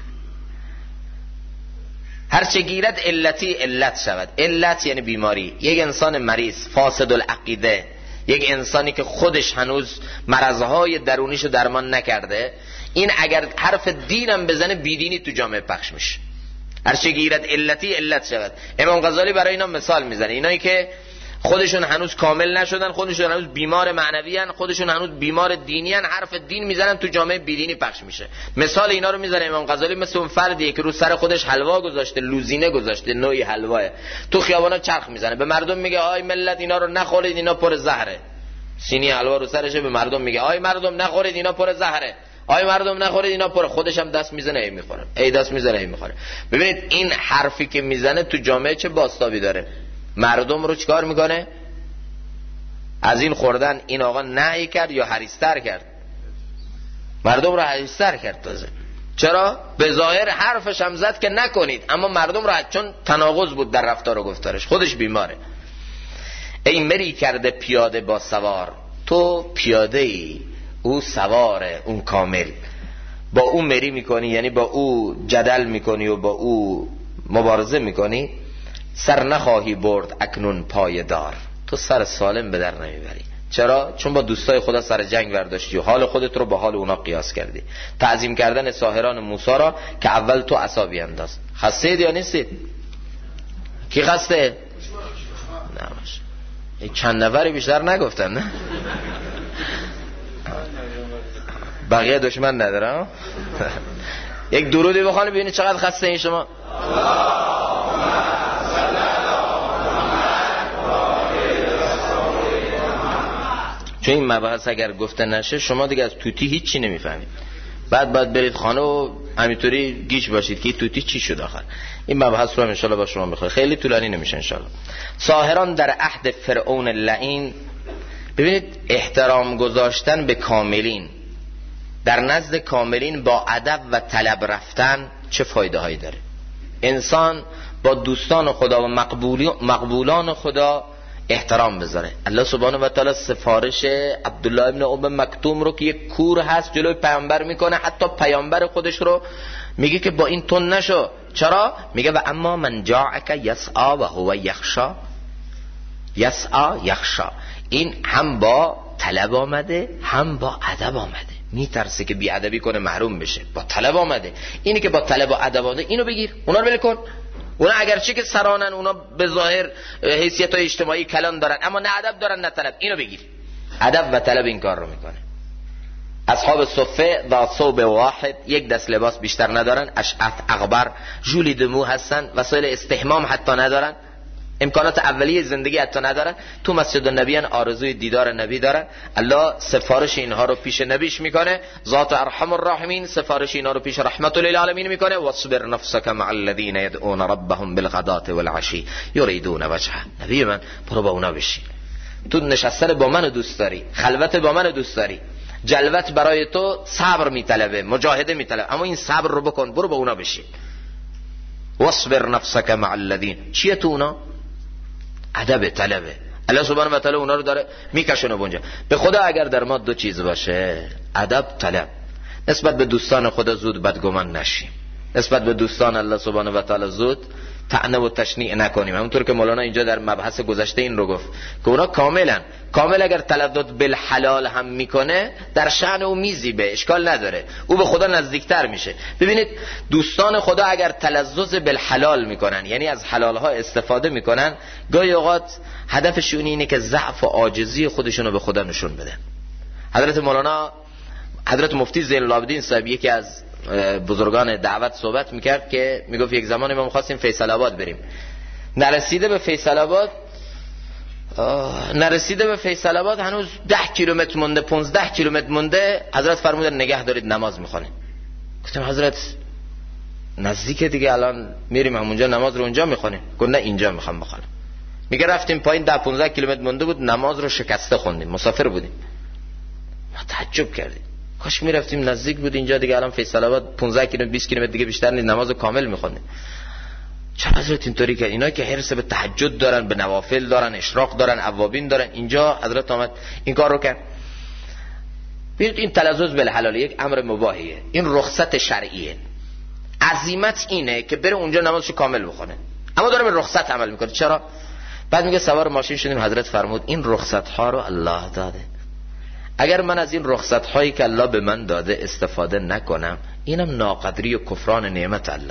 هرچه گیرد علتی علت شود. علت یعنی بیماری. یک انسان مریض فاسد العقیده، یک انسانی که خودش هنوز مرضهای درونیشو درمان نکرده، این اگر حرف دینم بزنه بیدینی تو جامعه پخش میشه. هرچه گیرد علتی علت شود. امام غزالی برای اینا مثال میزنه. اینایی که خودشون هنوز کامل نشدن، خودشون هنوز بیمار معنوی ان، خودشون هنوز بیمار دینی ان، حرف دین میزنن تو جامعه بیدینی پخش میشه. مثال اینا رو میزنه امام غزالی مثل اون فردیه که رو سر خودش حلوا گذاشته، لوزینه گذاشته، نوعی حلواه، تو خیابانا چرخ میزنه، به مردم میگه آی ملت اینا رو نخورید، اینا پر زهره. سینی حلوا رو سرشه، به مردم میگه آی مردم نخورید اینا پر زهره، آی مردم نخورید اینا پر. خودش هم دست میزنه ای میخوره، ای دست میزنه ای میخوره. ببینید این حرفی که میزنه تو جامعه چه بازتابی داره. مردم رو چیکار میکنه؟ از این خوردن این آقا نهی کرد یا حریص‌تر کرد؟ مردم رو حریص‌تر کرد. تازه چرا؟ به ظاهر حرفش هم زد که نکنید، اما مردم رو چون تناقض بود در رفتار و گفتارش، خودش بیماره. ای مری کرده پیاده با سوار، تو پیاده ای او سواره، اون کامل. با او مری میکنی یعنی با او جدل میکنی و با او مبارزه میکنی، سر نخواهی برد اکنون پایدار، تو سر سالم به در نمیبری. چرا؟ چون با دوستای خدا سر جنگ برداشتی و حال خودت رو با حال اونا قیاس کردی. تعظیم کردن ساحران موسی را که اول تو عصا بیانداز. خستید یا نیستید؟ کی خسته؟ نباشه. این چند نفری بیشتر نگفتن نه؟ بقیه دشمن ندارم. یک درودی بخوانید ببینید چقدر خسته این شما. چون این مباحث اگر گفته نشه شما دیگه از توتی هیچی نمیفهمید. بعد برید خانه و همینطوری گیج باشید که توتی چی شد آخر. این مباحث رو ان شاءالله با شما میخوام، خیلی طولانی نمیشه ان شاءالله. ساحران در عهد فرعون لعین. ببینید احترام گذاشتن به کاملین، در نزد کاملین با ادب و طلب رفتن چه فایده هایی داره. انسان با دوستان خدا و مقبولان خدا احترام بذاره. الله سبحانه و تعالی سفارش عبدالله ابن ام مکتوم رو که یک کور هست جلوی پیامبر میکنه، حتی پیامبر خودش رو میگه که با این تون نشو. چرا؟ میگه و اما من جاءک یسعا و هو یخشا. یسعا یخشا، این هم با طلب آمده هم با ادب آمده. میترسه که بی ادبی کنه محروم بشه، با طلب آمده. اینی که با طلب و ادب آمده اینو بگیر، اونا رو ول کن. اونا اگرچه که سرانن، اونا به ظاهر حیثیت های اجتماعی کلان دارن اما نه ادب دارن نه طلب. اینو بگیر. ادب و طلب این کار رو میکنه. اصحاب صفه ذا ثوب واحد، یک دست لباس بیشتر ندارن، اشعث اغبر، ژولی دمو هستن، وسایل استحمام حتی ندارن، امکانات اولیه زندگی حتی ندارن، تو مسجد النبی آرزوی دیدار نبی دارن. الله سفارش اینها رو پیش نبیش میکنه. ذات ارحم الراحمین سفارش اینها رو پیش رحمت للعالمین میکنه. واصبر نفسك مع الذين يدعون ربهم بالغداة والعشي يريدون وجهه. نبی من برو با اونا بشین. تو نشستن با من دوست داری، خلوت با من دوست داری، جلوت برای تو صبر میطلبه، مجاهده میطلبه، اما این صبر رو بکن، برو با اونا بشین. واصبر نفسك مع الذين، چیه تو اونا؟ ادب طلبه. الله سبحانه و تعالی اونا رو داره میکشونه اونجا. به خدا اگر در ما دو چیز باشه، ادب طلب، نسبت به دوستان خدا زود بدگمان نشیم، نسبت به دوستان الله سبحانه و تعالی زود طعنه و تشنیع نکنیم. همونطور که مولانا اینجا در مبحث گذشته این رو گفت که اونا کامل اگر تلذذ بالحلال هم میکنه در شأن او میزیبه، اشکال نداره، او به خدا نزدیکتر میشه. ببینید دوستان خدا اگر تلذذ بالحلال میکنن، یعنی از حلال ها استفاده میکنن، گاهی اوقات هدفشون اینه که ضعف و عاجزی خودشون رو به خدا نشون بدن. حضرت مفتی زین العابدین صاحب یکی از بزرگان دعوت صحبت میکرد که میگفت یک زمانی ما می‌خواستیم فیصل آباد بریم، نرسیده به فیصل آباد هنوز 10 کیلومتر مونده، 15 کیلومتر مونده. حضرت فرمودن نگه دارید نماز میخوانیم. گفتم حضرت نزدیک دیگه، الان میریم همونجا نماز رو اونجا میخوانیم. گفت نه اینجا میخوام بخوانم. میگه رفتیم پایین 10 15 کیلومتر مونده بود، نماز رو شکسته خوندیم، مسافر بودیم. ما تعجب کردیم، کاش میرفتیم نزدیک بود اینجا دیگه، الان فیصل آباد 15 کیلومتر 20 کیلومتر دیگه بیشتر نیست، نماز کامل میخوندیم. چرا حضرت اینطوری کرد؟ اینا که حرص به تهجد دارن، به نوافل دارن، اشراق دارن، اوابین دارن، اینجا حضرت آمد این کار رو کرد. ببینید این تلذذ بالحلال یک امر مباحیه، این رخصت شرعیه. عزیمت اینه که بره اونجا نمازشو کامل بخونه، اما داره به رخصت عمل میکنه. چرا؟ بعد میگه سوار ماشین شدیم، حضرت فرمود این رخصت ها رو الله داده، اگر من از این رخصت هایی که الله به من داده استفاده نکنم، اینم ناقدری و کفران نعمت الله.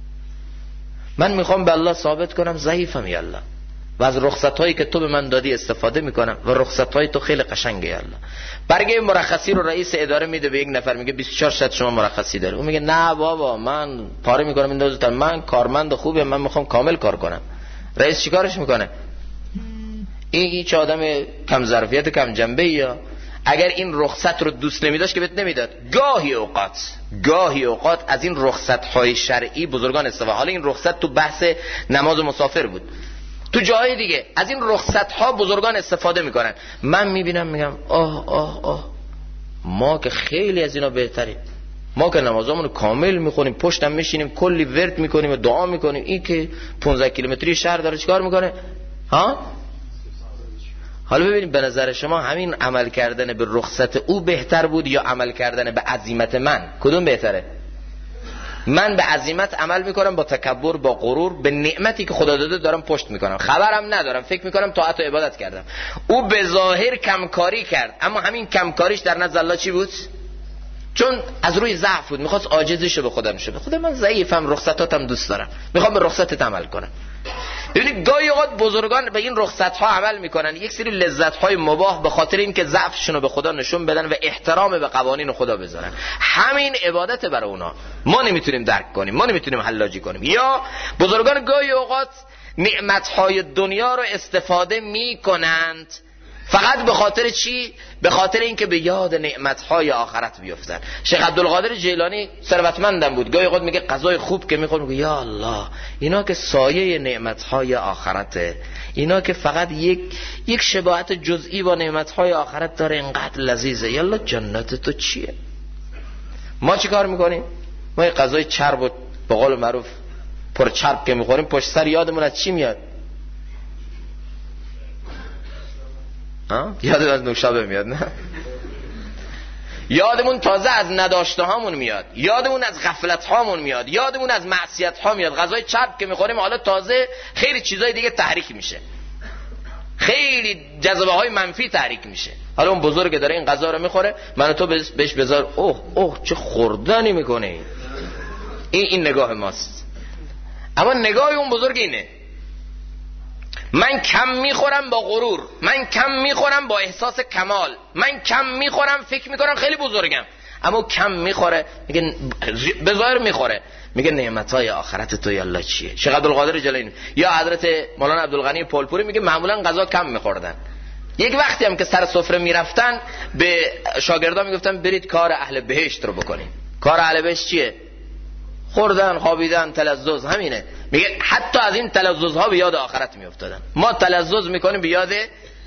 من میخوام به الله ثابت کنم ضعیفم یا الله، و از رخصت هایی که تو به من دادی استفاده میکنم، و رخصت های تو خیلی قشنگه یا الله. برگه مرخصی رو رئیس اداره میده به یک نفر، میگه 24 ساعت شما مرخصی داره. اون میگه نه بابا من پاره میکنم این دوزتر، من کارمند خوبه، من میخوام کامل کار کنم. رئیس چیکارش میکنه؟ این هیچ آدم کم ظرفیت کم جنبه یا اگر این رخصت رو دوست نمیداشت که بهت نمیداد. گاهی اوقات از این رخصت های شرعی بزرگان استفاده. حالا این رخصت تو بحث نماز مسافر بود، تو جاهای دیگه از این رخصت ها بزرگان استفاده میکنن. من میبینم میگم آه ما که خیلی از اینا بهتریم، ما که نمازامونو کامل میخونیم، پشتم میشینیم کلی ورد میکنیم و دعا میکنیم. این که 15 کیلومتری شهر داره چیکار میکنه؟ ها؟ حالا ببینید به نظر شما همین عمل کردن به رخصت او بهتر بود یا عمل کردن به عزیمت من؟ کدوم بهتره؟ من به عزیمت عمل میکنم، با تکبر، با غرور، به نعمتی که خدا داده دارم پشت میکنم، خبرم ندارم، فکر میکنم طاعت و عبادت کردم. او به ظاهر کمکاری کرد، اما همین کمکاریش در نزد الله چی بود؟ چون از روی ضعف بود، میخواست عاجزیشو به خدا نشون بده. خدا من ضعیفم، رخصتاتم دوست دارم، میخوام به رخصتت عمل کنم. ببینید گاهی اوقات بزرگان به این رخصت ها عمل میکنن، یک سری لذت های مباح به خاطر اینکه ضعفشون رو به خدا نشون بدن و احترام به قوانین خدا بذارن. همین عبادت برای اونا. ما نمیتونیم درک کنیم، ما نمیتونیم حلاجی کنیم. یا بزرگان گاهی اوقات نعمت های دنیا رو استفاده میکنند فقط به خاطر چی؟ به خاطر اینکه به یاد نعمت‌های آخرت بیفتن. شیخ عبدالقادر جیلانی ثروتمندم بود، گاهی اوقات میگه غذای خوب که میخوره میگه یا الله اینا که سایه نعمت‌های آخرته، اینا که فقط یک شباهت جزئی با نعمت‌های آخرت داره، اینقدر لذیذه. یالا جنت تو چیه؟ ما چی کار میکنیم؟ ما یه غذای چرب و به قول معروف پر چرب که میخوریم پشت سر یادمون از چی میاد؟ یادمون از نوشابه میاد، نه؟ یادمون تازه از نداشته هامون میاد، یادمون از غفلت هامون میاد، یادمون از معصیت ها میاد. غذای چرب که میخوریم حالا تازه خیلی چیزای دیگه تحریک میشه، خیلی جذبه های منفی تحریک میشه. حالا اون بزرگ داره این غذا رو میخوره، من تو بهش بذار اوه چه خوردنی میکنه. این نگاه ماست. اما نگاه اون بزرگ اینه، من کم میخورم با غرور، من کم میخورم با احساس کمال، من کم میخورم فکر میکنم خیلی بزرگم، اما کم میخوره، میگه به ظاهر میخوره، میگه نعمتهای آخرت تو یالله چیه؟ شیخ عبدالقادر جیلانی یا حضرت مولانا عبدالغنی پولپوری میگه معمولا غذا کم میخوردن. یک وقتی هم که سر سفره میرفتن به شاگردان میگفتن برید کار اهل بهشت رو بکنین. کار اهل بهشت چیه؟ خوردن، خوابیدن، تلذذ، همینه. میگه حتی از این تلذذها به یاد آخرت میافتادن. ما تلذذ میکنیم به یاد،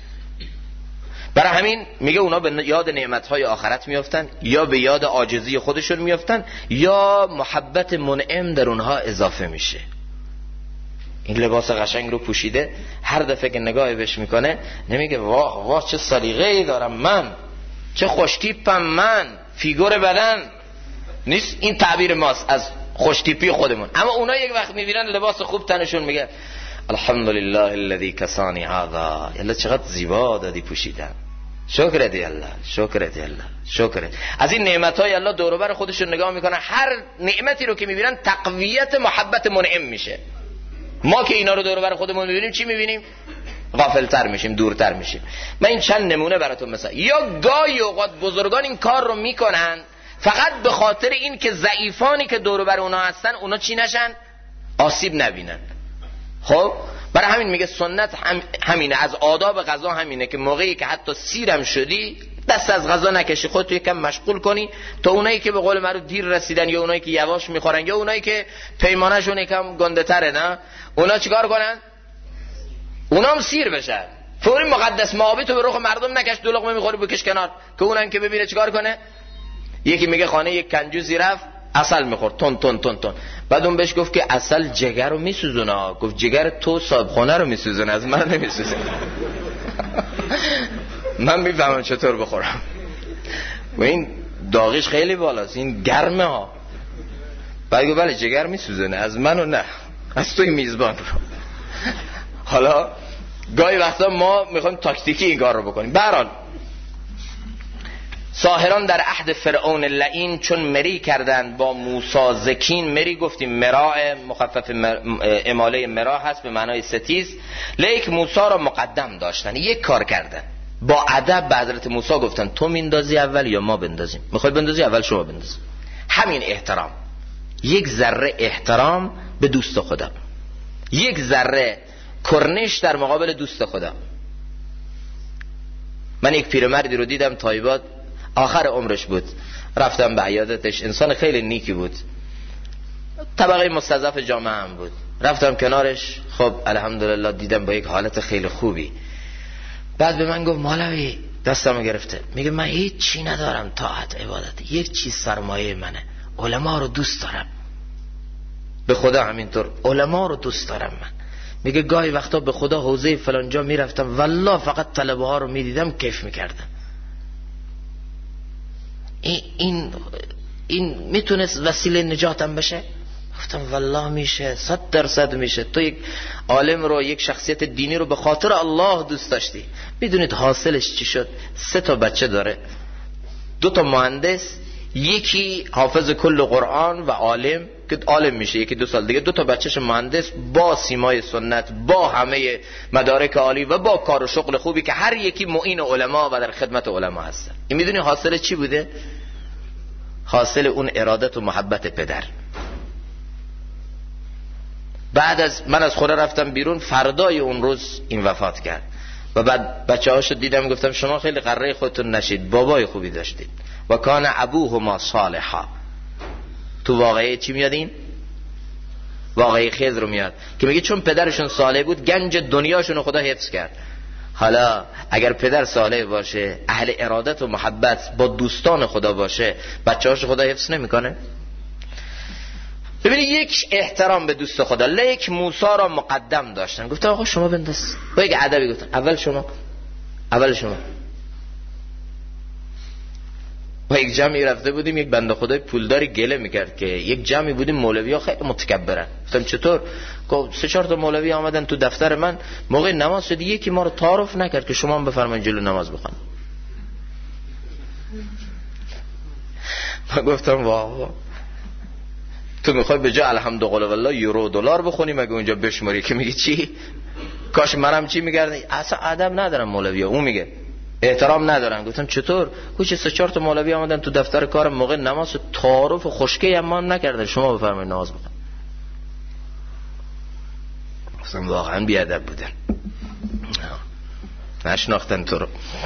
برای همین میگه اونا به یاد نعمتهای آخرت میافتن، یا به یاد عاجزی خودشون میافتن، یا محبت منعم در اونها اضافه میشه. این لباس قشنگ رو پوشیده، هر دفعه که نگاهی بهش میکنه نمیگه واه چه سلیقه‌ای دارم من، چه خوشتیپم من، فیگور بدن نیست. این تعبیر ماست از خوشتیپی خودمون. اما اونا یک وقت میبینن لباس خوب تنشون، میگه الحمدلله الذی کسانی هذا، یالا چقدر زیبا دادی پوشیدن، شکرت الله، شکرت الله، شکرت. از این نعمتهای الله دور و بر خودشون نگاه میکنن، هر نعمتی رو که میبینن تقویت محبت منعم میشه. ما که اینا رو دور و بر خودمون میبینیم چی میبینیم؟ غافلتر میشیم، دورتر میشیم. من این چند نمونه براتون مثلا. یا گاهی اوقات بزرگان این کار رو میکنن فقط به خاطر این که ضعیفانی که دور و بر اونا هستن اونا چی نشن؟ آسیب نبینن. خب برای همین میگه سنت همینه، از آداب غذا همینه که موقعی که حتی سیرم شدی دست از غذا نکشی، خودتو یکم مشغول کنی تا اونایی که به قول معروف دیر رسیدن، یا اونایی که یواش میخورن، یا اونایی که پیمانه‌شون یکم گنده تره، نه اونا چیکار کنن؟ اونا هم سیر بشن. فوری مقدس معابی تو به رخ مردم نکش، دو لقمه میخوری بکش کنار که اونم که ببینه چیکار کنه. یکی میگه خانه یک کنجوسی رفت عسل میخورد تون تون تون تون، بعد اون بهش گفت که عسل جگر رو میسوزونه. گفت جگر تو صاحب خونه رو میسوزونه، از من نمیسوزونه. من میفهمم چطور بخورم. و این داغیش خیلی بالاست، این گرمه ها. بعد گفت بله جگر میسوزونه، از منو نه، از توی میزبان رو. حالا گاهی وقتا ما میخوایم تاکتیکی این کار رو بکنیم. به هر حال ساحران در عهد فرعون لعین چون مری کردن با موسی زکین، مری گفتیم مراء مخفف اماله مرا هست به معنای ستیز، لیک موسی را مقدم داشتن. یک کار کردن، با ادب به حضرت موسی گفتن تو میندازی اول یا ما بندازیم؟ میخوای بندازی اول شما بنداز. همین احترام، یک ذره احترام به دوست خدا، یک ذره کرنش در مقابل دوست خدا. من یک پیرمردی رو دیدم تایبات، آخر عمرش بود، رفتم به عیادتش. انسان خیلی نیکی بود، طبقه مستضعف جامعه هم بود. رفتم کنارش، خب الحمدلله دیدم با یک حالت خیلی خوبی. بعد به من گفت مولوی، دستمو گرفته، میگه من هیچ چی ندارم طاعت عبادت، یک چیز سرمایه منه، علما رو دوست دارم. به خدا همینطور علما رو دوست دارم من. میگه گاهی وقتا به خدا حوزه فلان جا میرفتم والله فقط طلبه ها رو میدیدم کیف میکردم. این میتونست وسیله نجاتم بشه؟ گفتم والله میشه، 100% میشه. تو یک عالم رو، یک شخصیت دینی رو به خاطر الله دوست داشتی. میدونید حاصلش چی شد؟ 3 بچه داره، 2 مهندس، یکی حافظ کل قرآن و عالم که عالم میشه، یکی 2 سال دیگه 2 تا بچهش مهندس با سیمای سنت، با همه مدارک عالی و با کار و شغل خوبی که هر یکی معین علما و در خدمت علما هستن. این میدونی حاصل چی بوده؟ حاصل اون ارادت و محبت پدر. بعد از من از خونه رفتم بیرون، فردای اون روز این وفات کرد و بعد بچه‌هاشو دیدم گفتم شما خیلی قره خودتون نشید، بابای خوبی داشتید. و کان ابوهما صالحا. تو واقعه چی میاد؟ این واقعه خضر رو میاد که میگه چون پدرشون صالح بود گنج دنیاشون خدا حفظ کرد. حالا اگر پدر صالح باشه، اهل ارادت و محبت با دوستان خدا باشه، بچه‌هاش خدا حفظ نمیکنه؟ ببینید یک احترام به دوست خدا. لیک موسی را مقدم داشتن، گفتن آقا شما بنداز. با یک ادبی گفتن اول شما. با یک جمعی رفته بودیم، یک بنده خدای پولداری گله میکرد که یک جمعی بودیم مولوی‌ها خیلی متکبرن. گفتم چطور؟ گفت 3-4 تا مولوی آمدن تو دفتر من، موقع نماز شد یکی ما رو تعارف نکرد که شما هم بفرمایید جلو نماز بخوان. من گفتم واو، تو میخوای به جای الحمدلله یورو و دلار بخونی مگه اونجا بشماری که میگی چی؟ کاش منم چی میگردن. اصلا ادب ندارم مولوی‌ها. اون میگه احترام ندارن. گفتم چطور؟ گوش 3-4 تا مولوی آمدن تو دفتر کارم، موقع نماز تعارف و خشکی اما نکردن، شما بفرمایید نماز بخون. گفتم واقعا بی ادب بودن، نشناختن تو رو.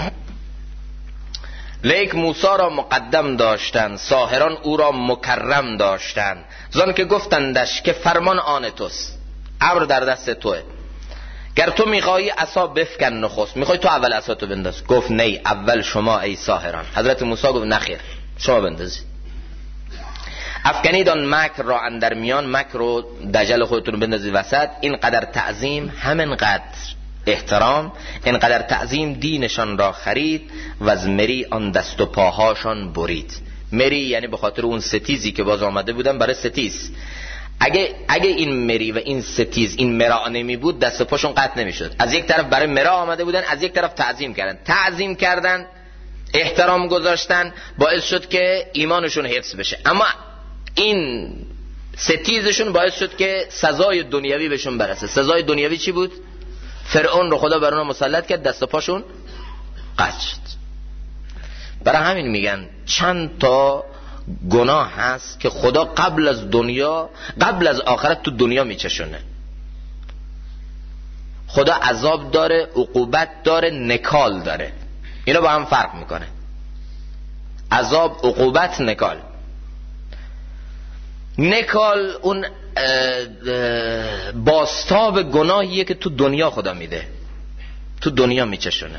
لیک موسی را مقدم داشتن، ساحران او را مکرم داشتن. زان که گفتندش که فرمان آن توست، امر در دست توه. گر تو میخوایی عصا بفکن نخست، میخوای تو اول عصا تو بنداز. گفت نه، اول شما ای ساحران. حضرت موسی گفت نخیر، شما بندازید. افکنید آن مکر را اندر میان، مکر رو دجل خودتون بندازید وسط. اینقدر تعظیم همینقدر احترام، اینقدر تعظیم دینشان را خرید و از مری آن دست و پاهاشان برید. مری یعنی به خاطر اون ستیزی که باز آمده بودن برای ستیز. اگه این مری و این ستیز، این مرا نمی بود، دست و پاشون قطع نمی شد. از یک طرف برای مرا آمده بودن، از یک طرف تعظیم کردن، احترام گذاشتن، باعث شد که ایمانشون حفظ بشه. اما این ستیزشون باعث شد که سزای دنیوی بهشون برسه. سزای دنیوی چی بود؟ فرعون رو خدا بر اونها مسلط کرد، دست و پاشون قطع شد. برای همین میگن چند تا گناه هست که خدا قبل از آخرت تو دنیا میچشونه. خدا عذاب داره، عقوبت داره، نکال داره. اینا با هم فرق میکنه. عذاب، عقوبت، نکال. نکال اون بازتاب گناهیه که تو دنیا خدا میده، تو دنیا میچشونه.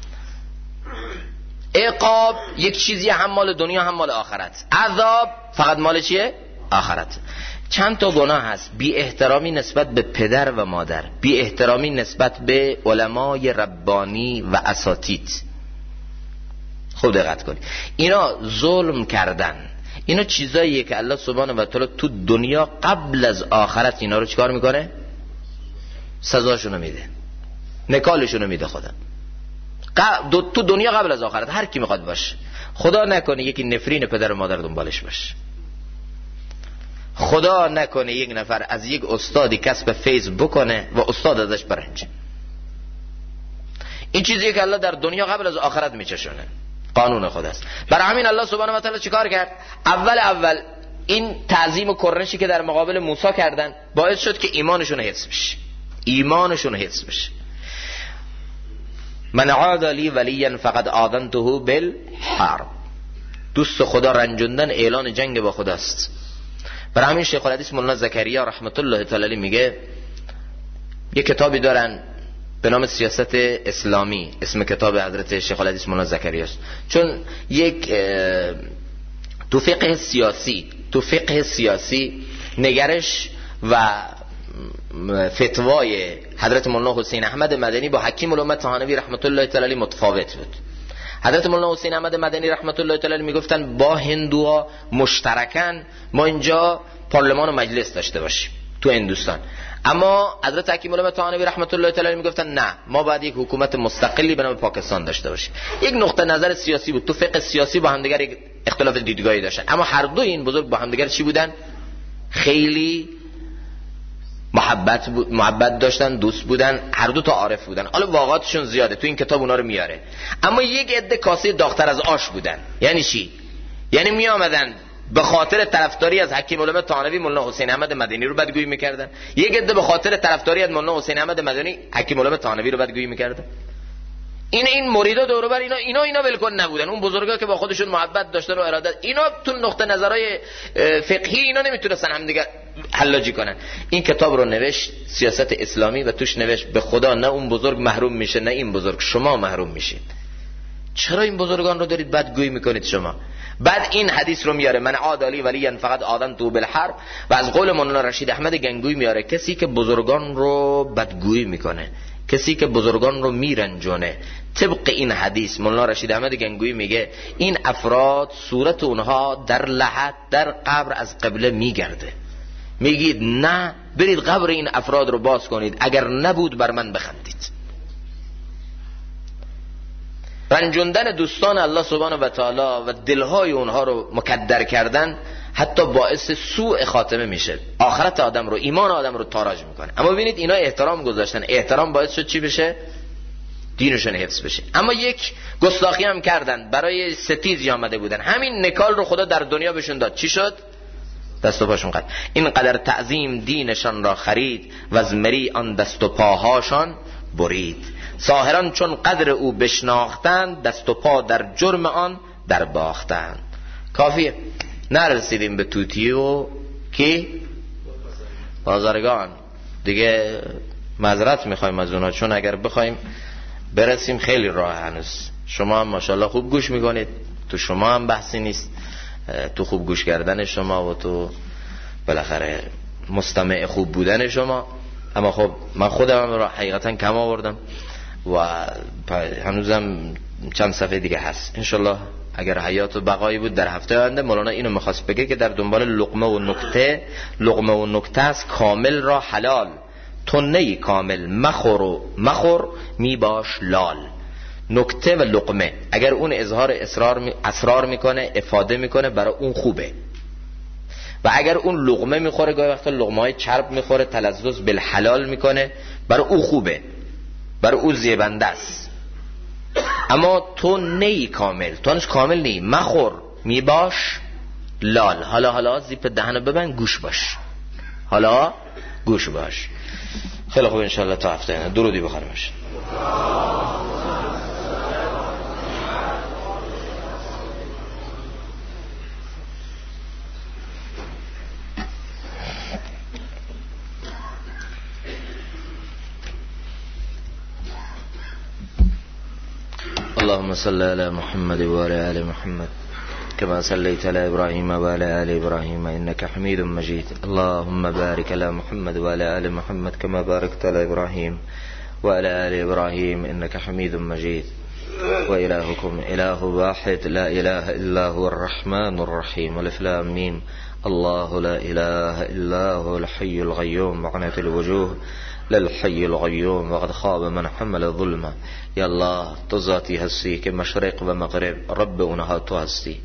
عقاب یک چیزی هم مال دنیا هم مال آخرت. عذاب فقط مال چیه؟ آخرت. چند تا گناه هست: بی احترامی نسبت به پدر و مادر، بی احترامی نسبت به علمای ربانی و اساتید. خوب دقت کنید، اینا ظلم کردن. اینا چیزاییه که الله سبحانه و تعالی تو دنیا قبل از آخرت اینا رو چیکار میکنه؟ سزاشونو میده، نکالشونو میده خدا. تو دنیا قبل از آخرت هر کی میخواد باشه. خدا نکنه یکی نفرین پدر و مادر دنبالش باشه. خدا نکنه یک نفر از یک استادی کسب فیض بکنه و استاد ازش برنجه. این چیزیه که الله در دنیا قبل از آخرت میچشونه. قانون خداست. برای همین الله سبحانه و تعالی چیکار کرد؟ اول این تعظیم و کرنشی که در مقابل موسی کردن باعث شد که ایمانشون حفظ بشه. من عاد لی ولیا فقد آذنته بالحرب. دوست خدا رنجوندن اعلان جنگ با خداست. برای همین شیخ الحدیث مولانا زکریا رحمت الله تعالی میگه، یه کتابی دارن به نام سیاست اسلامی، اسم کتاب حضرت شیخ الحدیث مولانا زکریا است. چون یک تو فقه سیاسی نگرش و فتوای حضرت مولانا حسین احمد مدنی با حکیم الامت طحاوی رحمت الله تعالی حضرت بود. حضرت مولانا حسین احمد مدنی رحمت الله تعالی میگفتن با هندوها مشترکاً ما اینجا پارلمان و مجلس داشته باشیم تو هندوستان، اما حضرت حکیم الامت طحاوی رحمت الله تعالی میگفتن نه، ما باید یک حکومت مستقلی به نام پاکستان داشته باشیم. یک نقطه نظر سیاسی بود. تو فقه سیاسی با هم دیگر اختلاف دیدگاهی داشتن، اما هر دو این بزرگ با هم دیگر چی بودن؟ خیلی محبت داشتن، دوست بودن، هر دو تا عارف بودن. حالا واقعاتشون زیاده، تو این کتاب اونا رو میاره. اما یک عده کاسه داغ‌تر از آش بودن. یعنی چی؟ یعنی می آمدن به خاطر طرفداری از حکیم علامه طحاوی مولانا حسین احمد مدنی رو بدگویی میکردن، یک عده به خاطر طرفداری از مولانا حسین احمد مدنی حکیم علامه طحاوی رو بدگویی میکردن. این مریدا دور بر اینا ولکن نبودن. اون بزرگا که با خودشون محبت داشتن و ارادت، اینا تو نقطه نظرهای فقهی اینا نمیتونستن هم دیگه حلاجی کنن. این کتاب رو نوشت سیاست اسلامی و توش نوشت به خدا نه اون بزرگ محروم میشه نه این بزرگ، شما محروم میشید. چرا این بزرگان رو دارید بدگویی میکنید شما؟ بعد این حدیث رو میاره من عادلی ولی فقط آدم تو بالحرب، و از قول مولانا رشید احمد گنگوی میاره کسی که بزرگان رو بدگویی میکنه، کسی که بزرگان رو میرنجونه، طبق این حدیث مولانا رشید احمد گنگوی میگه این افراد صورت اونها در لحد در قبر از قبله میگرده. میگید نه، برید قبر این افراد رو باز کنید، اگر نبود بر من بخندید. رنجوندن دوستان الله سبحانه و تعالی و دلهای اونها رو مکدر کردن حتی باعث سوء خاتمه میشه، آخرت آدم رو، ایمان آدم رو تاراج میکنه. اما ببینید اینا احترام گذاشتن، احترام باعث شد چی بشه؟ دینشون حفظ بشه. اما یک گستاخی هم کردن، برای ستیزی آمده بودن، همین نکال رو خدا در دنیا بهشون داد. چی شد؟ دست و پاشون قد. اینقدر تعظیم دینشان را خرید و از مری آن دست و پاهاشان برید. ساحران چون قدر او بشناختند دست و پا در جرم آن در باختند. کافیه، نرسیدیم به توتی و کی بازرگان دیگه. معذرت میخوایم از اونا، چون اگر بخوایم برسیم خیلی راه هنوز. شما هم ماشاءالله خوب گوش میکنید، تو شما هم بحثی نیست، تو خوب گوش کردن شما و تو بالاخره مستمع خوب بودن شما. اما خب من خودم را حقیقتا کم آوردم و هنوزم چند صفحه دیگه هست. انشالله اگر حیات و بقایی بود در هفته آینده مولانا اینو میخواست بگه که در دنبال لقمه و نکته است. کامل را حلال تو نی کامل مخور می باش لال. نکته و لقمه اگر اون اظهار اسرار میکنه، افاده میکنه، برای اون خوبه. و اگر اون لقمه میخوره، گاهی وقتا لقمه های چرب میخوره، تلذذ بالحلال میکنه، برای او خوبه، برای او زیبنده است. اما تو نی کامل، تو هنوز کامل نی، مخور می باش لال. حالا زیپ دهنو ببند، گوش باش، حالا گوش باش. خیلی خوب، انشالله تا هفته دیگه درودی بخوانیمش. اللهم صل على محمد وعلى آل محمد كما صليت على إبراهيم وعلى آل إبراهيم إنك حميد مجيد. اللهم بارك على محمد وعلى آل محمد كما باركت على إبراهيم وعلى آل إبراهيم إنك حميد مجيد. وإلهكم إله واحد لا إله إلا هو الرحمن الرحيم. ألف لام ميم. الله لا إله إلا هو الحي القيوم وعنت الوجوه للحی القیوم وقد خواب من حمل ظلمه. یا الله تو ذاتی هستی که مشرق و مغرب رب اونها تو هستی،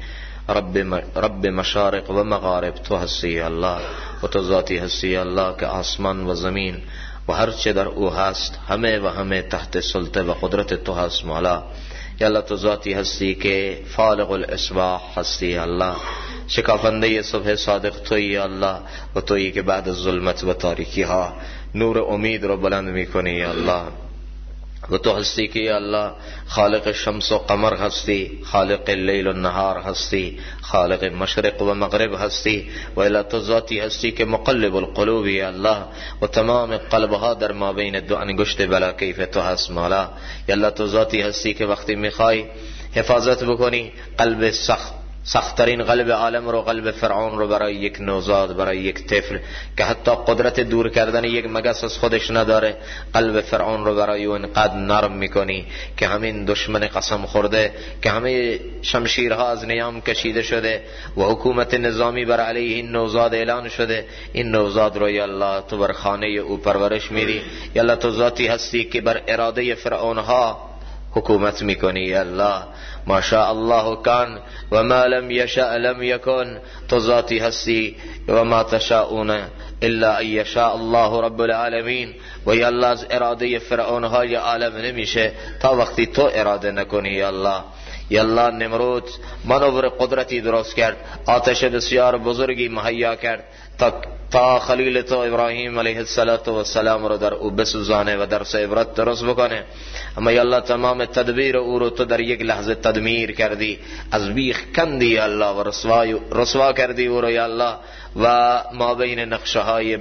رب مشارق و مغارب تو هستی یا الله. و تو ذاتی هستی یا الله که آسمان و زمین و هر چه در او هست همه و همه تحت سلطه و قدرت تو هست مولا. یا الله تو ذاتی هستی که فالق الاصباح هستی یا الله، شکافنده صبح صادق تویی یا الله، و تویی که بعد از ظلمت و تاریکی ها نور امید رو بلند میکنی یا الله. و تو هستی که یا الله خالق شمس و قمر هستی، خالق لیل و نهار هستی، خالق مشرق و مغرب هستی. و الا تو ذاتی هستی که مقلب القلوب یا الله، و تمام قلبها در ما بین دو انگشت بلا کیف تو هست مولا. یا الله تو ذاتی هستی که وقتی میخوای حفاظت بکنی قلب سختترین قلب عالم رو، قلب فرعون رو، برای یک نوزاد، برای یک طفل که حتی قدرت دور کردن یک مگس از خودش نداره، قلب فرعون رو برای اون قد نرم میکنی که همین دشمن قسم خورده که همه شمشیرها از نیام کشیده شده و حکومت نظامی بر علیه این نوزاد اعلان شده، این نوزاد رو یا الله تو بر خانه او پرورش میدی. یا الله تو ذاتی هستی که بر اراده فرعونها حکومت میکنی یا الله. ما شاء الله کان و ما لم یشاء لم یکن. تو ذاتی هستی و ما تشاءون الا ان یشاء الله رب العالمین. و یا الله از اراده فرعون های عالم نمیشه تا وقتی تو اراده نکنی یا الله. یا الله نمرود منور قدرتی درست کرد، آتش بسیار بزرگی مهیا کرد تا خلیل تو ابراهیم علیه السلام رو در او بسوزانه و درس عبرت درست بکنه. اما یا الله تمام تدبیر او رو تو در یک لحظه تدمیر کردی، از بیخ کندی یا الله و رسوا کردی او رو یا الله. و ما بین نقشه های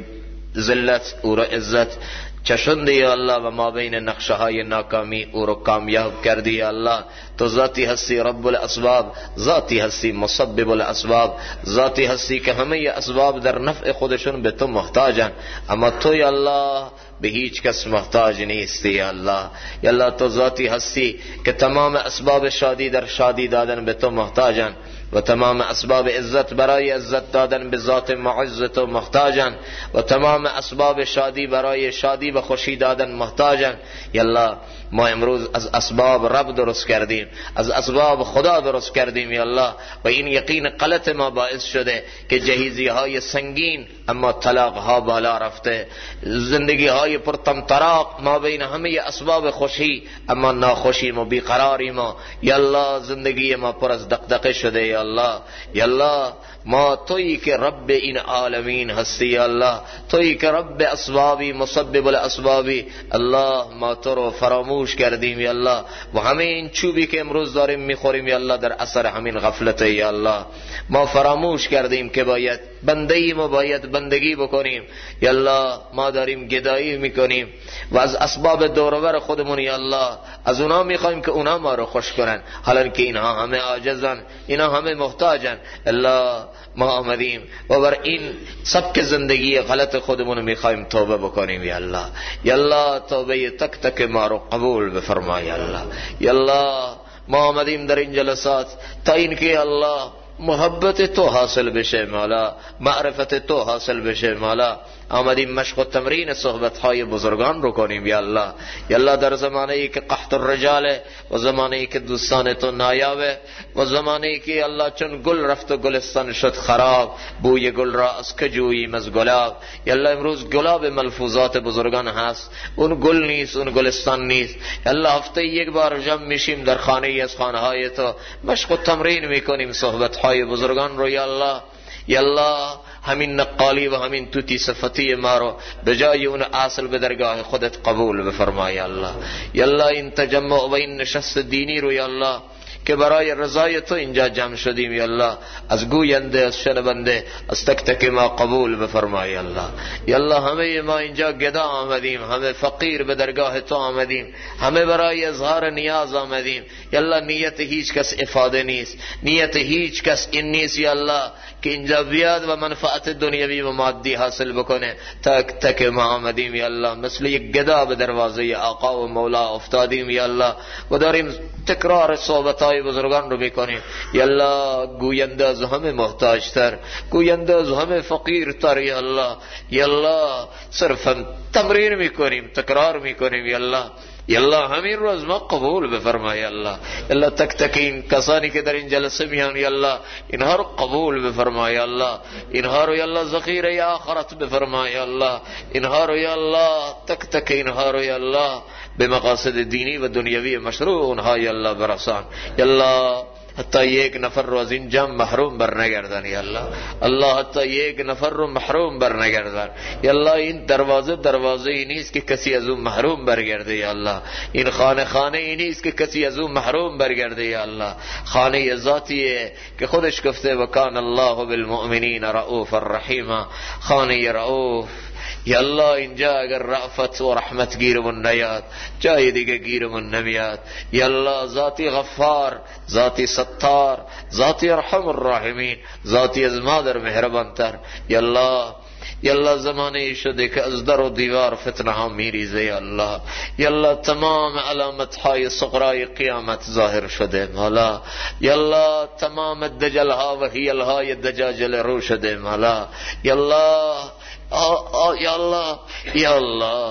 ذلت او رو عزت چشندی یا الله و ما بین نقشه های ناکامی او رو کامیاب کردی یا الله. تو ذاتی هستی رب الاسباب، ذاتی هستی مسبب الاسباب، ذاتی هستی که همه اسباب در نفع خودشون به تو محتاجن، اما تو یا الله به هیچ کس محتاج نیستی یا الله. یا الله تو ذاتی هستی که تمام اسباب شادی در شادی دادن به تو محتاجن و تمام اسباب عزت برای عزت دادن به ذات معز تو محتاجن و تمام اسباب شادی برای شادی و خوشی دادن محتاجن. یا الله ما امروز از اسباب رب درست کردیم، از اسباب خدا درست کردیم یا الله. و این یقین غلط ما باعث شده که جهیزی های سنگین اما طلاق ها بالا رفته، زندگی های پرطمطراق ما بین همه اسباب خوشی اما ناخوشی و بیقراری ما یا الله. زندگی ما پر از دغدغه شده یا الله. یا الله ما تویی که رب این عالمین هستی یا الله، تویی که رب اسبابی مسبب الاسبابی. الله ما تو رو فراموش کردیم یا الله و همه این چوبی که امروز داریم میخوریم یا الله در اثر همین غفلت یا الله. ما فراموش کردیم که باید بنده ایم و باید بندگی بکنیم یا الله. ما داریم گدایی میکنیم و از اسباب دورور خودمون یا الله از اونا میخوایم که اونا ما رو خوش کنن، حالا که اینها همه عاجزن، اینا همه محتاجن. الله ما آمدیم و بر این سبک زندگی غلط خودمون میخوایم توبه بکنیم یا الله. یا الله توبه تک تک ما رو قبول بفرما یا الله. یا الله ما آمدیم در این جلسات تا این که الله محبت تو حاصل بشه مولا، معرفت تو حاصل بشه مولا. آمدیم مشق و تمرین صحبت های بزرگان رو کنیم یا الله. یا الله در زمانه ای که قحط الرجال و زمانه ای که دوستان تو نایابه و زمانه ای که الله چون گل رفت و گلستان شد خراب، بوی گل را از کجوییم از گلاب. یا الله امروز گلاب ملفوظات بزرگان هست، اون گل نیست، اون گلستان نیست. یا الله هفته یک بار جمع میشیم در خانه ای از خانه های تو، مشق و تمرین میکنیم صحبت های بزرگان رو یا الله. یا الله همین نقالی و همین توتی صفتی ما رو به جای اون اصل به درگاه خودت قبول بفرما یا الله. یا الله این تجمع و این نشست دینی رو یا الله که برای رضای تو اینجا جمع شدیم یا الله، از گوینده از شنونده از تک تک ما قبول بفرما یا الله. یا الله همه ما اینجا گدا آمدیم، همه فقیر به درگاه تو آمدیم، همه برای اظهار نیاز آمدیم یا الله. نیت هیچ کس افاده نیست، نیت هیچ کس این نیست یا الله که اینجا بیاد و منفعت دنیوی و مادی حاصل بکنه. تک تک ما آمدیم یا الله مثل یک گدا به دروازه آقا و مولا افتادیم یا الله و داریم تکرار صحبت‌های بزرگان رو میکنیم یا الله. گوینده از همه محتاجتر، گوینده از همه فقیرتر یا الله. یا الله صرفا تمرین میکنیم، تکرار میکنیم یا الله. یا الله همین رو از ما قبول بفرما یا الله. یا الله تک تک این کسانی که در این جلسه میان یا الله اینها رو قبول بفرما یا الله. اینها رو یا الله ذخیره آخرت بفرما یا الله. اینها رو یا الله تک تک اینها رو یا الله به مقاصد دینی و دنیوی مشروع اونها یا الله برسان یا الله. حتی یک نفر رو از این جمع محروم بر نگردن یا الله. الله حتی یک نفر رو محروم بر نگردن یا الله. این دروازه ای نیست که کسی از اون محروم برگرده یا الله. این خانه ای نیست که کسی از اون محروم برگرده یا الله. خانه ذاتیه که خودش گفته و کان الله بالمؤمنین رؤوف الرحیم. خانه رؤوف یا الله. اینجا اگر رأفت و رحمت گیرمون نیاد جای دیگه گیرمون نمیاد یا الله. ذاتی غفار، ذاتی ستار، ذاتی ارحم الراحمین، ذاتی از مادر مهربانتر یا الله. یا الله زمانه شده که از در و دیوار فتنه ها میریزه یا الله. یا الله تمام علامت های صغرای قیامت ظاهر شده مولا. یا الله تمام دجل ها و حیل های دجاجل رو شده مولا. یا الله یا الله یا الله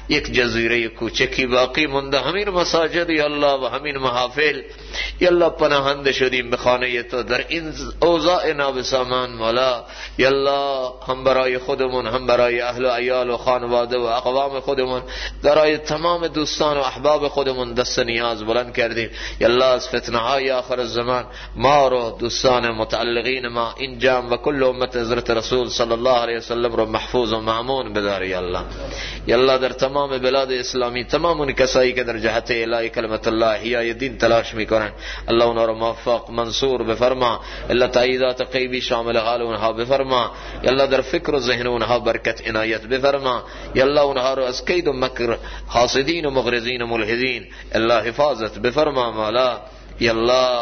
یک جزیره کوچکی باقی مونده، همین مساجد یا الله و همین محافل یا الله پناهنده شدیم به خانه تو در این اوضاع نابسامان مولا. یا الله هم برای خودمون، هم برای اهل و عیال و خانواده و اقوام خودمون، برای تمام دوستان و احباب خودمون دست نیاز بلند کردیم. یا الله از فتنه های آخر الزمان ما رو، دوستان متعلقین ما، این جمع و کل امت حضرت رسول صلی الله علیه وسلم رو محفوظ و مأمون بدار یا الله. یا الله در تمام بلاد اسلامی تمام اون کسایی که در جهت اعلاء کلمت الله احیای دین تلاش میکنن، الله اونا رو موفق منصور بفرما. الله تاییدات غیبی شامل حال اونها بفرما. یا الله در فکر و ذهن اونها برکت عنایت بفرما. یا الله اونها رو از کید و مکر حاسدین و مغرضین و ملحدین الله حفاظت بفرما مولا. یا الله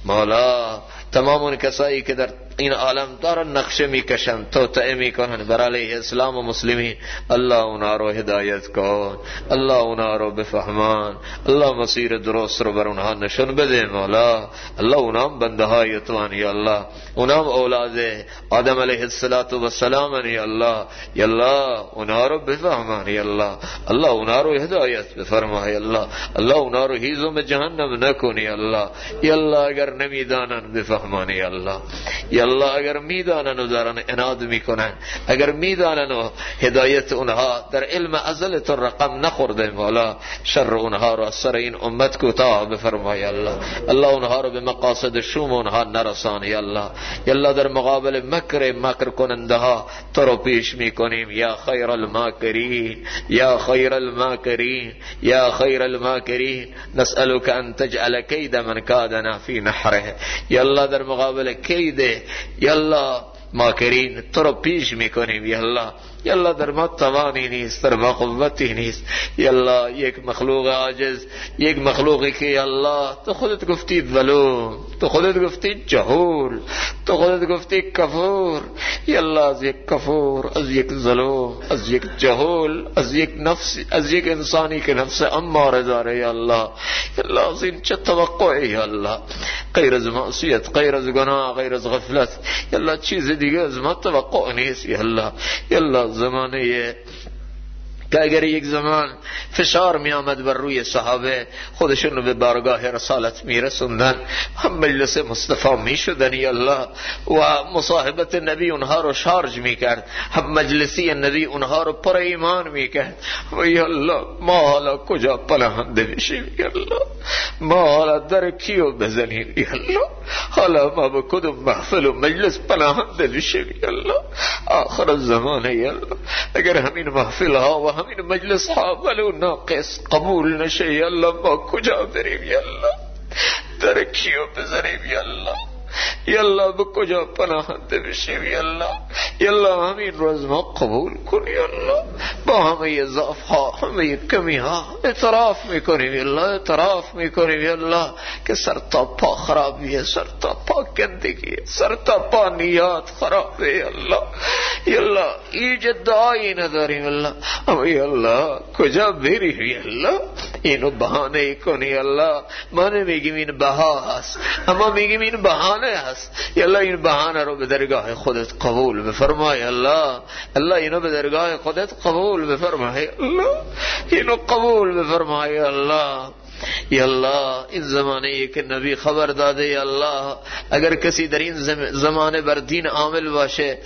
مولا تمام اون کسایی که در این عالم دارن نقشه میکشن، توطئه میکنن بر علیه اسلام و مسلمین، الله اونا رو هدایت کن، الله اونا رو بفهمان، الله مسیر درست رو بر اونها نشون بده مولا. الله اونا هم بنده های تو ان یا الله، اونا هم اولاد آدم علیه السلام ان یا الله. یا الله اونا رو بفهمان یا الله، الله اونا رو هدایت بفرما یا الله، الله اونا رو هیزم جهنم نکن یا الله. یا الله اگر نمیدانن بفهمان یا الله. یا الله اگر میدانن و دارن عناد میکنن، اگر میدانن و هدایت اونها در علم ازل تو رقم نخورده مولا، شر اونها رو از سر این امت کوتاه بفرمای الله. الله اونها رو به مقاصد شوم اونها نرسان یا الله. یا الله در مقابل مکر کننده ها تو رو پیش میکنیم، یا خیر الماکرین، یا خیر الماکرین، یا خیر الماکرین، نسألك ان تجعل کید من کادنا فی نحره. یا الله در مقابل کید یا الله ماکرین تو رو پیش میکنیم یا الله. یا الله در ما توانی نیست، در ما قوتی نیست یا الله. یک مخلوق عاجز، یک مخلوقی که یا الله تو خودت گفتی ظلوم، تو خودت گفتی جهول، تو خودت گفتی کفور یا الله. از یک کفور، از یک ظلوم، از یک جهول، از یک نفس، از یک انسانی که نفس اماره داره یا الله. یا الله از این چه توقعی یا الله؟ غیر از معصیت، غیر از گناه، غیر از غفلت یا الله چیز دیگه از ما توقع نیست یا الله. یا الله زمانه که اگر یک زمان فشار می آمد بر روی صحابه، خودشون رو به بارگاه رسالت می رسوندن، هم مجلس مصطفی می شدن یا الله، و مصاحبت نبی اونها رو شارژ می کرد، هم مجلسی نبی اونها رو پر ایمان می کرد. و یا الله ما حالا کجا پناهنده بشیم یا الله؟ ما حالا در کیو بزنیم یا الله؟ حالا ما به کدوم محفل و مجلس پناهنده بشیم یا الله؟ آخر الزمان یا الله اگر همین محفل ها و همین مجلس ها ولو ناقص قبول نشه یا الله، ما کجا بریم یا الله؟ در کیو بزنیم یا الله؟ یا الله به کجا پناهنده بشیم یا الله؟ یا الله همین روز ما قبول کن یا الله. با همه ضعف ها، همه کمی ها اعتراف میکنیم یا الله، اعتراف میکنیم یا الله که سر تا پا خرابیه، سر تا پا گندگیه، سر تا پا نیات خرابه یا الله. یا الله هیچ دعایی نداریم یا الله، اما یا الله کجا بریم یا الله؟ اینو بهانه کنی یا الله. ما نمیگیم این بها هست، اما میگیم این بهانه هست یا الله. این بهانه رو به درگاه خودت قبول بفرمای الله. الله اینو به درگاه خودت قبول بفرمای الله، اینو قبول بفرمای الله. یا الله این زمانه ای که نبی خبر داده یا الله، اگر کسی در این زمانه بر دین عامل باشه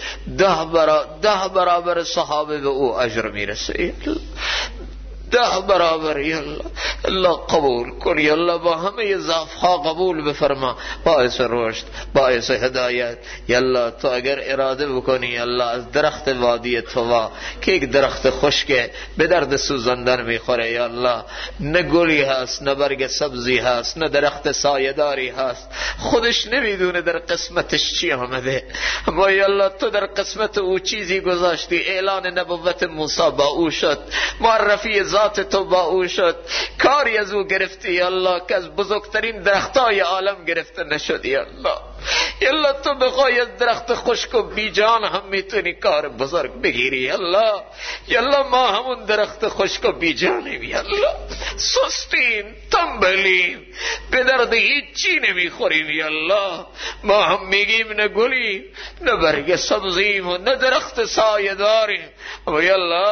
10 برابر صحابه به او اجر میرسه، 10 برابر یا الله. الله قبول کن یا الله، با همه ضعف ها قبول بفرما، باعث رشد، باعث هدایت یا الله. تو اگر اراده بکنی یا الله از درخت وادی طوا که یک درخت خشکه به درد سوزاندن میخوره یا الله، نه گلی هست، نه برگ سبزی هست، نه درخت سایه‌داری هست، خودش نمیدونه در قسمتش چی آمده، اما یا الله تو در قسمت او چیزی گذاشتی. اعلان نبوت موسی با او شد، معرفی ذات تو با او شد، کاری از او گرفتی یا الله که از بزرگترین درختای عالم گرفته نشد یا الله. یا الله تو بخوای از درخت خشک و بیجان هم میتونی کار بزرگ بگیری یا الله. یا الله ما همون درخت خشک و بیجانیم یا الله، سستیم، تنبلیم، به درد هیچی نمیخوریم یا الله. ما هم میگیم نه گلیم، نه برگ سبزیم و نه درخت سایه داریم، اما یا الله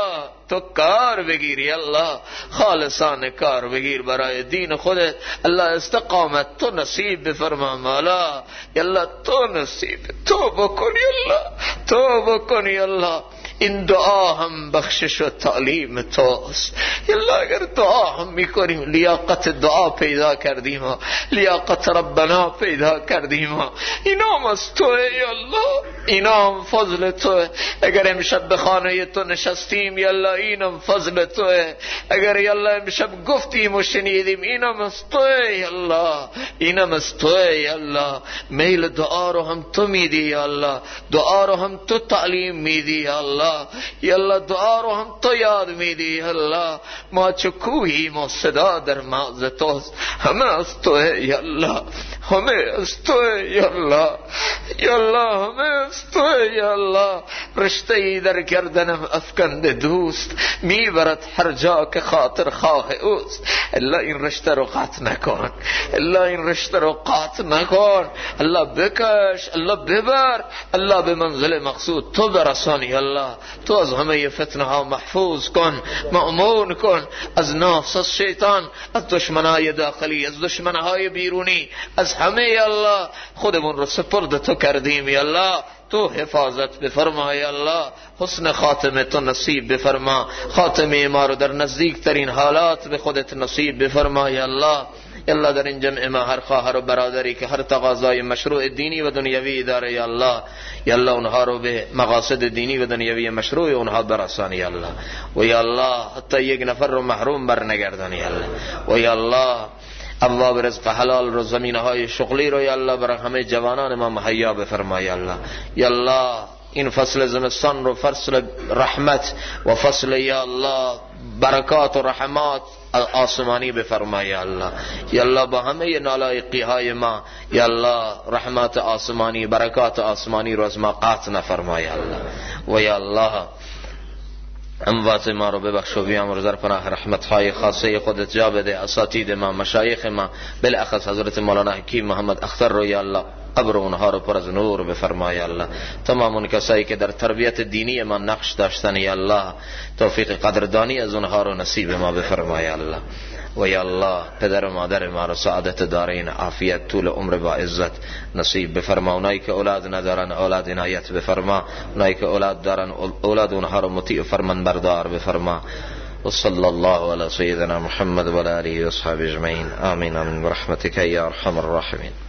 تو کار بگیر یا الله، خالصانه کار بگیر برای دین خودت. الله استقامت تو نصیب بفرما مولا، یا الله تو نصیب تو بکن یا الله، تو بکن یا الله. این دعا هم بخشش و تعلیم توست یا الله. اگر دعا هم میکنیم لیاقت دعا پیدا کردیم، لیاقت ربنا پیدا کردیم، اینام از توه یا الله، اینام فضل توه. اگر امشب به خانه تو نشستیم یا الله اینم فضل توه. اگر یا الله امشب گفتیم و شنیدیم اینم از توه یا الله، اینم از توه یا الله. میل دعا رو هم تو میدی یا الله، دعا رو هم تو تعلیم میدی یا الله، یا الله دعا رو هم تو یاد میدی یا الله. ما چکوهیم و صدا در مغز توست، همه از توه یا الله، همه از توه یا الله، یا الله همه از توه یا الله. رشته ای در گردنم افکند دوست، میبرد هر جا که خاطر خواه اوست. الله این رشته رو قطع نکن، الله این رشته رو قطع نکن. الله بکش، الله ببر، الله به منزل مقصود تو برسانی. الله تو از همه فتنه ها محفوظ کن، مأمون کن، از نفس، از شیطان، از دشمنای داخلی، از دشمنهای بیرونی، از همه. الله خودمون رو سپرد تو کردیم یا الله، تو حفاظت بفرما یا الله. حسن خاتمه تو نصیب بفرما، خاتمه ما رو در نزدیک ترین حالات به خودت نصیب بفرما یا الله. یا الله در این جمع ما هر خواهر و برادری که هر تقاضای مشروع دینی و دنیوی داره یا الله، یا الله اونها رو به مقاصد دینی و دنیوی مشروع اونها برسانی یا الله. و یا الله حتی یک نفر رو محروم بر نگردانی یا الله. و یا الله ابواب رزق حلال رو، زمینهای شغلی رو یا الله برای همه جوانان ما مهیا بفرما یا الله. یا الله این فصل زمستان رو فصل رحمت و فصل یا الله برکات و رحمات آسمانی بفرما یا الله. یا الله با همه نالایقی های ما یا الله رحمت آسمانی، برکات آسمانی رو از ما قطع نفرما یا الله. و یا الله اموات ما رو ببخش و بیامرز در پناه رحمتهای خاصه خودت جا بده. اساتید ما، مشایخ ما، بالاخص حضرت مولانا حکیم محمد اختر رو یا الله قبر اونها رو پر از نور بفرما یا الله. تمام اون کسایی که در تربیت دینی ما نقش داشتن یا الله توفیق قدردانی از اونها رو نصیب ما بفرما یا الله. و یا الله پدر و مادر ما رو سعادت دارین، عافیت، طول عمر با عزت نصیب بفرما. اونایی که اولاد ندارن اولاد عنایت بفرما، اونایی که اولاد دارن اولاد اونها رو مطیع و فرمان بردار بفرما. و صلی الله علی سیدنا محمد و علی آله و اصحابه اجمعین. آمین آمین برحمتک یا ارحم الراحمین.